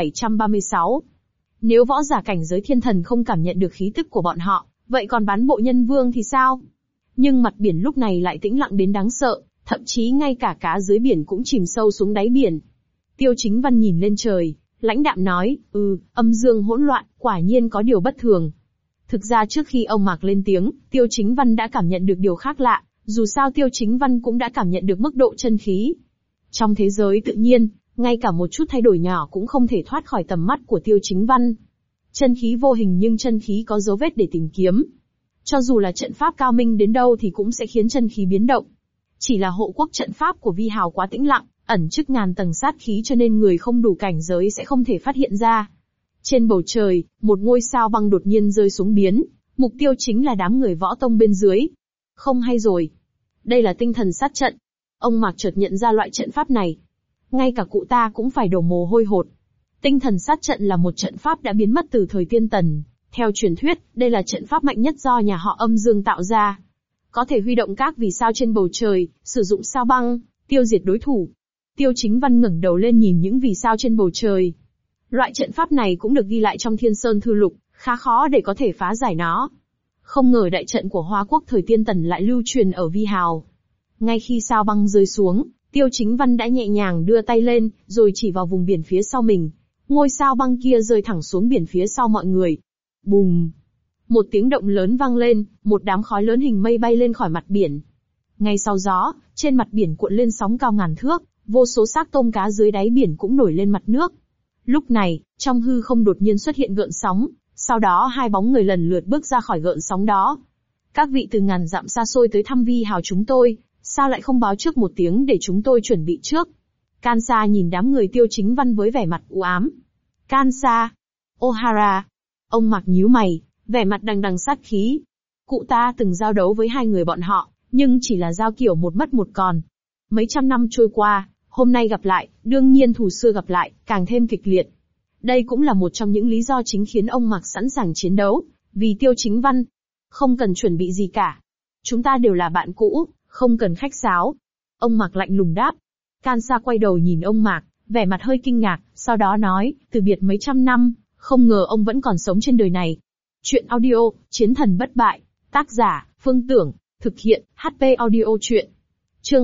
2736. Nếu võ giả cảnh giới thiên thần không cảm nhận được khí tức của bọn họ, vậy còn bán bộ nhân vương thì sao? Nhưng mặt biển lúc này lại tĩnh lặng đến đáng sợ, thậm chí ngay cả cá dưới biển cũng chìm sâu xuống đáy biển. Tiêu Chính Văn nhìn lên trời, lãnh đạm nói, âm dương hỗn loạn, quả nhiên có điều bất thường. Thực ra trước khi ông Mạc lên tiếng, Tiêu Chính Văn đã cảm nhận được điều khác lạ, dù sao Tiêu Chính Văn cũng đã cảm nhận được mức độ chân khí. Trong thế giới tự nhiên, ngay cả một chút thay đổi nhỏ cũng không thể thoát khỏi tầm mắt của Tiêu Chính Văn. Chân khí vô hình nhưng chân khí có dấu vết để tìm kiếm. Cho dù là trận pháp cao minh đến đâu thì cũng sẽ khiến chân khí biến động. Chỉ là hộ quốc trận pháp của Vi Hào quá tĩnh lặng, ẩn trước ngàn tầng sát khí cho nên người không đủ cảnh giới sẽ không thể phát hiện ra. Trên bầu trời, một ngôi sao băng đột nhiên rơi xuống biến, mục tiêu chính là đám người võ tông bên dưới. Không hay rồi. Đây là tinh thần sát trận. Ông Mạc chợt nhận ra loại trận pháp này. Ngay cả cụ ta cũng phải đổ mồ hôi hột. Tinh thần sát trận là một trận pháp đã biến mất từ thời tiên tần. Theo truyền thuyết, đây là trận pháp mạnh nhất do nhà họ Âm Dương tạo ra. Có thể huy động các vì sao trên bầu trời, sử dụng sao băng, tiêu diệt đối thủ. Tiêu Chính Văn ngẩng đầu lên nhìn những vì sao trên bầu trời. Loại trận pháp này cũng được ghi lại trong Thiên Sơn Thư Lục, khá khó để có thể phá giải nó. Không ngờ đại trận của Hoa Quốc thời tiên tần lại lưu truyền ở Vi Hào. Ngay khi sao băng rơi xuống, Tiêu Chính Văn đã nhẹ nhàng đưa tay lên, rồi chỉ vào vùng biển phía sau mình. Ngôi sao băng kia rơi thẳng xuống biển phía sau mọi người. Bùm! Một tiếng động lớn vang lên, một đám khói lớn hình mây bay lên khỏi mặt biển. Ngay sau gió, trên mặt biển cuộn lên sóng cao ngàn thước, vô số xác tôm cá dưới đáy biển cũng nổi lên mặt nước. Lúc này, trong hư không đột nhiên xuất hiện gợn sóng, sau đó hai bóng người lần lượt bước ra khỏi gợn sóng đó. Các vị từ ngàn dặm xa xôi tới thăm Vi Hào chúng tôi, sao lại không báo trước một tiếng để chúng tôi chuẩn bị trước? Kansa nhìn đám người Tiêu Chính Văn với vẻ mặt u ám. Kansa! Ohara! Ông Mạc nhíu mày, vẻ mặt đằng đằng sát khí. Cụ ta từng giao đấu với hai người bọn họ, nhưng chỉ là giao kiểu một mất một còn. Mấy trăm năm trôi qua, hôm nay gặp lại, đương nhiên thù xưa gặp lại, càng thêm kịch liệt. Đây cũng là một trong những lý do chính khiến ông Mạc sẵn sàng chiến đấu, vì Tiêu Chính Văn. Không cần chuẩn bị gì cả. Chúng ta đều là bạn cũ, không cần khách sáo. Ông Mạc lạnh lùng đáp. Kansa quay đầu nhìn ông Mạc, vẻ mặt hơi kinh ngạc, sau đó nói, từ biệt mấy trăm năm, không ngờ ông vẫn còn sống trên đời này. Chuyện audio, Chiến thần bất bại, tác giả, Phương Tưởng, thực hiện, HP audio chuyện. Chương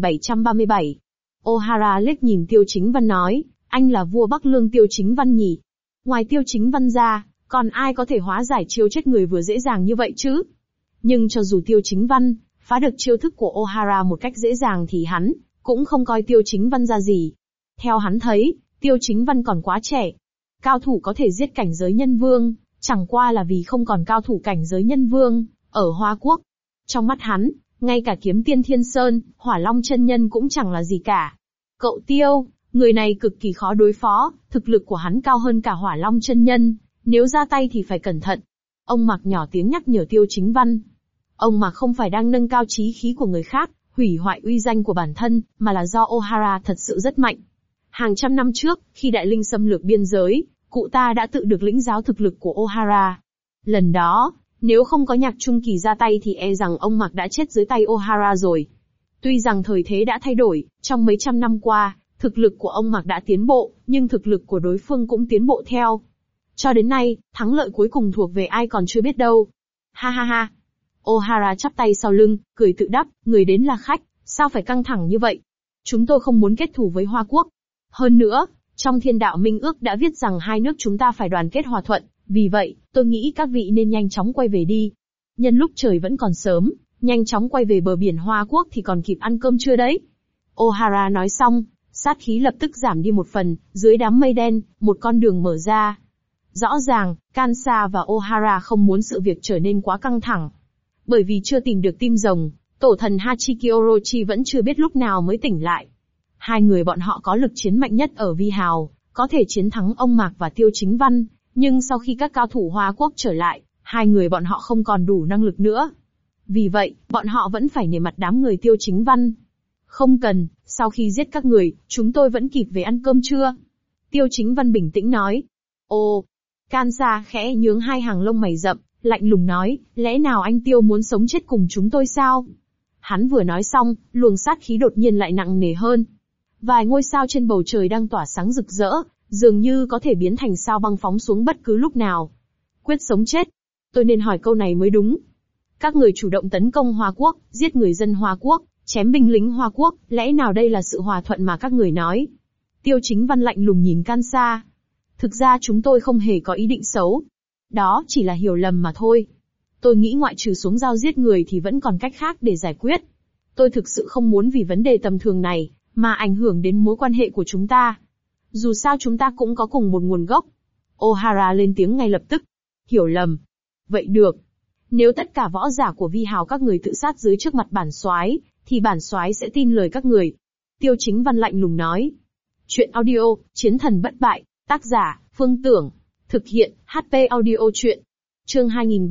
2737. Ohara liếc nhìn Tiêu Chính Văn nói, anh là vua Bắc Lương Tiêu Chính Văn nhỉ? Ngoài Tiêu Chính Văn ra, còn ai có thể hóa giải chiêu chết người vừa dễ dàng như vậy chứ? Nhưng cho dù Tiêu Chính Văn phá được chiêu thức của Ohara một cách dễ dàng thì hắn cũng không coi Tiêu Chính Văn ra gì. Theo hắn thấy, Tiêu Chính Văn còn quá trẻ. Cao thủ có thể giết cảnh giới nhân vương, chẳng qua là vì không còn cao thủ cảnh giới nhân vương ở Hoa Quốc. Trong mắt hắn, ngay cả kiếm tiên Thiên Sơn, Hỏa Long chân nhân cũng chẳng là gì cả. Cậu Tiêu, người này cực kỳ khó đối phó, thực lực của hắn cao hơn cả Hỏa Long chân nhân, nếu ra tay thì phải cẩn thận. Ông Mạc nhỏ tiếng nhắc nhở Tiêu Chính Văn. Ông Mạc không phải đang nâng cao chí khí của người khác, hủy hoại uy danh của bản thân, mà là do Ohara thật sự rất mạnh. Hàng trăm năm trước, khi Đại Linh xâm lược biên giới, cụ ta đã tự được lĩnh giáo thực lực của Ohara. Lần đó, nếu không có Nhạc Trung Kỳ ra tay thì e rằng ông Mạc đã chết dưới tay Ohara rồi. Tuy rằng thời thế đã thay đổi, trong mấy trăm năm qua, thực lực của ông Mạc đã tiến bộ, nhưng thực lực của đối phương cũng tiến bộ theo. Cho đến nay, thắng lợi cuối cùng thuộc về ai còn chưa biết đâu. Ha ha ha. Ohara chắp tay sau lưng, cười tự đắc, người đến là khách, sao phải căng thẳng như vậy? Chúng tôi không muốn kết thù với Hoa Quốc. Hơn nữa, trong Thiên Đạo Minh Ước đã viết rằng hai nước chúng ta phải đoàn kết hòa thuận, vì vậy, tôi nghĩ các vị nên nhanh chóng quay về đi. Nhân lúc trời vẫn còn sớm, nhanh chóng quay về bờ biển Hoa Quốc thì còn kịp ăn cơm trưa đấy. Ohara nói xong, sát khí lập tức giảm đi một phần, dưới đám mây đen, một con đường mở ra. Rõ ràng, Kansa và Ohara không muốn sự việc trở nên quá căng thẳng. Bởi vì chưa tìm được tim rồng, tổ thần Hachiki Orochi vẫn chưa biết lúc nào mới tỉnh lại. Hai người bọn họ có lực chiến mạnh nhất ở Vi Hào, có thể chiến thắng ông Mạc và Tiêu Chính Văn, nhưng sau khi các cao thủ Hoa Quốc trở lại, hai người bọn họ không còn đủ năng lực nữa. Vì vậy, bọn họ vẫn phải nể mặt đám người Tiêu Chính Văn. Không cần, sau khi giết các người, chúng tôi vẫn kịp về ăn cơm trưa. Tiêu Chính Văn bình tĩnh nói. Ồ, Kansa khẽ nhướng hai hàng lông mày rậm, lạnh lùng nói, lẽ nào anh Tiêu muốn sống chết cùng chúng tôi sao? Hắn vừa nói xong, luồng sát khí đột nhiên lại nặng nề hơn. Vài ngôi sao trên bầu trời đang tỏa sáng rực rỡ, dường như có thể biến thành sao băng phóng xuống bất cứ lúc nào. Quyết sống chết. Tôi nên hỏi câu này mới đúng. Các người chủ động tấn công Hoa Quốc, giết người dân Hoa Quốc, chém binh lính Hoa Quốc, lẽ nào đây là sự hòa thuận mà các người nói? Tiêu Chính Văn lạnh lùng nhìn Kansa. Thực ra chúng tôi không hề có ý định xấu. Đó chỉ là hiểu lầm mà thôi. Tôi nghĩ ngoại trừ xuống dao giết người thì vẫn còn cách khác để giải quyết. Tôi thực sự không muốn vì vấn đề tầm thường này, mà ảnh hưởng đến mối quan hệ của chúng ta. Dù sao chúng ta cũng có cùng một nguồn gốc. O'Hara lên tiếng ngay lập tức. Hiểu lầm. Vậy được. Nếu tất cả võ giả của Vi Hào các người tự sát dưới trước mặt bản soái, thì bản soái sẽ tin lời các người. Tiêu Chính Văn lạnh lùng nói. Chuyện audio, Chiến thần bất bại, tác giả, Phương Tưởng. Thực hiện, HP audio chuyện. Chương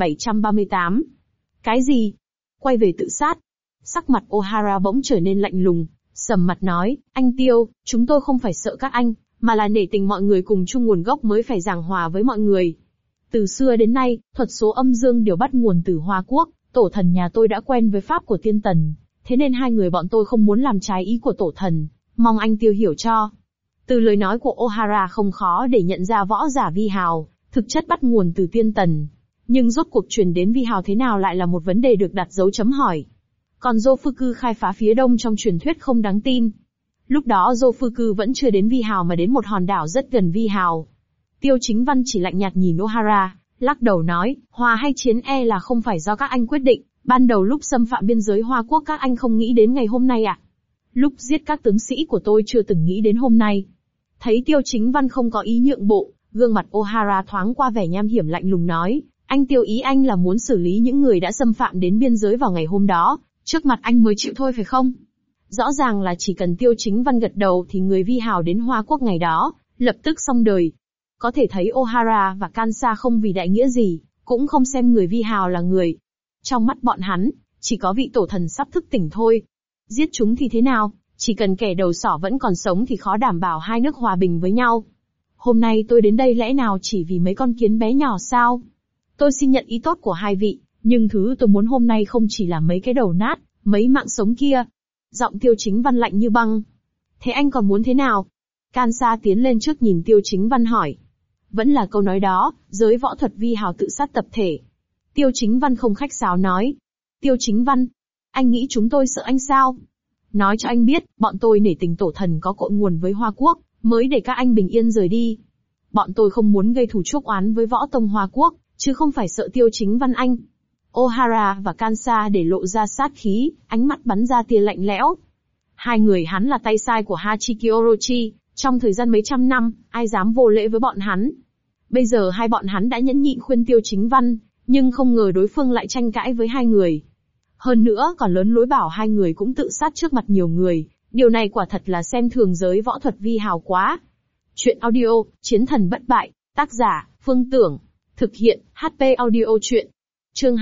2738. Cái gì? Quay về tự sát. Sắc mặt O'Hara bỗng trở nên lạnh lùng, sầm mặt nói, anh Tiêu, chúng tôi không phải sợ các anh, mà là nể tình mọi người cùng chung nguồn gốc mới phải giảng hòa với mọi người. Từ xưa đến nay, thuật số âm dương đều bắt nguồn từ Hoa Quốc, tổ thần nhà tôi đã quen với pháp của tiên tần, thế nên hai người bọn tôi không muốn làm trái ý của tổ thần, mong anh Tiêu hiểu cho. Từ lời nói của O'Hara không khó để nhận ra võ giả Vi Hào, thực chất bắt nguồn từ tiên tần. Nhưng rốt cuộc truyền đến Vi Hào thế nào lại là một vấn đề được đặt dấu chấm hỏi. Còn Dofusku khai phá phía đông trong truyền thuyết không đáng tin. Lúc đó Dofusku vẫn chưa đến Vi Hào mà đến một hòn đảo rất gần Vi Hào. Tiêu Chính Văn chỉ lạnh nhạt nhìn O'Hara, lắc đầu nói, hòa hay chiến là không phải do các anh quyết định, ban đầu lúc xâm phạm biên giới Hoa Quốc các anh không nghĩ đến ngày hôm nay à? Lúc giết các tướng sĩ của tôi chưa từng nghĩ đến hôm nay. Thấy Tiêu Chính Văn không có ý nhượng bộ, gương mặt O'Hara thoáng qua vẻ nham hiểm lạnh lùng nói, anh Tiêu ý anh là muốn xử lý những người đã xâm phạm đến biên giới vào ngày hôm đó, trước mặt anh mới chịu thôi phải không? Rõ ràng là chỉ cần Tiêu Chính Văn gật đầu thì người Vi Hào đến Hoa Quốc ngày đó, lập tức xong đời. Có thể thấy O'Hara và Kansa không vì đại nghĩa gì, cũng không xem người Vi Hào là người. Trong mắt bọn hắn, chỉ có vị tổ thần sắp thức tỉnh thôi. Giết chúng thì thế nào, chỉ cần kẻ đầu sỏ vẫn còn sống thì khó đảm bảo hai nước hòa bình với nhau. Hôm nay tôi đến đây lẽ nào chỉ vì mấy con kiến bé nhỏ sao? Tôi xin nhận ý tốt của hai vị, nhưng thứ tôi muốn hôm nay không chỉ là mấy cái đầu nát, mấy mạng sống kia. Giọng Tiêu Chính Văn lạnh như băng. Thế anh còn muốn thế nào? Kansa tiến lên trước nhìn Tiêu Chính Văn hỏi. Vẫn là câu nói đó, giới võ thuật Vi Hào tự sát tập thể. Tiêu Chính Văn không khách sáo nói. Tiêu Chính Văn, anh nghĩ chúng tôi sợ anh sao? Nói cho anh biết, bọn tôi nể tình tổ thần có cội nguồn với Hoa Quốc, mới để các anh bình yên rời đi. Bọn tôi không muốn gây thù chuốc oán với võ tông Hoa Quốc, chứ không phải sợ Tiêu Chính Văn anh. O'Hara và Kansa để lộ ra sát khí, ánh mắt bắn ra tia lạnh lẽo. Hai người hắn là tay sai của Hachiki Orochi, trong thời gian mấy trăm năm, ai dám vô lễ với bọn hắn. Bây giờ hai bọn hắn đã nhẫn nhịn khuyên Tiêu Chính Văn, nhưng không ngờ đối phương lại tranh cãi với hai người. Hơn nữa còn lớn lối bảo hai người cũng tự sát trước mặt nhiều người, điều này quả thật là xem thường giới võ thuật Vi Hào quá. Chuyện audio, Chiến thần bất bại, tác giả, Phương Tưởng. Thực hiện, HP audio chuyện. Chương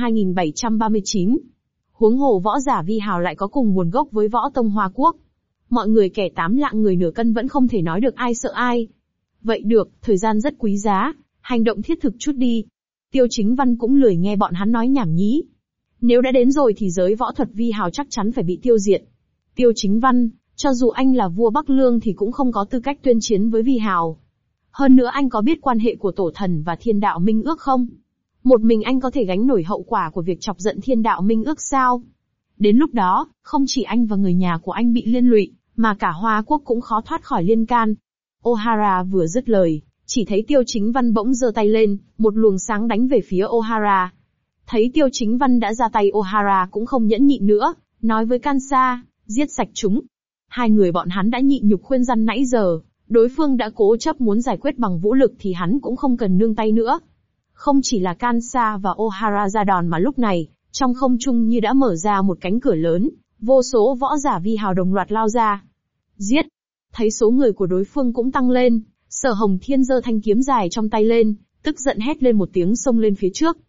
2739. Huống hồ võ giả Vi Hào lại có cùng nguồn gốc với võ tông Hoa Quốc. Mọi người kẻ tám lạng người nửa cân vẫn không thể nói được ai sợ ai. Vậy được, thời gian rất quý giá, hành động thiết thực chút đi. Tiêu Chính Văn cũng lười nghe bọn hắn nói nhảm nhí. Nếu đã đến rồi thì giới võ thuật Vi Hào chắc chắn phải bị tiêu diệt. Tiêu Chính Văn, cho dù anh là vua Bắc Lương thì cũng không có tư cách tuyên chiến với Vi Hào. Hơn nữa anh có biết quan hệ của tổ thần và thiên đạo minh ước không? Một mình anh có thể gánh nổi hậu quả của việc chọc giận thiên đạo minh ước sao? Đến lúc đó, không chỉ anh và người nhà của anh bị liên lụy, mà cả Hoa Quốc cũng khó thoát khỏi liên can. O'Hara vừa dứt lời, chỉ thấy Tiêu Chính Văn bỗng giơ tay lên, một luồng sáng đánh về phía O'Hara. Thấy Tiêu Chính Văn đã ra tay, O'Hara cũng không nhẫn nhịn nữa, nói với Kansa, giết sạch chúng. Hai người bọn hắn đã nhịn nhục khuyên răn nãy giờ, đối phương đã cố chấp muốn giải quyết bằng vũ lực thì hắn cũng không cần nương tay nữa. Không chỉ là Kansa và O'Hara ra đòn mà lúc này, trong không trung như đã mở ra một cánh cửa lớn, vô số võ giả Vi Hào đồng loạt lao ra. Giết! Thấy số người của đối phương cũng tăng lên, Sở Hồng Thiên giơ thanh kiếm dài trong tay lên, tức giận hét lên một tiếng xông lên phía trước.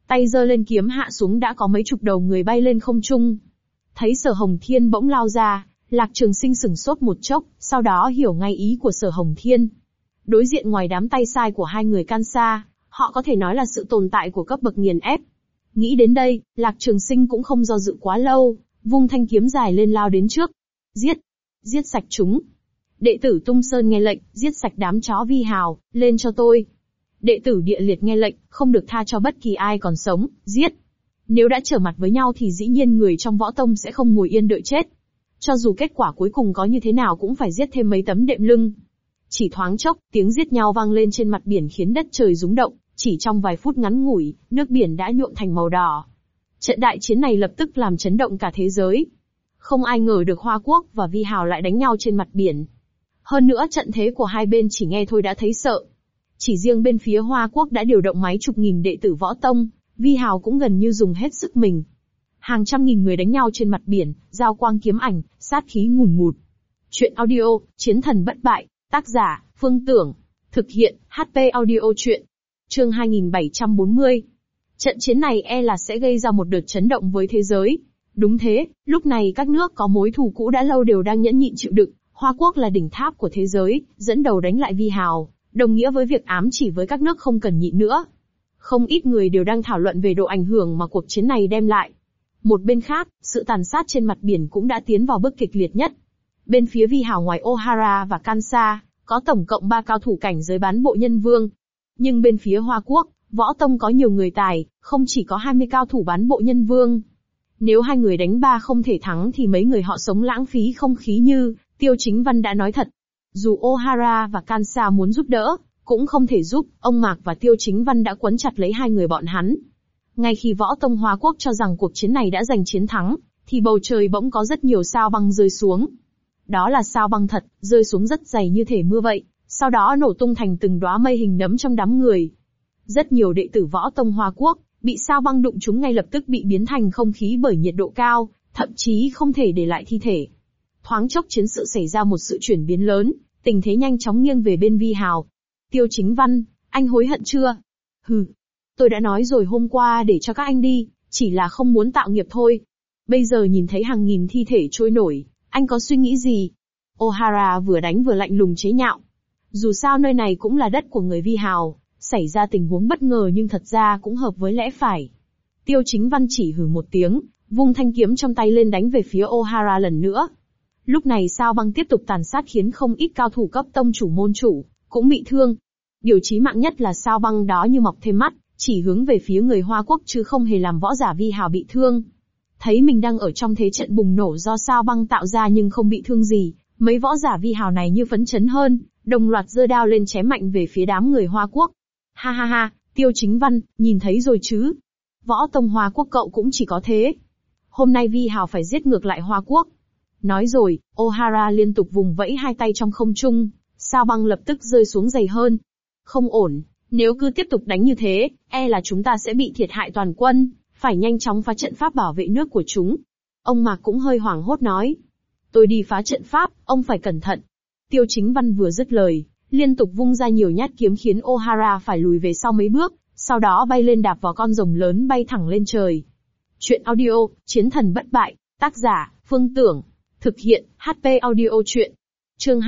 Tay giơ lên kiếm hạ xuống đã có mấy chục đầu người bay lên không trung. Thấy Sở Hồng Thiên bỗng lao ra, Lạc Trường Sinh sửng sốt một chốc, sau đó hiểu ngay ý của Sở Hồng Thiên. Đối diện ngoài đám tay sai của hai người can sa, họ có thể nói là sự tồn tại của cấp bậc nghiền ép. Nghĩ đến đây, Lạc Trường Sinh cũng không do dự quá lâu, vung thanh kiếm dài lên lao đến trước. Giết! Giết sạch chúng! Đệ tử Tung Sơn nghe lệnh, giết sạch đám chó vi hào, lên cho tôi. Đệ tử Địa Liệt nghe lệnh, không được tha cho bất kỳ ai còn sống, giết! Nếu đã trở mặt với nhau thì dĩ nhiên người trong võ tông sẽ không ngồi yên đợi chết. Cho dù kết quả cuối cùng có như thế nào cũng phải giết thêm mấy tấm đệm lưng. Chỉ thoáng chốc, tiếng giết nhau vang lên trên mặt biển khiến đất trời rúng động, chỉ trong vài phút ngắn ngủi, nước biển đã nhuộm thành màu đỏ. Trận đại chiến này lập tức làm chấn động cả thế giới. Không ai ngờ được Hoa Quốc và Vi Hào lại đánh nhau trên mặt biển. Hơn nữa trận thế của hai bên chỉ nghe thôi đã thấy sợ. Chỉ riêng bên phía Hoa Quốc đã điều động mấy chục nghìn đệ tử võ tông, Vi Hào cũng gần như dùng hết sức mình. Hàng trăm nghìn người đánh nhau trên mặt biển, giao quang kiếm ảnh, sát khí ngùn ngụt. Chuyện audio, Chiến thần bất bại, tác giả, Phương Tưởng. Thực hiện, HP audio chuyện. Chương 2740. Trận chiến này e là sẽ gây ra một đợt chấn động với thế giới. Đúng thế, lúc này các nước có mối thù cũ đã lâu đều đang nhẫn nhịn chịu đựng. Hoa Quốc là đỉnh tháp của thế giới, dẫn đầu đánh lại Vi Hào, đồng nghĩa với việc ám chỉ với các nước không cần nhịn nữa. Không ít người đều đang thảo luận về độ ảnh hưởng mà cuộc chiến này đem lại. Một bên khác, sự tàn sát trên mặt biển cũng đã tiến vào bước kịch liệt nhất. Bên phía Vi Hào ngoài Ohara và Kansa, có tổng cộng 3 cao thủ cảnh giới bán bộ nhân vương. Nhưng bên phía Hoa Quốc, võ tông có nhiều người tài, không chỉ có 20 cao thủ bán bộ nhân vương. Nếu hai người đánh ba không thể thắng thì mấy người họ sống lãng phí không khí như Tiêu Chính Văn đã nói thật. Dù Ohara và Kansa muốn giúp đỡ, cũng không thể giúp, ông Mạc và Tiêu Chính Văn đã quấn chặt lấy hai người bọn hắn. Ngay khi võ tông Hoa Quốc cho rằng cuộc chiến này đã giành chiến thắng, thì bầu trời bỗng có rất nhiều sao băng rơi xuống. Đó là sao băng thật, rơi xuống rất dày như thể mưa vậy, sau đó nổ tung thành từng đóa mây hình nấm trong đám người. Rất nhiều đệ tử võ tông Hoa Quốc, bị sao băng đụng chúng ngay lập tức bị biến thành không khí bởi nhiệt độ cao, thậm chí không thể để lại thi thể. Thoáng chốc chiến sự xảy ra một sự chuyển biến lớn, tình thế nhanh chóng nghiêng về bên Vi Hào. Tiêu Chính Văn, anh hối hận chưa? Hừ, tôi đã nói rồi hôm qua để cho các anh đi, chỉ là không muốn tạo nghiệp thôi. Bây giờ nhìn thấy hàng nghìn thi thể trôi nổi, anh có suy nghĩ gì? Ohara vừa đánh vừa lạnh lùng chế nhạo. Dù sao nơi này cũng là đất của người Vi Hào, xảy ra tình huống bất ngờ nhưng thật ra cũng hợp với lẽ phải. Tiêu Chính Văn chỉ hừ một tiếng, vung thanh kiếm trong tay lên đánh về phía Ohara lần nữa. Lúc này sao băng tiếp tục tàn sát khiến không ít cao thủ cấp tông chủ môn chủ cũng bị thương. Điều chí mạng nhất là sao băng đó như mọc thêm mắt, chỉ hướng về phía người Hoa Quốc chứ không hề làm võ giả Vi Hào bị thương. Thấy mình đang ở trong thế trận bùng nổ do sao băng tạo ra nhưng không bị thương gì, mấy võ giả Vi Hào này như phấn chấn hơn, đồng loạt giơ đao lên chém mạnh về phía đám người Hoa Quốc. Ha ha ha, Tiêu Chính Văn, nhìn thấy rồi chứ? Võ tông Hoa Quốc cậu cũng chỉ có thế. Hôm nay Vi Hào phải giết ngược lại Hoa Quốc. Nói rồi, Ohara liên tục vùng vẫy hai tay trong không trung, sao băng lập tức rơi xuống dày hơn. Không ổn, nếu cứ tiếp tục đánh như thế, e là chúng ta sẽ bị thiệt hại toàn quân, phải nhanh chóng phá trận pháp bảo vệ nước của chúng. Ông Mạc cũng hơi hoảng hốt nói. Tôi đi phá trận pháp, ông phải cẩn thận. Tiêu Chính Văn vừa dứt lời, liên tục vung ra nhiều nhát kiếm khiến Ohara phải lùi về sau mấy bước, sau đó bay lên đạp vào con rồng lớn bay thẳng lên trời. Chuyện audio, Chiến thần bất bại, tác giả, Phương Tưởng. Thực hiện, HP audio chuyện. Chương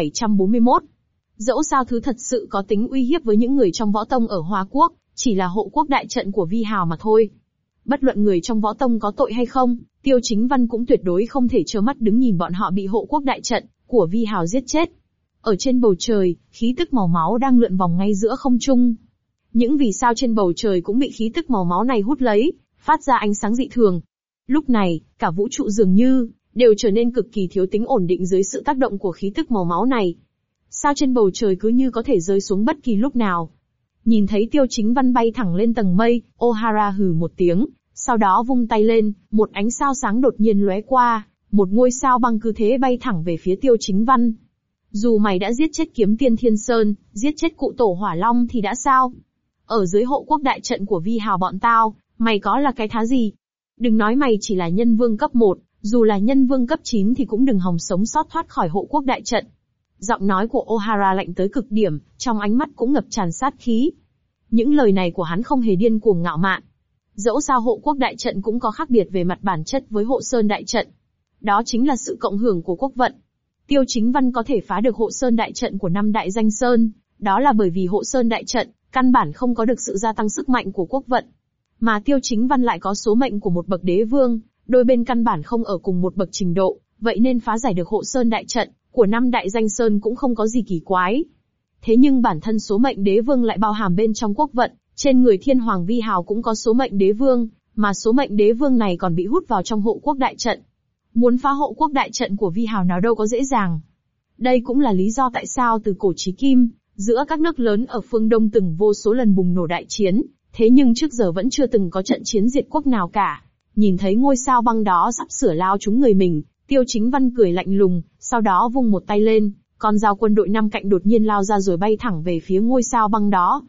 2741. Dẫu sao thứ thật sự có tính uy hiếp với những người trong võ tông ở Hoa Quốc, chỉ là hộ quốc đại trận của Vi Hào mà thôi. Bất luận người trong võ tông có tội hay không, Tiêu Chính Văn cũng tuyệt đối không thể trơ mắt đứng nhìn bọn họ bị hộ quốc đại trận của Vi Hào giết chết. Ở trên bầu trời, khí tức màu máu đang lượn vòng ngay giữa không trung. Những vì sao trên bầu trời cũng bị khí tức màu máu này hút lấy, phát ra ánh sáng dị thường. Lúc này, cả vũ trụ dường như đều trở nên cực kỳ thiếu tính ổn định dưới sự tác động của khí tức màu máu này. Sao trên bầu trời cứ như có thể rơi xuống bất kỳ lúc nào. Nhìn thấy Tiêu Chính Văn bay thẳng lên tầng mây, Ohara hừ một tiếng, sau đó vung tay lên, một ánh sao sáng đột nhiên lóe qua, một ngôi sao băng cứ thế bay thẳng về phía Tiêu Chính Văn. Dù mày đã giết chết Kiếm Tiên Thiên Sơn, giết chết cụ tổ Hỏa Long thì đã sao? Ở dưới hộ quốc đại trận của Vi Hào bọn tao, mày có là cái thá gì? Đừng nói mày chỉ là nhân vương cấp 1, dù là nhân vương cấp 9 thì cũng đừng hòng sống sót thoát khỏi hộ quốc đại trận. Giọng nói của Ohara lạnh tới cực điểm, trong ánh mắt cũng ngập tràn sát khí. Những lời này của hắn không hề điên cuồng ngạo mạn. Dẫu sao hộ quốc đại trận cũng có khác biệt về mặt bản chất với hộ sơn đại trận. Đó chính là sự cộng hưởng của quốc vận. Tiêu Chính Văn có thể phá được hộ sơn đại trận của 5 đại danh sơn, đó là bởi vì hộ sơn đại trận, căn bản không có được sự gia tăng sức mạnh của quốc vận. Mà Tiêu Chính Văn lại có số mệnh của một bậc đế vương, đôi bên căn bản không ở cùng một bậc trình độ, vậy nên phá giải được hộ sơn đại trận của 5 đại danh sơn cũng không có gì kỳ quái. Thế nhưng bản thân số mệnh đế vương lại bao hàm bên trong quốc vận, trên người Thiên Hoàng Vi Hào cũng có số mệnh đế vương, mà số mệnh đế vương này còn bị hút vào trong hộ quốc đại trận. Muốn phá hộ quốc đại trận của Vi Hào nào đâu có dễ dàng. Đây cũng là lý do tại sao từ cổ chí kim, giữa các nước lớn ở phương Đông từng vô số lần bùng nổ đại chiến, thế nhưng trước giờ vẫn chưa từng có trận chiến diệt quốc nào cả. Nhìn thấy ngôi sao băng đó sắp sửa lao trúng người mình, Tiêu Chính Văn cười lạnh lùng, sau đó vung một tay lên, con dao quân đội 5 cạnh đột nhiên lao ra rồi bay thẳng về phía ngôi sao băng đó.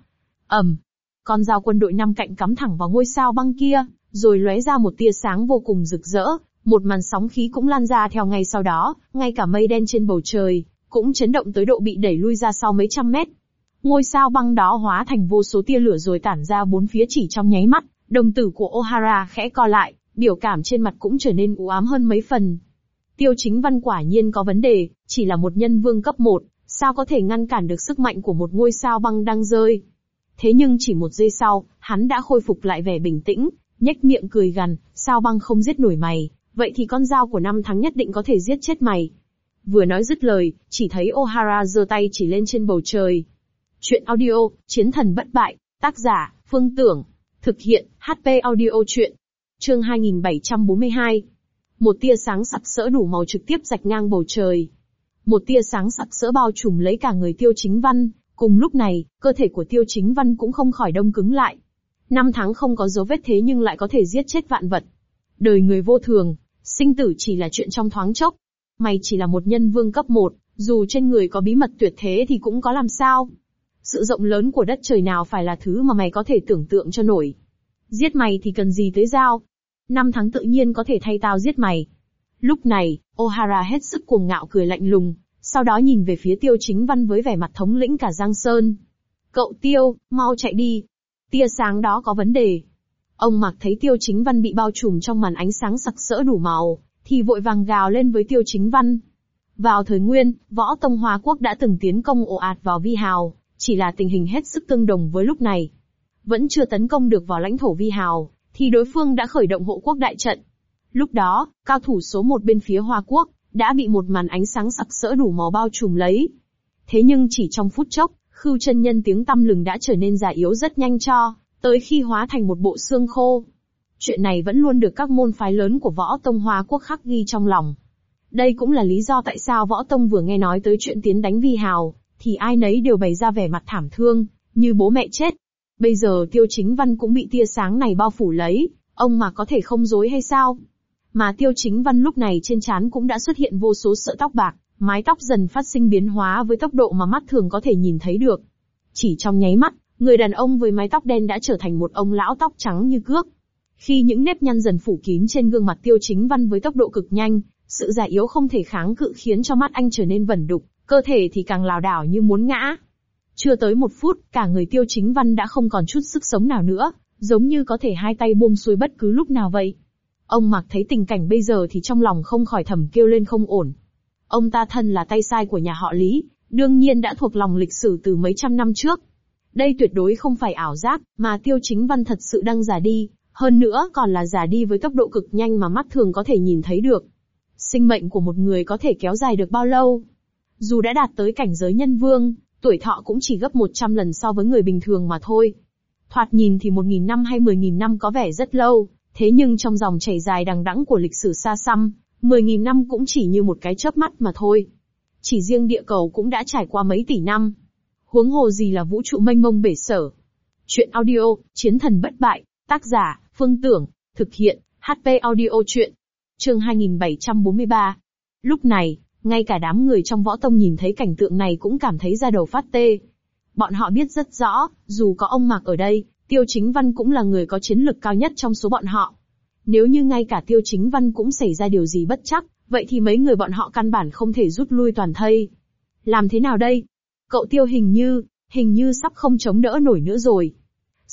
Con dao quân đội 5 cạnh cắm thẳng vào ngôi sao băng kia, rồi lóe ra một tia sáng vô cùng rực rỡ, một màn sóng khí cũng lan ra theo ngay sau đó, ngay cả mây đen trên bầu trời cũng chấn động tới độ bị đẩy lui ra sau mấy trăm mét. Ngôi sao băng đó hóa thành vô số tia lửa rồi tản ra bốn phía chỉ trong nháy mắt, đồng tử của O'Hara khẽ co lại, biểu cảm trên mặt cũng trở nên u ám hơn mấy phần. Tiêu Chính Văn quả nhiên có vấn đề, chỉ là một nhân vương cấp 1, sao có thể ngăn cản được sức mạnh của một ngôi sao băng đang rơi. Thế nhưng chỉ một giây sau, hắn đã khôi phục lại vẻ bình tĩnh, nhếch miệng cười gằn, sao băng không giết nổi mày, vậy thì con dao của 5 tháng nhất định có thể giết chết mày. Vừa nói dứt lời, chỉ thấy O'Hara giơ tay chỉ lên trên bầu trời. Chuyện audio, Chiến thần bất bại, tác giả, Phương Tưởng, thực hiện, HP audio chuyện. Chương 2742. Một tia sáng sặc sỡ đủ màu trực tiếp rạch ngang bầu trời. Một tia sáng sặc sỡ bao trùm lấy cả người Tiêu Chính Văn, cùng lúc này, cơ thể của Tiêu Chính Văn cũng không khỏi đông cứng lại. 5 tháng không có dấu vết thế nhưng lại có thể giết chết vạn vật. Đời người vô thường, sinh tử chỉ là chuyện trong thoáng chốc. Mày chỉ là một nhân vương cấp 1, dù trên người có bí mật tuyệt thế thì cũng có làm sao. Sự rộng lớn của đất trời nào phải là thứ mà mày có thể tưởng tượng cho nổi. Giết mày thì cần gì tới dao. 5 tháng tự nhiên có thể thay tao giết mày. Lúc này, O'Hara hết sức cuồng ngạo cười lạnh lùng, sau đó nhìn về phía Tiêu Chính Văn với vẻ mặt thống lĩnh cả Giang Sơn. Cậu Tiêu, mau chạy đi. Tia sáng đó có vấn đề. Ông Mạc thấy Tiêu Chính Văn bị bao trùm trong màn ánh sáng sặc sỡ đủ màu, thì vội vàng gào lên với Tiêu Chính Văn. Vào thời Nguyên, Võ Tông Hoa Quốc đã từng tiến công ồ ạt vào Vi Hào, chỉ là tình hình hết sức tương đồng với lúc này. Vẫn chưa tấn công được vào lãnh thổ Vi Hào, thì đối phương đã khởi động hộ quốc đại trận. Lúc đó, cao thủ số 1 bên phía Hoa Quốc, đã bị một màn ánh sáng sặc sỡ đủ màu bao trùm lấy. Thế nhưng chỉ trong phút chốc, Khưu chân nhân tiếng tăm lừng đã trở nên già yếu rất nhanh cho, tới khi hóa thành một bộ xương khô. Chuyện này vẫn luôn được các môn phái lớn của Võ Tông Hoa Quốc khắc ghi trong lòng. Đây cũng là lý do tại sao Võ Tông vừa nghe nói tới chuyện tiến đánh Vi Hào, thì ai nấy đều bày ra vẻ mặt thảm thương, như bố mẹ chết. Bây giờ Tiêu Chính Văn cũng bị tia sáng này bao phủ lấy, ông mà có thể không dối hay sao? Mà Tiêu Chính Văn lúc này trên trán cũng đã xuất hiện vô số sợi tóc bạc, mái tóc dần phát sinh biến hóa với tốc độ mà mắt thường có thể nhìn thấy được. Chỉ trong nháy mắt, người đàn ông với mái tóc đen đã trở thành một ông lão tóc trắng như cước. Khi những nếp nhăn dần phủ kín trên gương mặt Tiêu Chính Văn với tốc độ cực nhanh, sự già yếu không thể kháng cự khiến cho mắt anh trở nên vẩn đục, cơ thể thì càng lảo đảo như muốn ngã. Chưa tới 1 phút, cả người Tiêu Chính Văn đã không còn chút sức sống nào nữa, giống như có thể hai tay buông xuôi bất cứ lúc nào vậy. Ông Mạc thấy tình cảnh bây giờ thì trong lòng không khỏi thầm kêu lên không ổn. Ông ta thân là tay sai của nhà họ Lý, đương nhiên đã thuộc lòng lịch sử từ mấy trăm năm trước. Đây tuyệt đối không phải ảo giác, mà Tiêu Chính Văn thật sự đang già đi, hơn nữa còn là già đi với tốc độ cực nhanh mà mắt thường có thể nhìn thấy được. Sinh mệnh của một người có thể kéo dài được bao lâu? Dù đã đạt tới cảnh giới nhân vương, tuổi thọ cũng chỉ gấp 100 lần so với người bình thường mà thôi. Thoạt nhìn thì 1.000 năm hay 10.000 năm có vẻ rất lâu, thế nhưng trong dòng chảy dài đằng đẵng của lịch sử xa xăm, 10.000 năm cũng chỉ như một cái chớp mắt mà thôi. Chỉ riêng địa cầu cũng đã trải qua mấy tỷ năm. Huống hồ gì là vũ trụ mênh mông bể sở. Chuyện audio, Chiến thần bất bại, tác giả, Phương Tưởng, thực hiện, HP audio chuyện. Chương 2743. Lúc này, ngay cả đám người trong Võ Tông nhìn thấy cảnh tượng này cũng cảm thấy da đầu phát tê. Bọn họ biết rất rõ, dù có ông Mạc ở đây, Tiêu Chính Văn cũng là người có chiến lực cao nhất trong số bọn họ. Nếu như ngay cả Tiêu Chính Văn cũng xảy ra điều gì bất trắc, vậy thì mấy người bọn họ căn bản không thể rút lui toàn thây. Làm thế nào đây? Cậu Tiêu hình như sắp không chống đỡ nổi nữa rồi.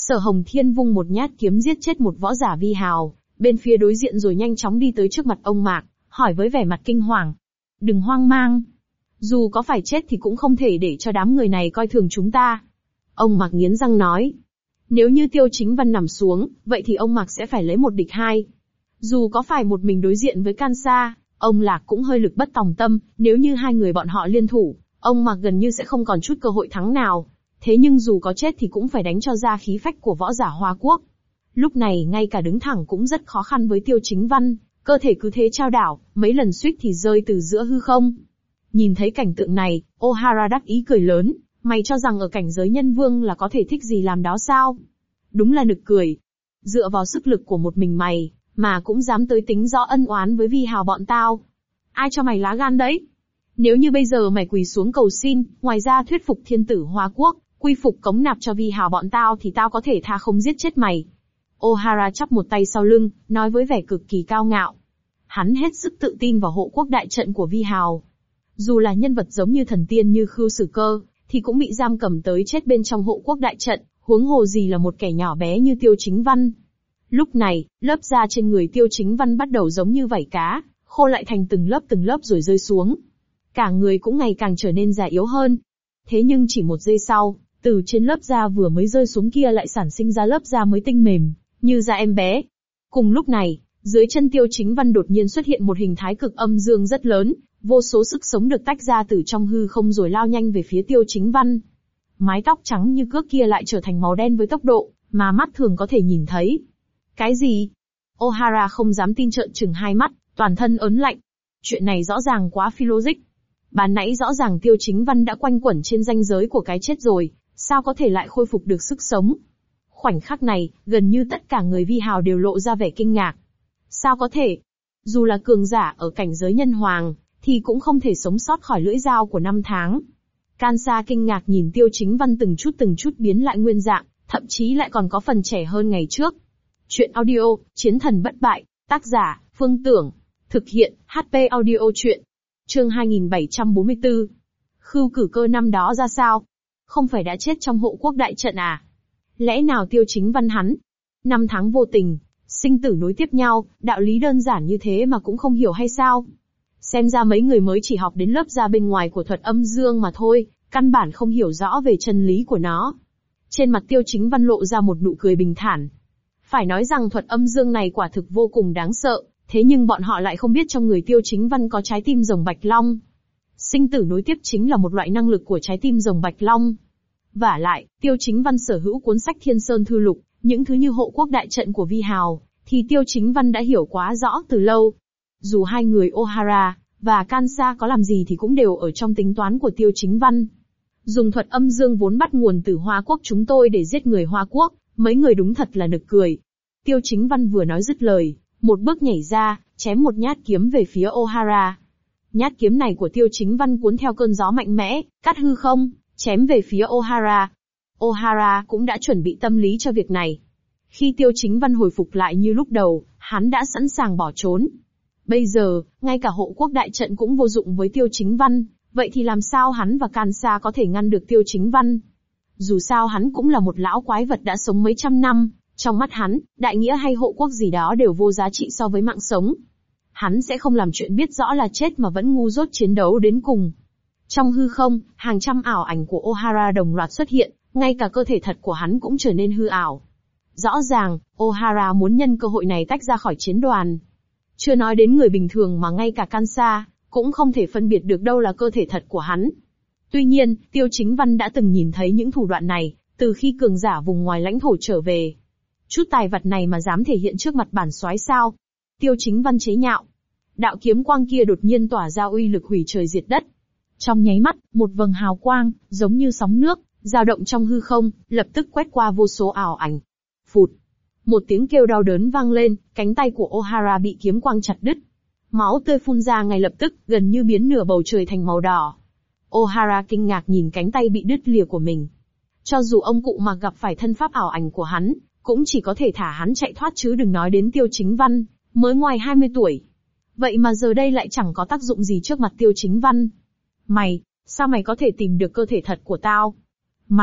Sở Hồng Thiên vung một nhát kiếm giết chết một võ giả vi hào, bên phía đối diện rồi nhanh chóng đi tới trước mặt ông Mạc, hỏi với vẻ mặt kinh hoàng. Đừng hoang mang. Dù có phải chết thì cũng không thể để cho đám người này coi thường chúng ta. Ông Mạc nghiến răng nói. Nếu như Tiêu Chính Văn nằm xuống, vậy thì ông Mạc sẽ phải lấy một địch hai. Dù có phải một mình đối diện với Cansa, ông Lạc cũng hơi lực bất tòng tâm, nếu như hai người bọn họ liên thủ, ông Mạc gần như sẽ không còn chút cơ hội thắng nào. Thế nhưng dù có chết thì cũng phải đánh cho ra khí phách của võ giả Hoa Quốc. Lúc này ngay cả đứng thẳng cũng rất khó khăn với Tiêu Chính Văn, cơ thể cứ thế trao đảo, mấy lần suýt thì rơi từ giữa hư không. Nhìn thấy cảnh tượng này, O'Hara đắc ý cười lớn, mày cho rằng ở cảnh giới nhân vương là có thể thích gì làm đó sao? Đúng là nực cười. Dựa vào sức lực của một mình mày, mà cũng dám tới tính rõ ân oán với vi hào bọn tao. Ai cho mày lá gan đấy? Nếu như bây giờ mày quỳ xuống cầu xin, ngoài ra thuyết phục thiên tử Hoa Quốc, quy phục cống nạp cho vi hào bọn tao thì tao có thể tha không giết chết mày. O'Hara chắp một tay sau lưng, nói với vẻ cực kỳ cao ngạo. Hắn hết sức tự tin vào hộ quốc đại trận của vi hào. Dù là nhân vật giống như thần tiên như Khưu Sử Cơ, thì cũng bị giam cầm tới chết bên trong hộ quốc đại trận, huống hồ gì là một kẻ nhỏ bé như Tiêu Chính Văn. Lúc này, lớp da trên người Tiêu Chính Văn bắt đầu giống như vảy cá, khô lại thành từng lớp rồi rơi xuống. Cả người cũng ngày càng trở nên già yếu hơn. Thế nhưng chỉ một giây sau, từ trên lớp da vừa mới rơi xuống kia lại sản sinh ra lớp da mới tinh mềm, như da em bé. Cùng lúc này, dưới chân Tiêu Chính Văn đột nhiên xuất hiện một hình thái cực âm dương rất lớn, vô số sức sống được tách ra từ trong hư không rồi lao nhanh về phía Tiêu Chính Văn. Mái tóc trắng như cước kia lại trở thành màu đen với tốc độ mà mắt thường có thể nhìn thấy. Cái gì? O'Hara không dám tin trợn trừng hai mắt, toàn thân ớn lạnh. Chuyện này rõ ràng quá phi logic. Ban nãy rõ ràng Tiêu Chính Văn đã quanh quẩn trên ranh giới của cái chết rồi, sao có thể lại khôi phục được sức sống? Khoảnh khắc này, gần như tất cả người vi hào đều lộ ra vẻ kinh ngạc. Sao có thể? Dù là cường giả ở cảnh giới nhân hoàng, thì cũng không thể sống sót khỏi lưỡi dao của năm tháng. Cansa kinh ngạc nhìn Tiêu Chính Văn từng chút biến lại nguyên dạng, thậm chí lại còn có phần trẻ hơn ngày trước. Chuyện audio, Chiến thần bất bại, tác giả, Phương Tưởng. Thực hiện, HP audio chuyện. Chương 2744. Khưu Cử Cơ năm đó ra sao? Không phải đã chết trong hộ quốc đại trận à? Lẽ nào Tiêu Chính Văn hắn? Năm tháng vô tình, sinh tử nối tiếp nhau, đạo lý đơn giản như thế mà cũng không hiểu hay sao? Xem ra mấy người mới chỉ học đến lớp da bên ngoài của thuật âm dương mà thôi, căn bản không hiểu rõ về chân lý của nó. Trên mặt Tiêu Chính Văn lộ ra một nụ cười bình thản. Phải nói rằng thuật âm dương này quả thực vô cùng đáng sợ, thế nhưng bọn họ lại không biết trong người Tiêu Chính Văn có trái tim rồng Bạch Long. Sinh tử nối tiếp chính là một loại năng lực của trái tim rồng Bạch Long. Vả lại, Tiêu Chính Văn sở hữu cuốn sách Thiên Sơn Thư Lục, những thứ như hộ quốc đại trận của vi hào, thì Tiêu Chính Văn đã hiểu quá rõ từ lâu. Dù hai người O'Hara và Cansa có làm gì thì cũng đều ở trong tính toán của Tiêu Chính Văn. Dùng thuật âm dương vốn bắt nguồn từ Hoa Quốc chúng tôi để giết người Hoa Quốc, mấy người đúng thật là nực cười. Tiêu Chính Văn vừa nói dứt lời, một bước nhảy ra, chém một nhát kiếm về phía O'Hara. Nhát kiếm này của Tiêu Chính Văn cuốn theo cơn gió mạnh mẽ, cắt hư không, chém về phía O'Hara. O'Hara cũng đã chuẩn bị tâm lý cho việc này. Khi Tiêu Chính Văn hồi phục lại như lúc đầu, hắn đã sẵn sàng bỏ trốn. Bây giờ, ngay cả hộ quốc đại trận cũng vô dụng với Tiêu Chính Văn, vậy thì làm sao hắn và Cansa có thể ngăn được Tiêu Chính Văn? Dù sao hắn cũng là một lão quái vật đã sống mấy trăm năm, trong mắt hắn, đại nghĩa hay hộ quốc gì đó đều vô giá trị so với mạng sống. Hắn sẽ không làm chuyện biết rõ là chết mà vẫn ngu dốt chiến đấu đến cùng. Trong hư không, hàng trăm ảo ảnh của O'Hara đồng loạt xuất hiện, ngay cả cơ thể thật của hắn cũng trở nên hư ảo. Rõ ràng, O'Hara muốn nhân cơ hội này tách ra khỏi chiến đoàn. Chưa nói đến người bình thường mà ngay cả Cansa cũng không thể phân biệt được đâu là cơ thể thật của hắn. Tuy nhiên, Tiêu Chính Văn đã từng nhìn thấy những thủ đoạn này, từ khi cường giả vùng ngoài lãnh thổ trở về. Chút tài vật này mà dám thể hiện trước mặt bản soái sao? Tiêu Chính Văn chế nhạo. Đạo kiếm quang kia đột nhiên tỏa ra uy lực hủy trời diệt đất. Trong nháy mắt, một vầng hào quang, giống như sóng nước, dao động trong hư không, lập tức quét qua vô số ảo ảnh. Phụt. Một tiếng kêu đau đớn vang lên, cánh tay của O'Hara bị kiếm quang chặt đứt. Máu tươi phun ra ngay lập tức, gần như biến nửa bầu trời thành màu đỏ. O'Hara kinh ngạc nhìn cánh tay bị đứt lìa của mình. Cho dù ông cụ mà gặp phải thân pháp ảo ảnh của hắn, cũng chỉ có thể thả hắn chạy thoát chứ đừng nói đến Tiêu Chính Văn, mới ngoài 20 tuổi. Vậy mà giờ đây lại chẳng có tác dụng gì trước mặt Tiêu Chính Văn. Sao mày có thể tìm được cơ thể thật của tao?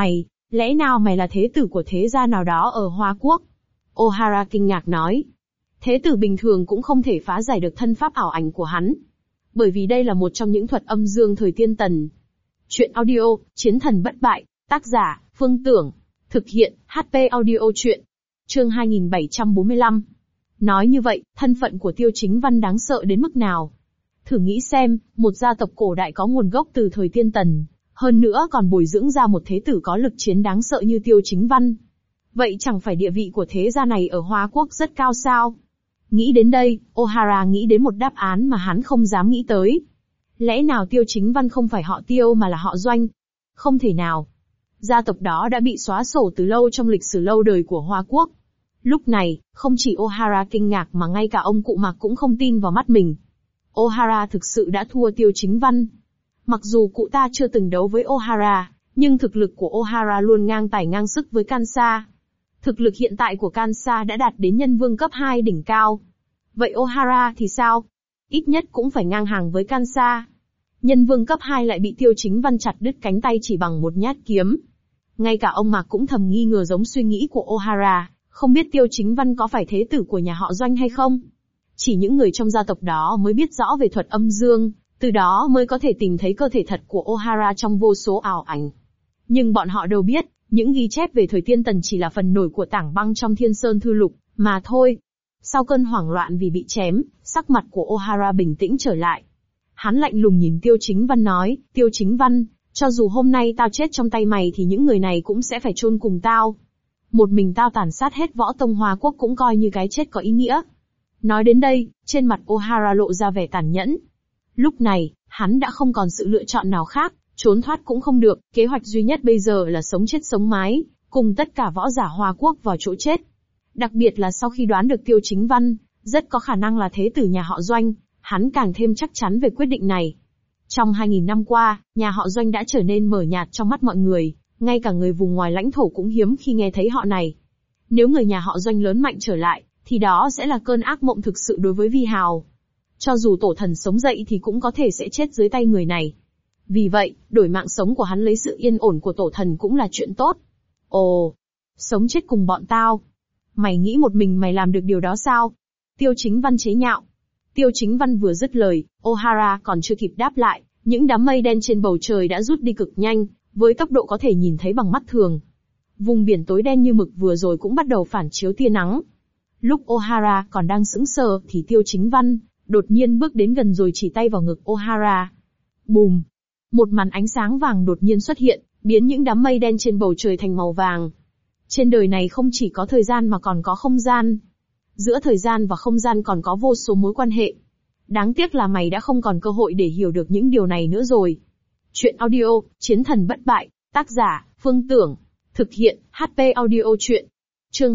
Lẽ nào mày là thế tử của thế gia nào đó ở Hoa Quốc? Ohara kinh ngạc nói. Thế tử bình thường cũng không thể phá giải được thân pháp ảo ảnh của hắn. Bởi vì đây là một trong những thuật âm dương thời tiên tần. Chuyện audio, Chiến thần bất bại, tác giả, Phương Tưởng. Thực hiện, HP audio chuyện. Chương 2745. Nói như vậy, thân phận của Tiêu Chính Văn đáng sợ đến mức nào? Thử nghĩ xem, một gia tộc cổ đại có nguồn gốc từ thời tiên tần, hơn nữa còn bồi dưỡng ra một thế tử có lực chiến đáng sợ như Tiêu Chính Văn. Vậy chẳng phải địa vị của thế gia này ở Hoa Quốc rất cao sao? Nghĩ đến đây, Ohara nghĩ đến một đáp án mà hắn không dám nghĩ tới. Lẽ nào Tiêu Chính Văn không phải họ Tiêu mà là họ Doanh? Không thể nào. Gia tộc đó đã bị xóa sổ từ lâu trong lịch sử lâu đời của Hoa Quốc. Lúc này, không chỉ Ohara kinh ngạc mà ngay cả ông cụ Mạc cũng không tin vào mắt mình. Ohara thực sự đã thua Tiêu Chính Văn. Mặc dù cụ ta chưa từng đấu với Ohara, nhưng thực lực của Ohara luôn ngang tài ngang sức với Kansa. Thực lực hiện tại của Kansa đã đạt đến nhân vương cấp 2 đỉnh cao. Vậy Ohara thì sao? Ít nhất cũng phải ngang hàng với Kansa. Nhân vương cấp 2 lại bị Tiêu Chính Văn chặt đứt cánh tay chỉ bằng một nhát kiếm. Ngay cả ông Mạc cũng thầm nghi ngờ giống suy nghĩ của Ohara, không biết Tiêu Chính Văn có phải thế tử của nhà họ Doanh hay không? Chỉ những người trong gia tộc đó mới biết rõ về thuật âm dương, từ đó mới có thể tìm thấy cơ thể thật của Ohara trong vô số ảo ảnh. Nhưng bọn họ đâu biết, những ghi chép về thời tiên tần chỉ là phần nổi của tảng băng trong Thiên Sơn Thư Lục, mà thôi. Sau cơn hoảng loạn vì bị chém, sắc mặt của Ohara bình tĩnh trở lại. Hắn lạnh lùng nhìn Tiêu Chính Văn nói, Tiêu Chính Văn, cho dù hôm nay tao chết trong tay mày thì những người này cũng sẽ phải chôn cùng tao. Một mình tao tàn sát hết võ tông Hoa Quốc cũng coi như cái chết có ý nghĩa. Nói đến đây, trên mặt Ohara lộ ra vẻ tàn nhẫn. Lúc này, hắn đã không còn sự lựa chọn nào khác, trốn thoát cũng không được, kế hoạch duy nhất bây giờ là sống chết sống mái, cùng tất cả võ giả Hoa Quốc vào chỗ chết. Đặc biệt là sau khi đoán được Tiêu Chính Văn, rất có khả năng là thế tử nhà họ Doanh, hắn càng thêm chắc chắn về quyết định này. Trong 2000 năm qua, nhà họ Doanh đã trở nên mờ nhạt trong mắt mọi người, ngay cả người vùng ngoài lãnh thổ cũng hiếm khi nghe thấy họ này. Nếu người nhà họ Doanh lớn mạnh trở lại, thì đó sẽ là cơn ác mộng thực sự đối với Vi Hào. Cho dù tổ thần sống dậy thì cũng có thể sẽ chết dưới tay người này. Vì vậy, đổi mạng sống của hắn lấy sự yên ổn của tổ thần cũng là chuyện tốt. Ồ, sống chết cùng bọn tao. Mày nghĩ một mình mày làm được điều đó sao? Tiêu Chính Văn chế nhạo. Tiêu Chính Văn vừa dứt lời, Ohara còn chưa kịp đáp lại, những đám mây đen trên bầu trời đã rút đi cực nhanh, với tốc độ có thể nhìn thấy bằng mắt thường. Vùng biển tối đen như mực vừa rồi cũng bắt đầu phản chiếu tia nắng. Lúc Ohara còn đang sững sờ thì Tiêu Chính Văn đột nhiên bước đến gần rồi chỉ tay vào ngực Ohara. Bùm! Một màn ánh sáng vàng đột nhiên xuất hiện, biến những đám mây đen trên bầu trời thành màu vàng. Trên đời này không chỉ có thời gian mà còn có không gian. Giữa thời gian và không gian còn có vô số mối quan hệ. Đáng tiếc là mày đã không còn cơ hội để hiểu được những điều này nữa rồi. Chuyện audio, Chiến thần bất bại, tác giả, Phương Tưởng. Thực hiện, HP audio chuyện. Chương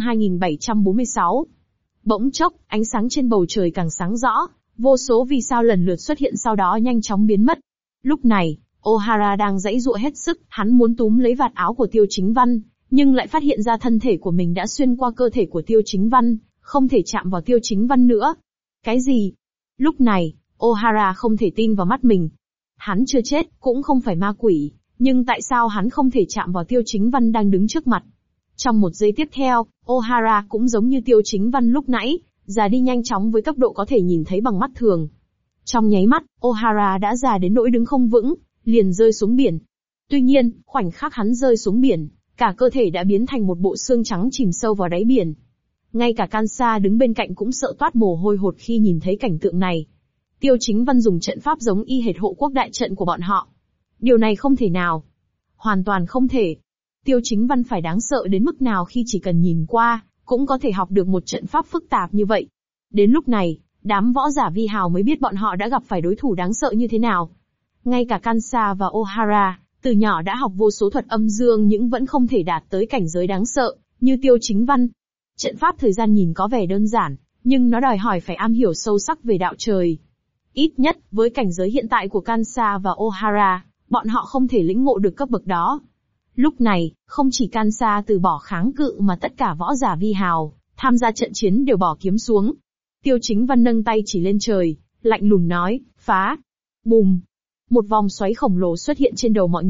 2746. Bỗng chốc, ánh sáng trên bầu trời càng sáng rõ, vô số vì sao lần lượt xuất hiện sau đó nhanh chóng biến mất. Lúc này, Ohara đang giãy giụa hết sức, hắn muốn túm lấy vạt áo của Tiêu Chính Văn, nhưng lại phát hiện ra thân thể của mình đã xuyên qua cơ thể của Tiêu Chính Văn, không thể chạm vào Tiêu Chính Văn nữa. Cái gì? Lúc này, Ohara không thể tin vào mắt mình. Hắn chưa chết, cũng không phải ma quỷ, nhưng tại sao hắn không thể chạm vào Tiêu Chính Văn đang đứng trước mặt? Trong một giây tiếp theo, Ohara cũng giống như Tiêu Chính Văn lúc nãy, già đi nhanh chóng với tốc độ có thể nhìn thấy bằng mắt thường. Trong nháy mắt, Ohara đã già đến nỗi đứng không vững, liền rơi xuống biển. Tuy nhiên, khoảnh khắc hắn rơi xuống biển, cả cơ thể đã biến thành một bộ xương trắng chìm sâu vào đáy biển. Ngay cả Kansa đứng bên cạnh cũng sợ toát mồ hôi hột khi nhìn thấy cảnh tượng này. Tiêu Chính Văn dùng trận pháp giống y hệt hộ quốc đại trận của bọn họ. Điều này không thể nào. Hoàn toàn không thể. Tiêu Chính Văn phải đáng sợ đến mức nào khi chỉ cần nhìn qua, cũng có thể học được một trận pháp phức tạp như vậy. Đến lúc này, đám võ giả Vi Hào mới biết bọn họ đã gặp phải đối thủ đáng sợ như thế nào. Ngay cả Kansa và Ohara, từ nhỏ đã học vô số thuật âm dương nhưng vẫn không thể đạt tới cảnh giới đáng sợ, như Tiêu Chính Văn. Trận pháp thời gian nhìn có vẻ đơn giản, nhưng nó đòi hỏi phải am hiểu sâu sắc về đạo trời. Ít nhất, với cảnh giới hiện tại của Kansa và Ohara, bọn họ không thể lĩnh ngộ được cấp bậc đó. Lúc này, không chỉ Kansa từ bỏ kháng cự mà tất cả võ giả Vi Hào, tham gia trận chiến đều bỏ kiếm xuống. Tiêu Chính Văn nâng tay chỉ lên trời, lạnh lùng nói, phá. Bùm. Một vòng xoáy khổng lồ xuất hiện trên đầu mọi người,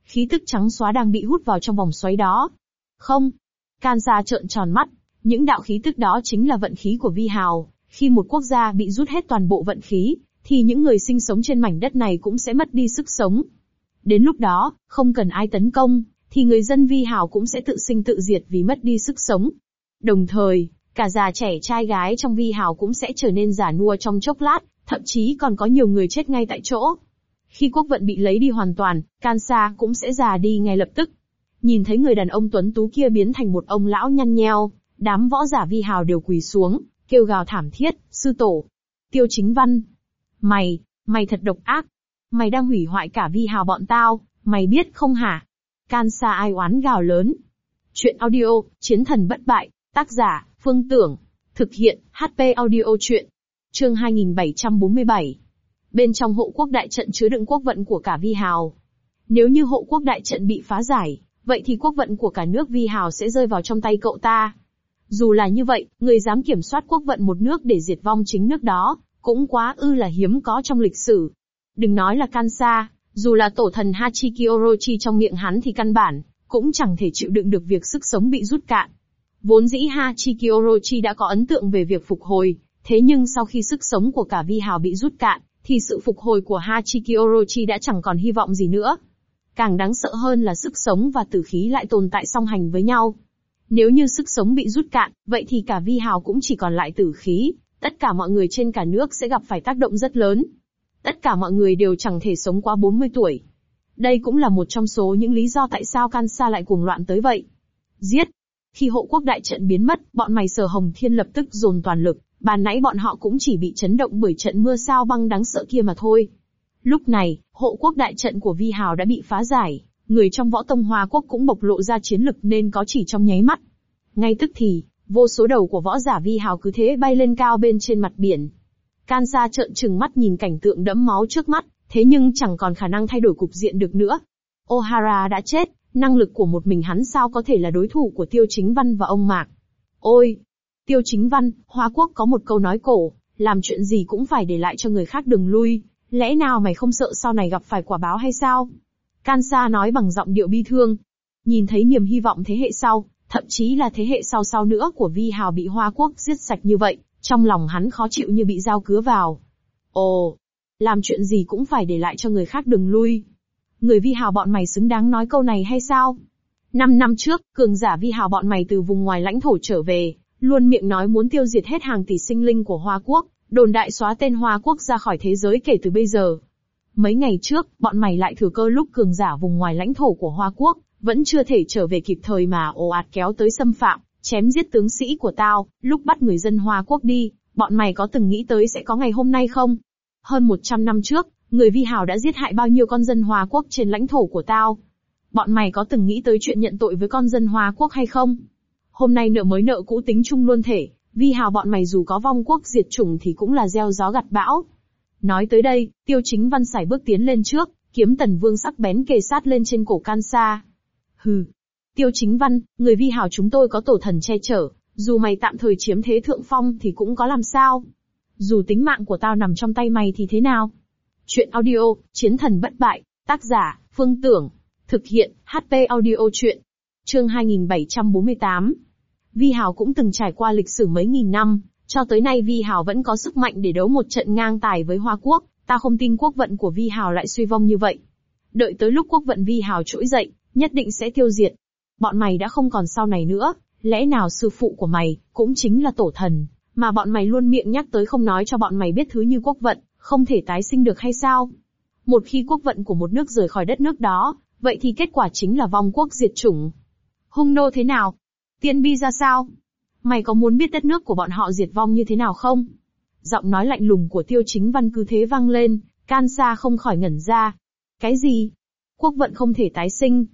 Khí tức trắng xóa đang bị hút vào trong vòng xoáy đó. Không. Kansa trợn tròn mắt. Những đạo khí tức đó chính là vận khí của Vi Hào. Khi một quốc gia bị rút hết toàn bộ vận khí, thì những người sinh sống trên mảnh đất này cũng sẽ mất đi sức sống. Đến lúc đó, không cần ai tấn công, thì người dân Vi Hào cũng sẽ tự sinh tự diệt vì mất đi sức sống. Đồng thời, cả già trẻ trai gái trong Vi Hào cũng sẽ trở nên già nua trong chốc lát, thậm chí còn có nhiều người chết ngay tại chỗ. Khi quốc vận bị lấy đi hoàn toàn, Kansa cũng sẽ già đi ngay lập tức. Nhìn thấy người đàn ông tuấn tú kia biến thành một ông lão nhăn nheo, đám võ giả Vi Hào đều quỳ xuống, kêu gào thảm thiết, sư tổ. Tiêu Chính Văn. Mày thật độc ác. Mày đang hủy hoại cả Vi Hào bọn tao, mày biết không hả? Kansa ai oán gào lớn. Chuyện audio, Chiến thần bất bại, tác giả, Phương Tưởng. Thực hiện, HP audio chuyện. Chương 2747. Bên trong hộ quốc đại trận chứa đựng quốc vận của cả Vi Hào. Nếu như hộ quốc đại trận bị phá giải, vậy thì quốc vận của cả nước Vi Hào sẽ rơi vào trong tay cậu ta. Dù là như vậy, người dám kiểm soát quốc vận một nước để diệt vong chính nước đó, cũng quá là hiếm có trong lịch sử. Đừng nói là Kansa, dù là tổ thần Hachiki Orochi trong miệng hắn thì căn bản, cũng chẳng thể chịu đựng được việc sức sống bị rút cạn. Vốn dĩ Hachiki Orochi đã có ấn tượng về việc phục hồi, thế nhưng sau khi sức sống của cả Vi Hào bị rút cạn, thì sự phục hồi của Hachiki Orochi đã chẳng còn hy vọng gì nữa. Càng đáng sợ hơn là sức sống và tử khí lại tồn tại song hành với nhau. Nếu như sức sống bị rút cạn, vậy thì cả Vi Hào cũng chỉ còn lại tử khí, tất cả mọi người trên cả nước sẽ gặp phải tác động rất lớn. Tất cả mọi người đều chẳng thể sống quá 40 tuổi. Đây cũng là một trong số những lý do tại sao Kansa lại cuồng loạn tới vậy. Giết! Khi hộ quốc đại trận biến mất, bọn mày Sở Hồng Thiên lập tức dồn toàn lực, ban nãy bọn họ cũng chỉ bị chấn động bởi trận mưa sao băng đáng sợ kia mà thôi. Lúc này, hộ quốc đại trận của Vi Hào đã bị phá giải, người trong võ tông Hoa Quốc cũng bộc lộ ra chiến lực nên có chỉ trong nháy mắt. Ngay tức thì, vô số đầu của võ giả Vi Hào cứ thế bay lên cao bên trên mặt biển. Kansa trợn trừng mắt nhìn cảnh tượng đẫm máu trước mắt, thế nhưng chẳng còn khả năng thay đổi cục diện được nữa. Ohara đã chết, năng lực của một mình hắn sao có thể là đối thủ của Tiêu Chính Văn và ông Mạc. Ôi! Tiêu Chính Văn, Hoa Quốc có một câu nói cổ, làm chuyện gì cũng phải để lại cho người khác đường lui, lẽ nào mày không sợ sau này gặp phải quả báo hay sao? Kansa nói bằng giọng điệu bi thương. Nhìn thấy niềm hy vọng thế hệ sau, thậm chí là thế hệ sau sau nữa của Vi Hào bị Hoa Quốc giết sạch như vậy, trong lòng hắn khó chịu như bị dao cứa vào. Ồ! Làm chuyện gì cũng phải để lại cho người khác đường lui. Người Vi Hào bọn mày xứng đáng nói câu này hay sao? 5 năm trước, cường giả Vi Hào bọn mày từ vùng ngoài lãnh thổ trở về, luôn miệng nói muốn tiêu diệt hết hàng tỷ sinh linh của Hoa Quốc, đồn đại xóa tên Hoa Quốc ra khỏi thế giới kể từ bây giờ. Mấy ngày trước, bọn mày lại thừa cơ lúc cường giả vùng ngoài lãnh thổ của Hoa Quốc, vẫn chưa thể trở về kịp thời mà ồ ạt kéo tới xâm phạm, chém giết tướng sĩ của tao, lúc bắt người dân Hoa Quốc đi, bọn mày có từng nghĩ tới sẽ có ngày hôm nay không? Hơn 100 năm trước, người Vi Hào đã giết hại bao nhiêu con dân Hoa Quốc trên lãnh thổ của tao? Bọn mày có từng nghĩ tới chuyện nhận tội với con dân Hoa Quốc hay không? Hôm nay nợ mới nợ cũ tính chung luôn thể, Vi Hào bọn mày dù có vong quốc diệt chủng thì cũng là gieo gió gặt bão. Nói tới đây, Tiêu Chính Văn sải bước tiến lên trước, kiếm Tần Vương sắc bén kề sát lên trên cổ Kansa. Hừ. Tiêu Chính Văn, người Vi Hào chúng tôi có tổ thần che chở, dù mày tạm thời chiếm thế thượng phong thì cũng có làm sao. Dù tính mạng của tao nằm trong tay mày thì thế nào? Chuyện audio, Chiến thần bất bại, tác giả, Phương Tưởng. Thực hiện, HP audio chuyện. Chương 2748. Vi Hào cũng từng trải qua lịch sử mấy nghìn năm, cho tới nay Vi Hào vẫn có sức mạnh để đấu một trận ngang tài với Hoa Quốc, ta không tin quốc vận của Vi Hào lại suy vong như vậy. Đợi tới lúc quốc vận Vi Hào trỗi dậy, nhất định sẽ tiêu diệt. Bọn mày đã không còn sau này nữa, lẽ nào sư phụ của mày, cũng chính là tổ thần, mà bọn mày luôn miệng nhắc tới không nói cho bọn mày biết thứ như quốc vận, không thể tái sinh được hay sao? Một khi quốc vận của một nước rời khỏi đất nước đó, vậy thì kết quả chính là vong quốc diệt chủng. Hung nô thế nào? Tiên bi ra sao? Mày có muốn biết đất nước của bọn họ diệt vong như thế nào không? Giọng nói lạnh lùng của Tiêu Chính Văn cứ thế vang lên, Kansa không khỏi ngẩn ra. Cái gì? Quốc vận không thể tái sinh?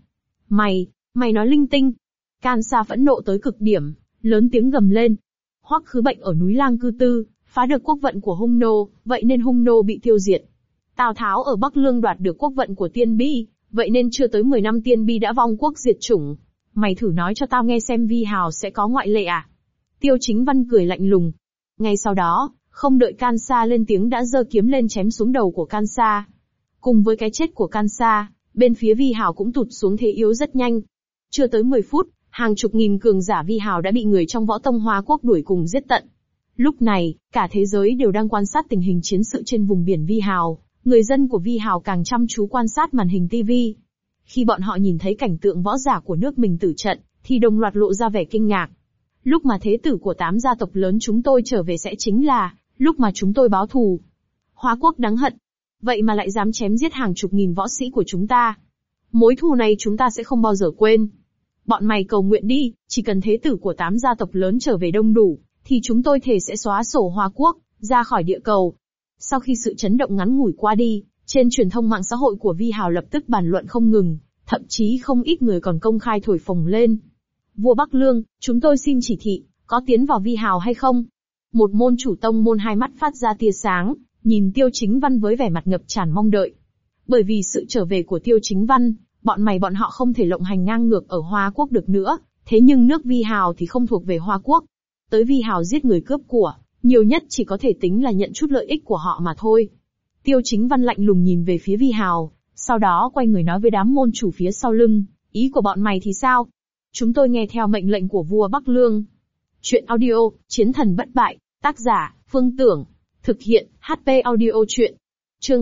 Mày nói linh tinh. Kansa phẫn nộ tới cực điểm, lớn tiếng gầm lên. Hoắc Khứ Bệnh ở núi Lang Cư Tư, phá được quốc vận của Hung nô, vậy nên Hung nô bị tiêu diệt. Tào Tháo ở Bắc Lương đoạt được quốc vận của Tiên Bi, vậy nên chưa tới 10 năm Tiên Bi đã vong quốc diệt chủng. Mày thử nói cho tao nghe xem Vi Hào sẽ có ngoại lệ à? Tiêu Chính Văn cười lạnh lùng. Ngay sau đó, không đợi Kansa lên tiếng đã giơ kiếm lên chém xuống đầu của Kansa. Cùng với cái chết của Kansa, Bên phía Vi Hào cũng tụt xuống thế yếu rất nhanh. Chưa tới 10 phút, hàng chục nghìn cường giả Vi Hào đã bị người trong võ tông Hoa Quốc đuổi cùng giết tận. Lúc này, cả thế giới đều đang quan sát tình hình chiến sự trên vùng biển Vi Hào, người dân của Vi Hào càng chăm chú quan sát màn hình TV. Khi bọn họ nhìn thấy cảnh tượng võ giả của nước mình tử trận, thì đồng loạt lộ ra vẻ kinh ngạc. Lúc mà thế tử của 8 gia tộc lớn chúng tôi trở về sẽ chính là lúc mà chúng tôi báo thù. Hoa Quốc đáng hận. Vậy mà lại dám chém giết hàng chục nghìn võ sĩ của chúng ta. Mối thù này chúng ta sẽ không bao giờ quên. Bọn mày cầu nguyện đi, chỉ cần thế tử của 8 gia tộc lớn trở về đông đủ, thì chúng tôi thề sẽ xóa sổ Hoa Quốc ra khỏi địa cầu. Sau khi sự chấn động ngắn ngủi qua đi, trên truyền thông mạng xã hội của Vi Hào lập tức bàn luận không ngừng, thậm chí không ít người còn công khai thổi phồng lên. Vua Bắc Lương, chúng tôi xin chỉ thị, có tiến vào Vi Hào hay không? Một môn chủ tông môn hai mắt phát ra tia sáng, nhìn Tiêu Chính Văn với vẻ mặt ngập tràn mong đợi. Bởi vì sự trở về của Tiêu Chính Văn, bọn họ không thể lộng hành ngang ngược ở Hoa Quốc được nữa, thế nhưng nước Vi Hào thì không thuộc về Hoa Quốc. Tới Vi Hào giết người cướp của, nhiều nhất chỉ có thể tính là nhận chút lợi ích của họ mà thôi. Tiêu Chính Văn lạnh lùng nhìn về phía Vi Hào, sau đó quay người nói với đám môn chủ phía sau lưng, ý của bọn mày thì sao? Chúng tôi nghe theo mệnh lệnh của vua Bắc Lương. Chuyện audio, Chiến thần bất bại, tác giả, Phương Tưởng. Thực hiện, HP audio chuyện. Chương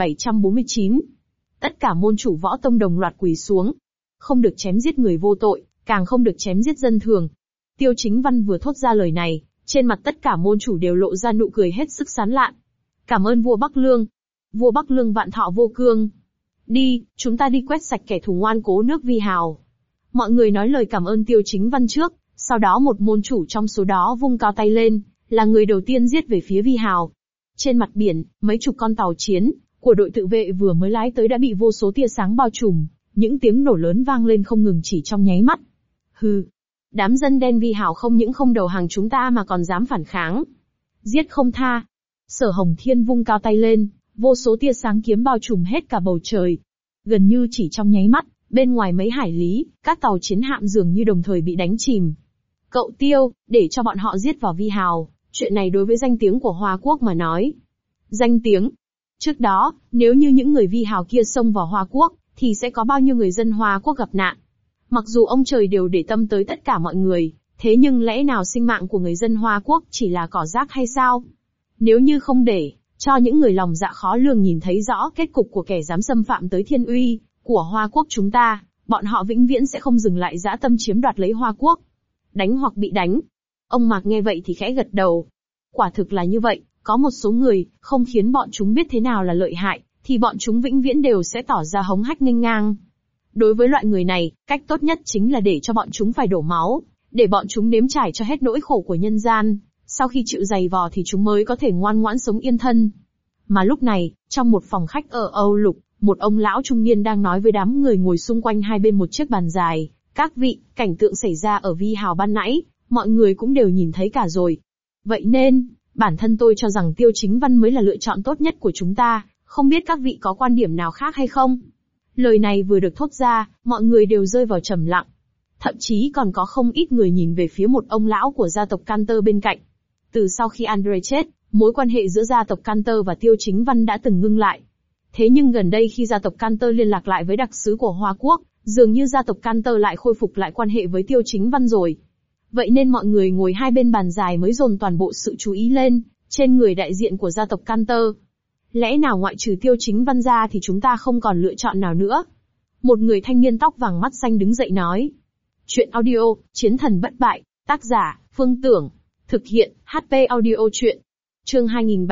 2749. Tất cả môn chủ võ tông đồng loạt quỳ xuống. Không được chém giết người vô tội, càng không được chém giết dân thường. Tiêu Chính Văn vừa thốt ra lời này, trên mặt tất cả môn chủ đều lộ ra nụ cười hết sức sán lạn. Cảm ơn vua Bắc Lương. Vua Bắc Lương vạn thọ vô cương. Đi, chúng ta đi quét sạch kẻ thù ngoan cố nước Vi Hào. Mọi người nói lời cảm ơn Tiêu Chính Văn trước, sau đó một môn chủ trong số đó vung cao tay lên, là người đầu tiên giết về phía Vi Hào. Trên mặt biển, mấy chục con tàu chiến của đội tự vệ vừa mới lái tới đã bị vô số tia sáng bao trùm, những tiếng nổ lớn vang lên không ngừng chỉ trong nháy mắt. Hừ, đám dân đen Vi Hào không những không đầu hàng chúng ta mà còn dám phản kháng. Giết không tha. Sở Hồng Thiên vung cao tay lên, vô số tia sáng kiếm bao trùm hết cả bầu trời. Gần như chỉ trong nháy mắt, bên ngoài mấy hải lý, các tàu chiến hạm dường như đồng thời bị đánh chìm. Cậu Tiêu, để cho bọn họ giết vào Vi Hào, chuyện này đối với danh tiếng của Hoa Quốc mà nói. Danh tiếng. Trước đó, nếu như những người Vi Hào kia xông vào Hoa Quốc, thì sẽ có bao nhiêu người dân Hoa Quốc gặp nạn. Mặc dù ông trời đều để tâm tới tất cả mọi người, thế nhưng lẽ nào sinh mạng của người dân Hoa Quốc chỉ là cỏ rác hay sao? Nếu như không để cho những người lòng dạ khó lường nhìn thấy rõ kết cục của kẻ dám xâm phạm tới thiên uy của Hoa Quốc chúng ta, bọn họ vĩnh viễn sẽ không dừng lại dã tâm chiếm đoạt lấy Hoa Quốc. Đánh hoặc bị đánh. Ông Mạc nghe vậy thì khẽ gật đầu. Quả thực là như vậy, có một số người, không khiến bọn chúng biết thế nào là lợi hại, thì bọn chúng vĩnh viễn đều sẽ tỏ ra hống hách nghênh ngang. Đối với loại người này, cách tốt nhất chính là để cho bọn chúng phải đổ máu, để bọn chúng nếm trải cho hết nỗi khổ của nhân gian, sau khi chịu dày vò thì chúng mới có thể ngoan ngoãn sống yên thân. Mà lúc này, trong một phòng khách ở Âu Lục, một ông lão trung niên đang nói với đám người ngồi xung quanh hai bên một chiếc bàn dài. Các vị, cảnh tượng xảy ra ở Vi Hào ban nãy, mọi người cũng đều nhìn thấy cả rồi. Vậy nên, bản thân tôi cho rằng Tiêu Chính Văn mới là lựa chọn tốt nhất của chúng ta, không biết các vị có quan điểm nào khác hay không? Lời này vừa được thốt ra, mọi người đều rơi vào trầm lặng. Thậm chí còn có không ít người nhìn về phía một ông lão của gia tộc Cantor bên cạnh. Từ sau khi Andre chết, mối quan hệ giữa gia tộc Cantor và Tiêu Chính Văn đã từng ngưng lại. Thế nhưng gần đây khi gia tộc Cantor liên lạc lại với đặc sứ của Hoa Quốc, dường như gia tộc Cantor lại khôi phục lại quan hệ với Tiêu Chính Văn rồi. Vậy nên mọi người ngồi hai bên bàn dài mới dồn toàn bộ sự chú ý lên trên người đại diện của gia tộc Cantor. Lẽ nào ngoại trừ Tiêu Chính Văn ra thì chúng ta không còn lựa chọn nào nữa? Một người thanh niên tóc vàng mắt xanh đứng dậy nói. Chuyện audio, Chiến thần bất bại, tác giả, Phương Tưởng. Thực hiện, HP audio chuyện. Chương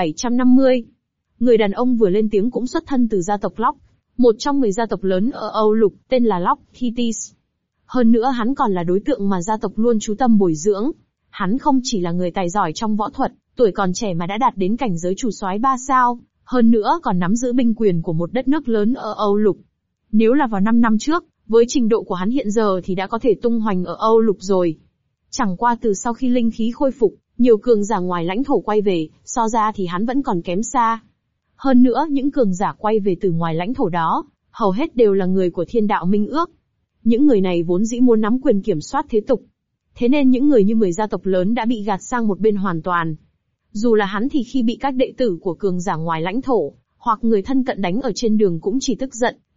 2750. Người đàn ông vừa lên tiếng cũng xuất thân từ gia tộc Locke, một trong 10 gia tộc lớn ở Âu Lục, tên là Locke Kitties. Hơn nữa hắn còn là đối tượng mà gia tộc luôn chú tâm bồi dưỡng. Hắn không chỉ là người tài giỏi trong võ thuật, tuổi còn trẻ mà đã đạt đến cảnh giới chủ soái 3 sao, hơn nữa còn nắm giữ binh quyền của một đất nước lớn ở Âu Lục. Nếu là vào 5 năm trước, với trình độ của hắn hiện giờ thì đã có thể tung hoành ở Âu Lục rồi. Chẳng qua từ sau khi linh khí khôi phục, nhiều cường giả ngoài lãnh thổ quay về, so ra thì hắn vẫn còn kém xa. Hơn nữa những cường giả quay về từ ngoài lãnh thổ đó, hầu hết đều là người của Thiên Đạo Minh Ước. Những người này vốn dĩ muốn nắm quyền kiểm soát thế tục. Thế nên những người như 10 gia tộc lớn đã bị gạt sang một bên hoàn toàn. Dù là hắn thì khi bị các đệ tử của cường giả ngoài lãnh thổ, hoặc người thân cận đánh ở trên đường cũng chỉ tức giận,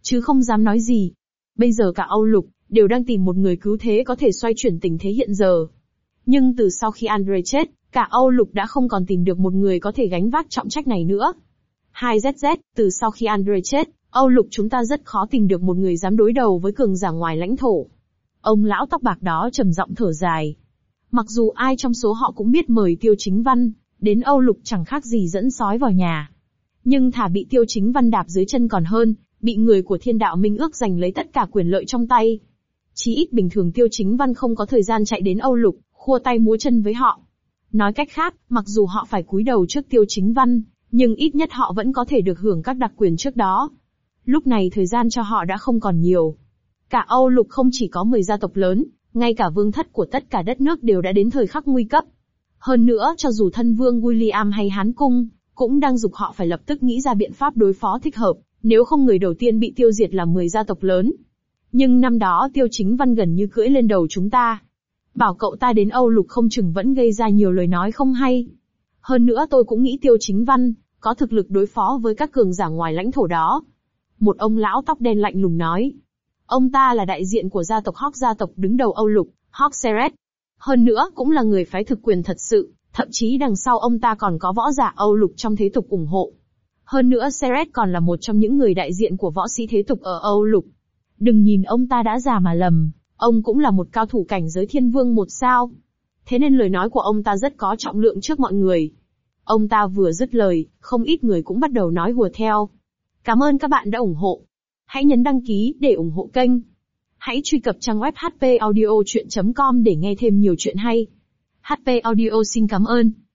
chứ không dám nói gì. Bây giờ cả Âu Lục đều đang tìm một người cứu thế có thể xoay chuyển tình thế hiện giờ. Nhưng từ sau khi Andre chết, cả Âu Lục đã không còn tìm được một người có thể gánh vác trọng trách này nữa. 2ZZ, từ sau khi Andre chết, Âu Lục chúng ta rất khó tìm được một người dám đối đầu với cường giả ngoài lãnh thổ. Ông lão tóc bạc đó trầm giọng thở dài. Mặc dù ai trong số họ cũng biết mời Tiêu Chính Văn đến Âu Lục chẳng khác gì dẫn sói vào nhà. Nhưng thà bị Tiêu Chính Văn đạp dưới chân còn hơn, bị người của Thiên Đạo Minh Ước giành lấy tất cả quyền lợi trong tay. Chí ít bình thường Tiêu Chính Văn không có thời gian chạy đến Âu Lục, khua tay múa chân với họ. Nói cách khác, mặc dù họ phải cúi đầu trước Tiêu Chính Văn, nhưng ít nhất họ vẫn có thể được hưởng các đặc quyền trước đó. Lúc này thời gian cho họ đã không còn nhiều. Cả Âu Lục không chỉ có 10 gia tộc lớn, ngay cả vương thất của tất cả đất nước đều đã đến thời khắc nguy cấp. Hơn nữa, cho dù thân vương William hay Hán Cung, cũng đang giục họ phải lập tức nghĩ ra biện pháp đối phó thích hợp, nếu không người đầu tiên bị tiêu diệt là 10 gia tộc lớn. Nhưng năm đó Tiêu Chính Văn gần như cưỡi lên đầu chúng ta. Bảo cậu ta đến Âu Lục không chừng vẫn gây ra nhiều lời nói không hay. Hơn nữa tôi cũng nghĩ Tiêu Chính Văn có thực lực đối phó với các cường giả ngoài lãnh thổ đó. Một ông lão tóc đen lạnh lùng nói. Ông ta là đại diện của gia tộc Hawk, gia tộc đứng đầu Âu Lục, Hawk Seret. Hơn nữa cũng là người phái thực quyền thật sự, thậm chí đằng sau ông ta còn có võ giả Âu Lục trong thế tục ủng hộ. Hơn nữa Seret còn là một trong những người đại diện của võ sĩ thế tục ở Âu Lục. Đừng nhìn ông ta đã già mà lầm, ông cũng là một cao thủ cảnh giới thiên vương 1 sao. Thế nên lời nói của ông ta rất có trọng lượng trước mọi người. Ông ta vừa dứt lời, không ít người cũng bắt đầu nói hùa theo. Cảm ơn các bạn đã ủng hộ. Hãy nhấn đăng ký để ủng hộ kênh. Hãy truy cập trang web hpaudiochuyen.com để nghe thêm nhiều chuyện hay. HP Audio xin cảm ơn.